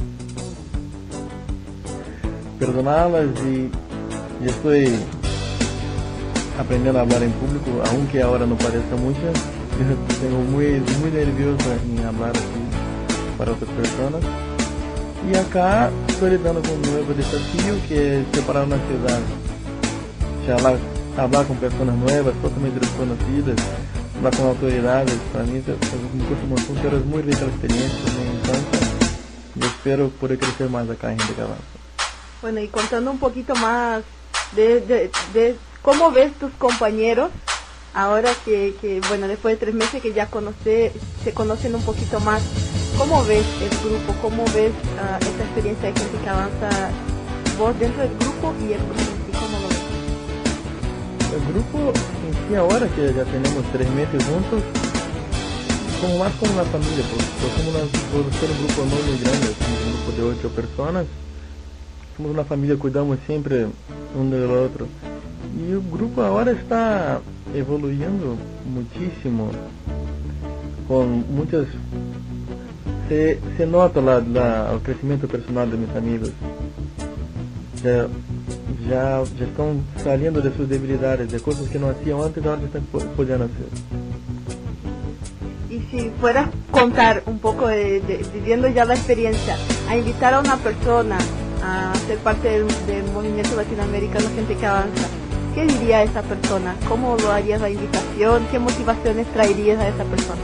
perdonarlas, y yo estoy aprendiendo a hablar en público, aunque ahora no parezca mucho. Yo tengo muy, muy nervioso en hablar aquí para otras personas. Y acá estoy lidando con un nuevo desafío, que es separar una ciudad, hablar, hablar con personas nuevas, totalmente desconocidas, hablar con autoridades. Para mí es un curso muy punto, pero es muy rica la experiencia, me encanta. Yo espero poder crecer más acá en Gente que Avanza. Bueno, y contando un poquito más de, de, de cómo ves tus compañeros, ahora que, que, bueno, después de tres meses que ya conoce, se conocen un poquito más, ¿cómo ves el grupo? ¿Cómo ves uh, esta experiencia de Gente que Avanza, vos dentro del grupo y el grupo en sí? ¿Cómo lo ves? El grupo en sí ahora que ya tenemos tres meses juntos, como más como una familia, pues, pues somos una, por ser un grupo no muy grande, somos un grupo de ocho personas, somos una familia, cuidamos siempre uno del otro. Y el grupo ahora está evolucionando muchísimo, con muchas, se, se nota la, la, el crecimiento personal de mis amigos. Ya, ya, ya están saliendo de sus debilidades, de cosas que no hacían antes, ahora están pudiendo hacer. Y si fueras contar un poco de, de, viviendo ya la experiencia, a invitar a una persona a ser parte del, del movimiento latinoamericano Gente que Avanza, ¿qué diría esa persona? ¿Cómo lo harías la invitación? ¿Qué motivaciones traerías a esa persona?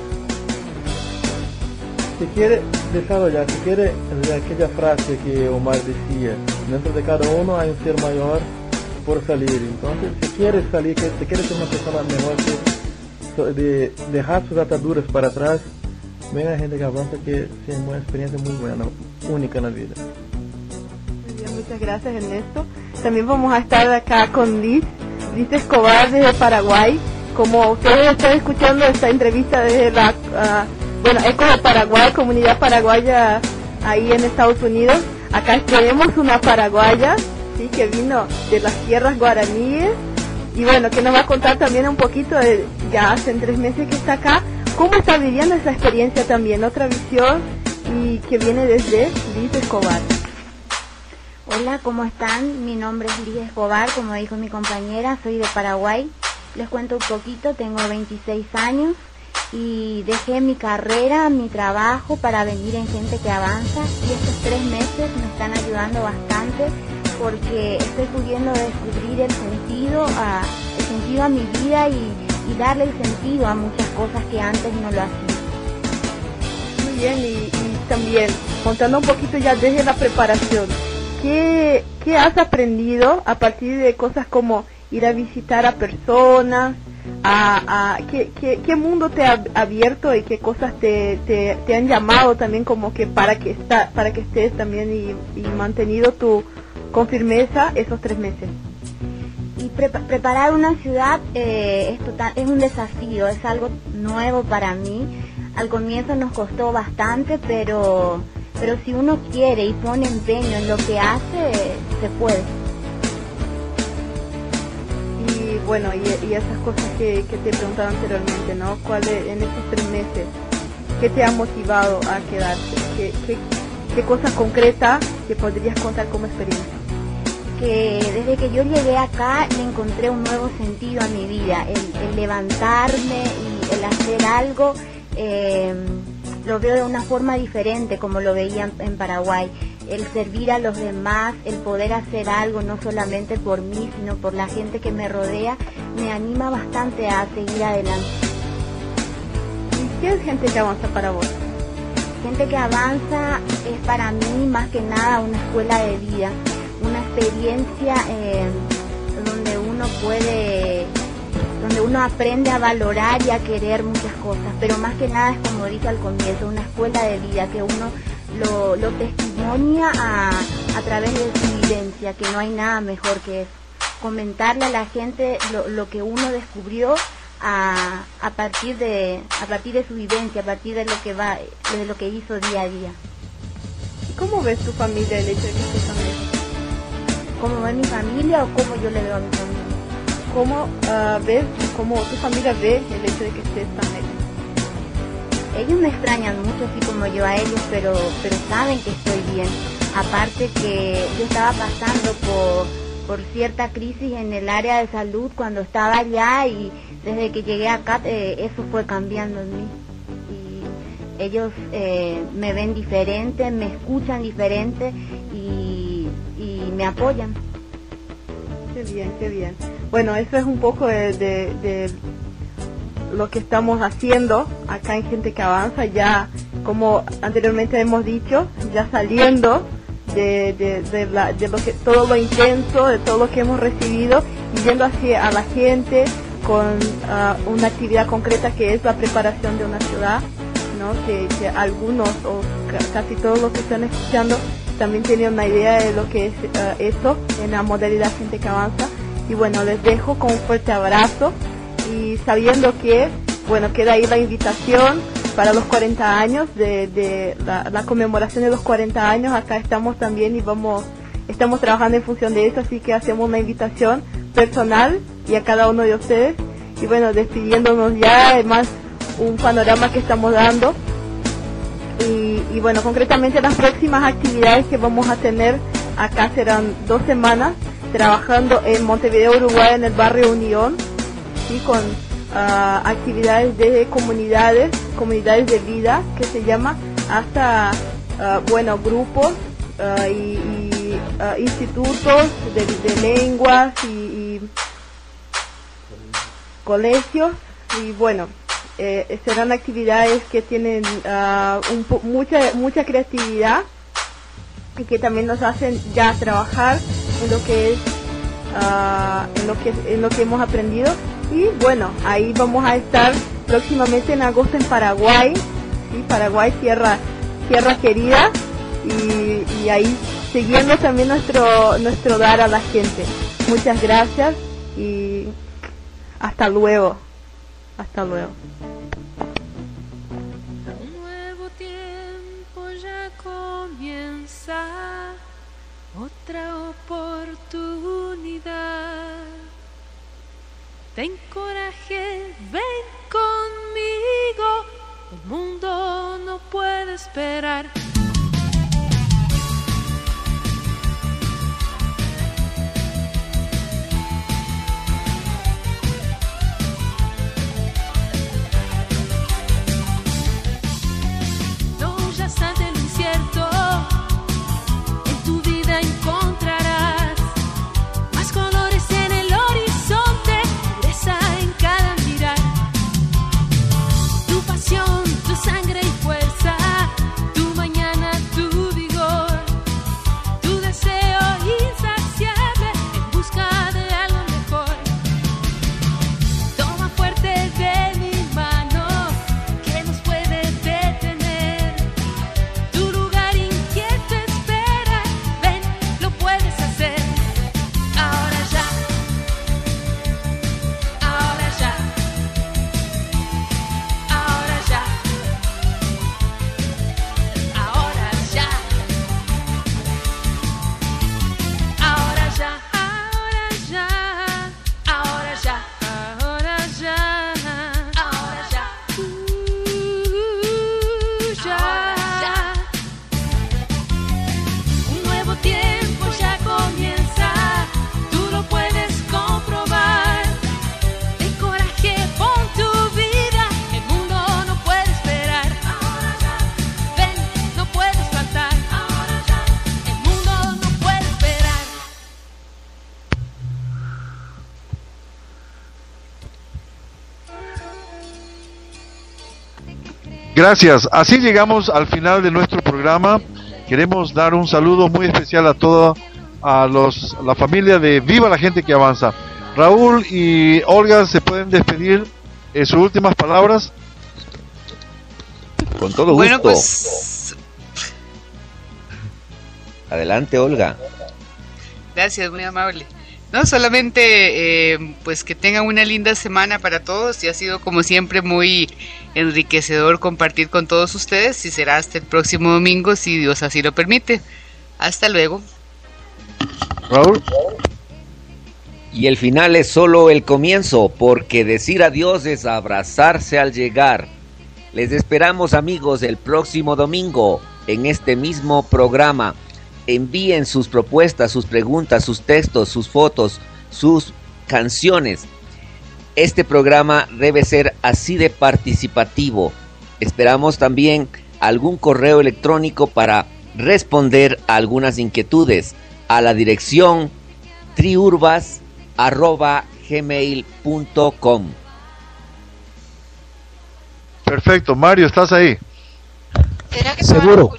Si quiere desarrollar, si quiere aquella frase que Omar decía, dentro de cada uno hay un ser mayor por salir. Entonces, si quiere salir, si quiere ser una persona mejor, de dejar sus ataduras para atrás, venga a Gente que Avanza, que es una experiencia muy buena, única en la vida. Muy bien, muchas gracias, Ernesto. También vamos a estar acá con Liz, Liz Escobar desde Paraguay. Como ustedes están escuchando esta entrevista desde la, uh, bueno, Eco de Paraguay, comunidad paraguaya ahí en Estados Unidos. Acá tenemos una paraguaya, sí, que vino de las tierras guaraníes. Y bueno, que nos va a contar también un poquito, de, ya hace tres meses que está acá, cómo está viviendo esa experiencia también, otra visión, y que viene desde Liz Escobar. Hola, ¿cómo están? Mi nombre es Liz Escobar, como dijo mi compañera, soy de Paraguay. Les cuento un poquito, tengo veintiséis años y dejé mi carrera, mi trabajo para venir en Gente que Avanza, y estos tres meses me están ayudando bastante porque estoy pudiendo descubrir el sentido a, el sentido a mi vida y, y darle el sentido a muchas cosas que antes no lo hacía. Muy bien, y, y también contando un poquito ya desde la preparación, ¿qué, qué has aprendido a partir de cosas como ir a visitar a personas? A, a, ¿qué, qué, ¿Qué mundo te ha abierto y qué cosas te, te, te han llamado también como que para que, está, para que estés también y, y mantenido tu con firmeza esos tres meses? Y pre preparar una ciudad eh, es, total, es un desafío, es algo nuevo para mí. Al comienzo nos costó bastante, pero, pero si uno quiere y pone empeño en lo que hace, se puede. Y bueno, y, y esas cosas que, que te preguntaba anteriormente, ¿no? ¿Cuál es, en estos tres meses, qué te ha motivado a quedarte? ¿Qué, qué, qué cosa concreta que podrías contar como experiencia? Que desde que yo llegué acá le encontré un nuevo sentido a mi vida, el, el levantarme y el hacer algo, eh, lo veo de una forma diferente como lo veía en, en Paraguay, el servir a los demás, el poder hacer algo no solamente por mí sino por la gente que me rodea, me anima bastante a seguir adelante. ¿Y qué es Gente que Avanza para vos? Gente que Avanza es para mí más que nada una escuela de vida, una experiencia eh, donde uno puede, donde uno aprende a valorar y a querer muchas cosas, pero más que nada es como dije al comienzo, una escuela de vida que uno lo, lo testimonia a, a través de su vivencia, que no hay nada mejor que eso, comentarle a la gente lo, lo que uno descubrió a, a partir de a partir de su vivencia, a partir de lo que va, de lo que hizo día a día. ¿Y cómo ves tu familia el hecho de que estés tan lejos? ¿Cómo ve mi familia o cómo yo le veo a mi familia? ¿Cómo uh, ves, cómo tu familia ve el hecho de que estés tan lejos? Ellos me extrañan mucho, así como yo a ellos, pero pero saben que estoy bien. Aparte que yo estaba pasando por, por cierta crisis en el área de salud cuando estaba allá, y desde que llegué acá eh, eso fue cambiando en mí. Y ellos eh, me ven diferente, me escuchan diferente y, y me apoyan. Qué bien, qué bien. Bueno, eso es un poco de, de, de lo que estamos haciendo acá en Gente que Avanza, ya como anteriormente hemos dicho, ya saliendo de, de, de, la, de lo que, todo lo intenso, de todo lo que hemos recibido, y yendo hacia a la gente con uh, una actividad concreta que es la preparación de una ciudad, ¿no? que, que algunos o casi todos los que están escuchando también tienen una idea de lo que es uh, eso en la modalidad Gente que Avanza. Y bueno, les dejo con un fuerte abrazo y sabiendo que, bueno, queda ahí la invitación para los cuarenta años, de, de la, la conmemoración de los cuarenta años. Acá estamos también y vamos, estamos trabajando en función de eso, así que hacemos una invitación personal y a cada uno de ustedes. Y bueno, despidiéndonos ya, es más un panorama que estamos dando. Y, y bueno, concretamente las próximas actividades que vamos a tener acá serán dos semanas trabajando en Montevideo, Uruguay, en el barrio Unión, ¿sí? con uh, actividades de comunidades, comunidades de vida, que se llama, hasta, uh, bueno, grupos uh, y, y uh, institutos de, de lenguas y, y colegios, y bueno, eh, serán actividades que tienen uh, un po- mucha, mucha creatividad y que también nos hacen ya trabajar en lo que es uh, en lo que en lo que hemos aprendido. Y bueno, ahí vamos a estar próximamente en agosto en Paraguay, ¿sí? Paraguay, tierra tierra querida, y, y ahí siguiendo también nuestro nuestro dar a la gente. Muchas gracias y hasta luego, hasta luego. Un nuevo tiempo ya comienza, otra oportunidad. Ten coraje, ven conmigo, el mundo no puede esperar. No huyas ante lo incierto, en tu vida encontrarás más colores en el horizonte, pureza en cada mirar. Tu pasión, tu sangre y fuerza, tu mañana, tu vigor, tu deseo insaciable en busca de algo mejor. Toma fuerte de mi mano, que nos puede detener. Tu lugar inquieto espera, ven, lo puedes hacer. Ahora ya, ahora ya, ahora ya, ahora ya, ahora ya, ahora ya, ahora ya, ahora ya, ahora ya, uh, ya. Un nuevo tiempo ya comienza, tú lo puedes comprobar. Ten coraje, pon tu vida, el mundo no puede esperar. Ahora ya, ven, no puedes faltar. Ahora ya, el mundo no puede esperar. Gracias. Así llegamos al final de nuestro programa. Queremos dar un saludo muy especial a toda a los la familia de Viva la Gente que Avanza. Raúl y Olga se pueden despedir en sus últimas palabras. Con todo gusto. Bueno, pues Adelante, Olga. gracias, muy amable. No, solamente eh, pues que tengan una linda semana para todos, y ha sido como siempre muy enriquecedor compartir con todos ustedes, y será hasta el próximo domingo si Dios así lo permite. Hasta luego. Raúl. Y el final es solo el comienzo, porque decir adiós es abrazarse al llegar. Les esperamos, amigos, el próximo domingo en este mismo programa. Envíen sus propuestas, sus preguntas, sus textos, sus fotos, sus canciones. Este programa debe ser así de participativo. Esperamos también algún correo electrónico para responder a algunas inquietudes a la dirección triurbas arroba gmail punto com. Perfecto. Mario, ¿estás ahí? ¿Será que Seguro.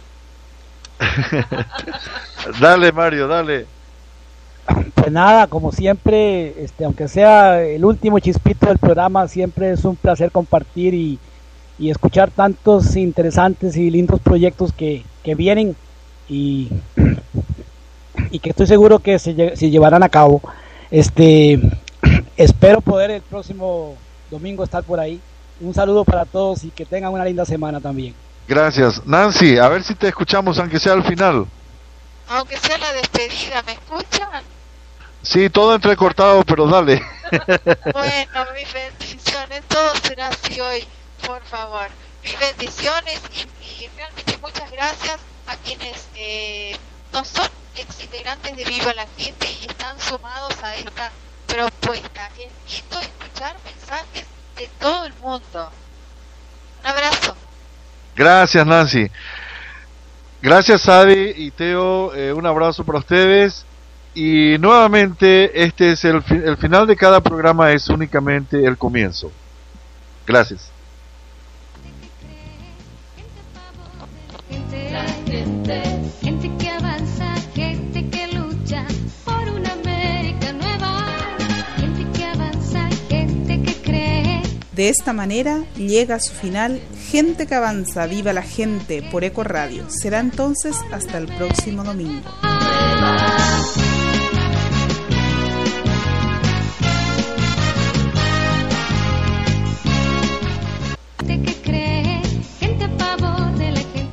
Dale, Mario, dale. Pues nada, como siempre, este, aunque sea el último chispito del programa, siempre es un placer compartir y, y escuchar tantos interesantes y lindos proyectos que, que vienen y, y que estoy seguro que se, lle- se llevarán a cabo. Este, espero poder el próximo domingo estar por ahí. Un saludo para todos y que tengan una linda semana también. Gracias. Nancy, a ver si te escuchamos, aunque sea al final. Aunque sea la despedida, ¿me escuchan? Sí, todo entrecortado, pero dale. Bueno, mis bendiciones, todo será así hoy, por favor. Mis bendiciones y, y realmente muchas gracias a quienes eh, no son exintegrantes de Viva la Gente y están sumados a esta propuesta. Es lindo escuchar mensajes de todo el mundo. Un abrazo. Gracias, Nancy. Gracias, Adi y Teo. Eh, un abrazo para ustedes. Y nuevamente, este es el, fi- el final de cada programa, es únicamente el comienzo. Gracias. Gente que avanza, gente que lucha por una América nueva. Gente que avanza, gente que cree. De esta manera llega a su final Gente que Avanza, Viva la Gente por Eco Radio. Será entonces hasta el próximo domingo. Gente que cree, gente a favor de la gente.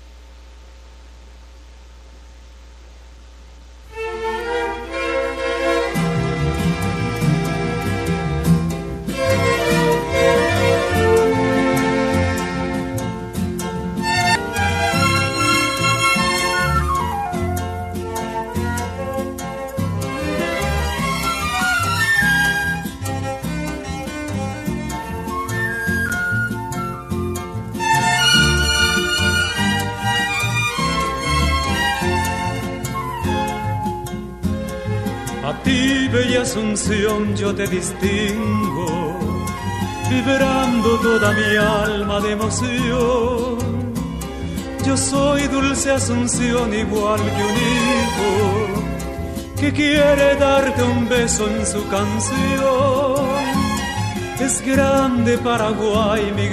A ti, bella Asunción, yo te distingo, vibrando toda mi alma de emoción. Yo soy dulce Asunción, igual que un hijo que quiere darte un beso en su canción. Es grande Paraguay, mi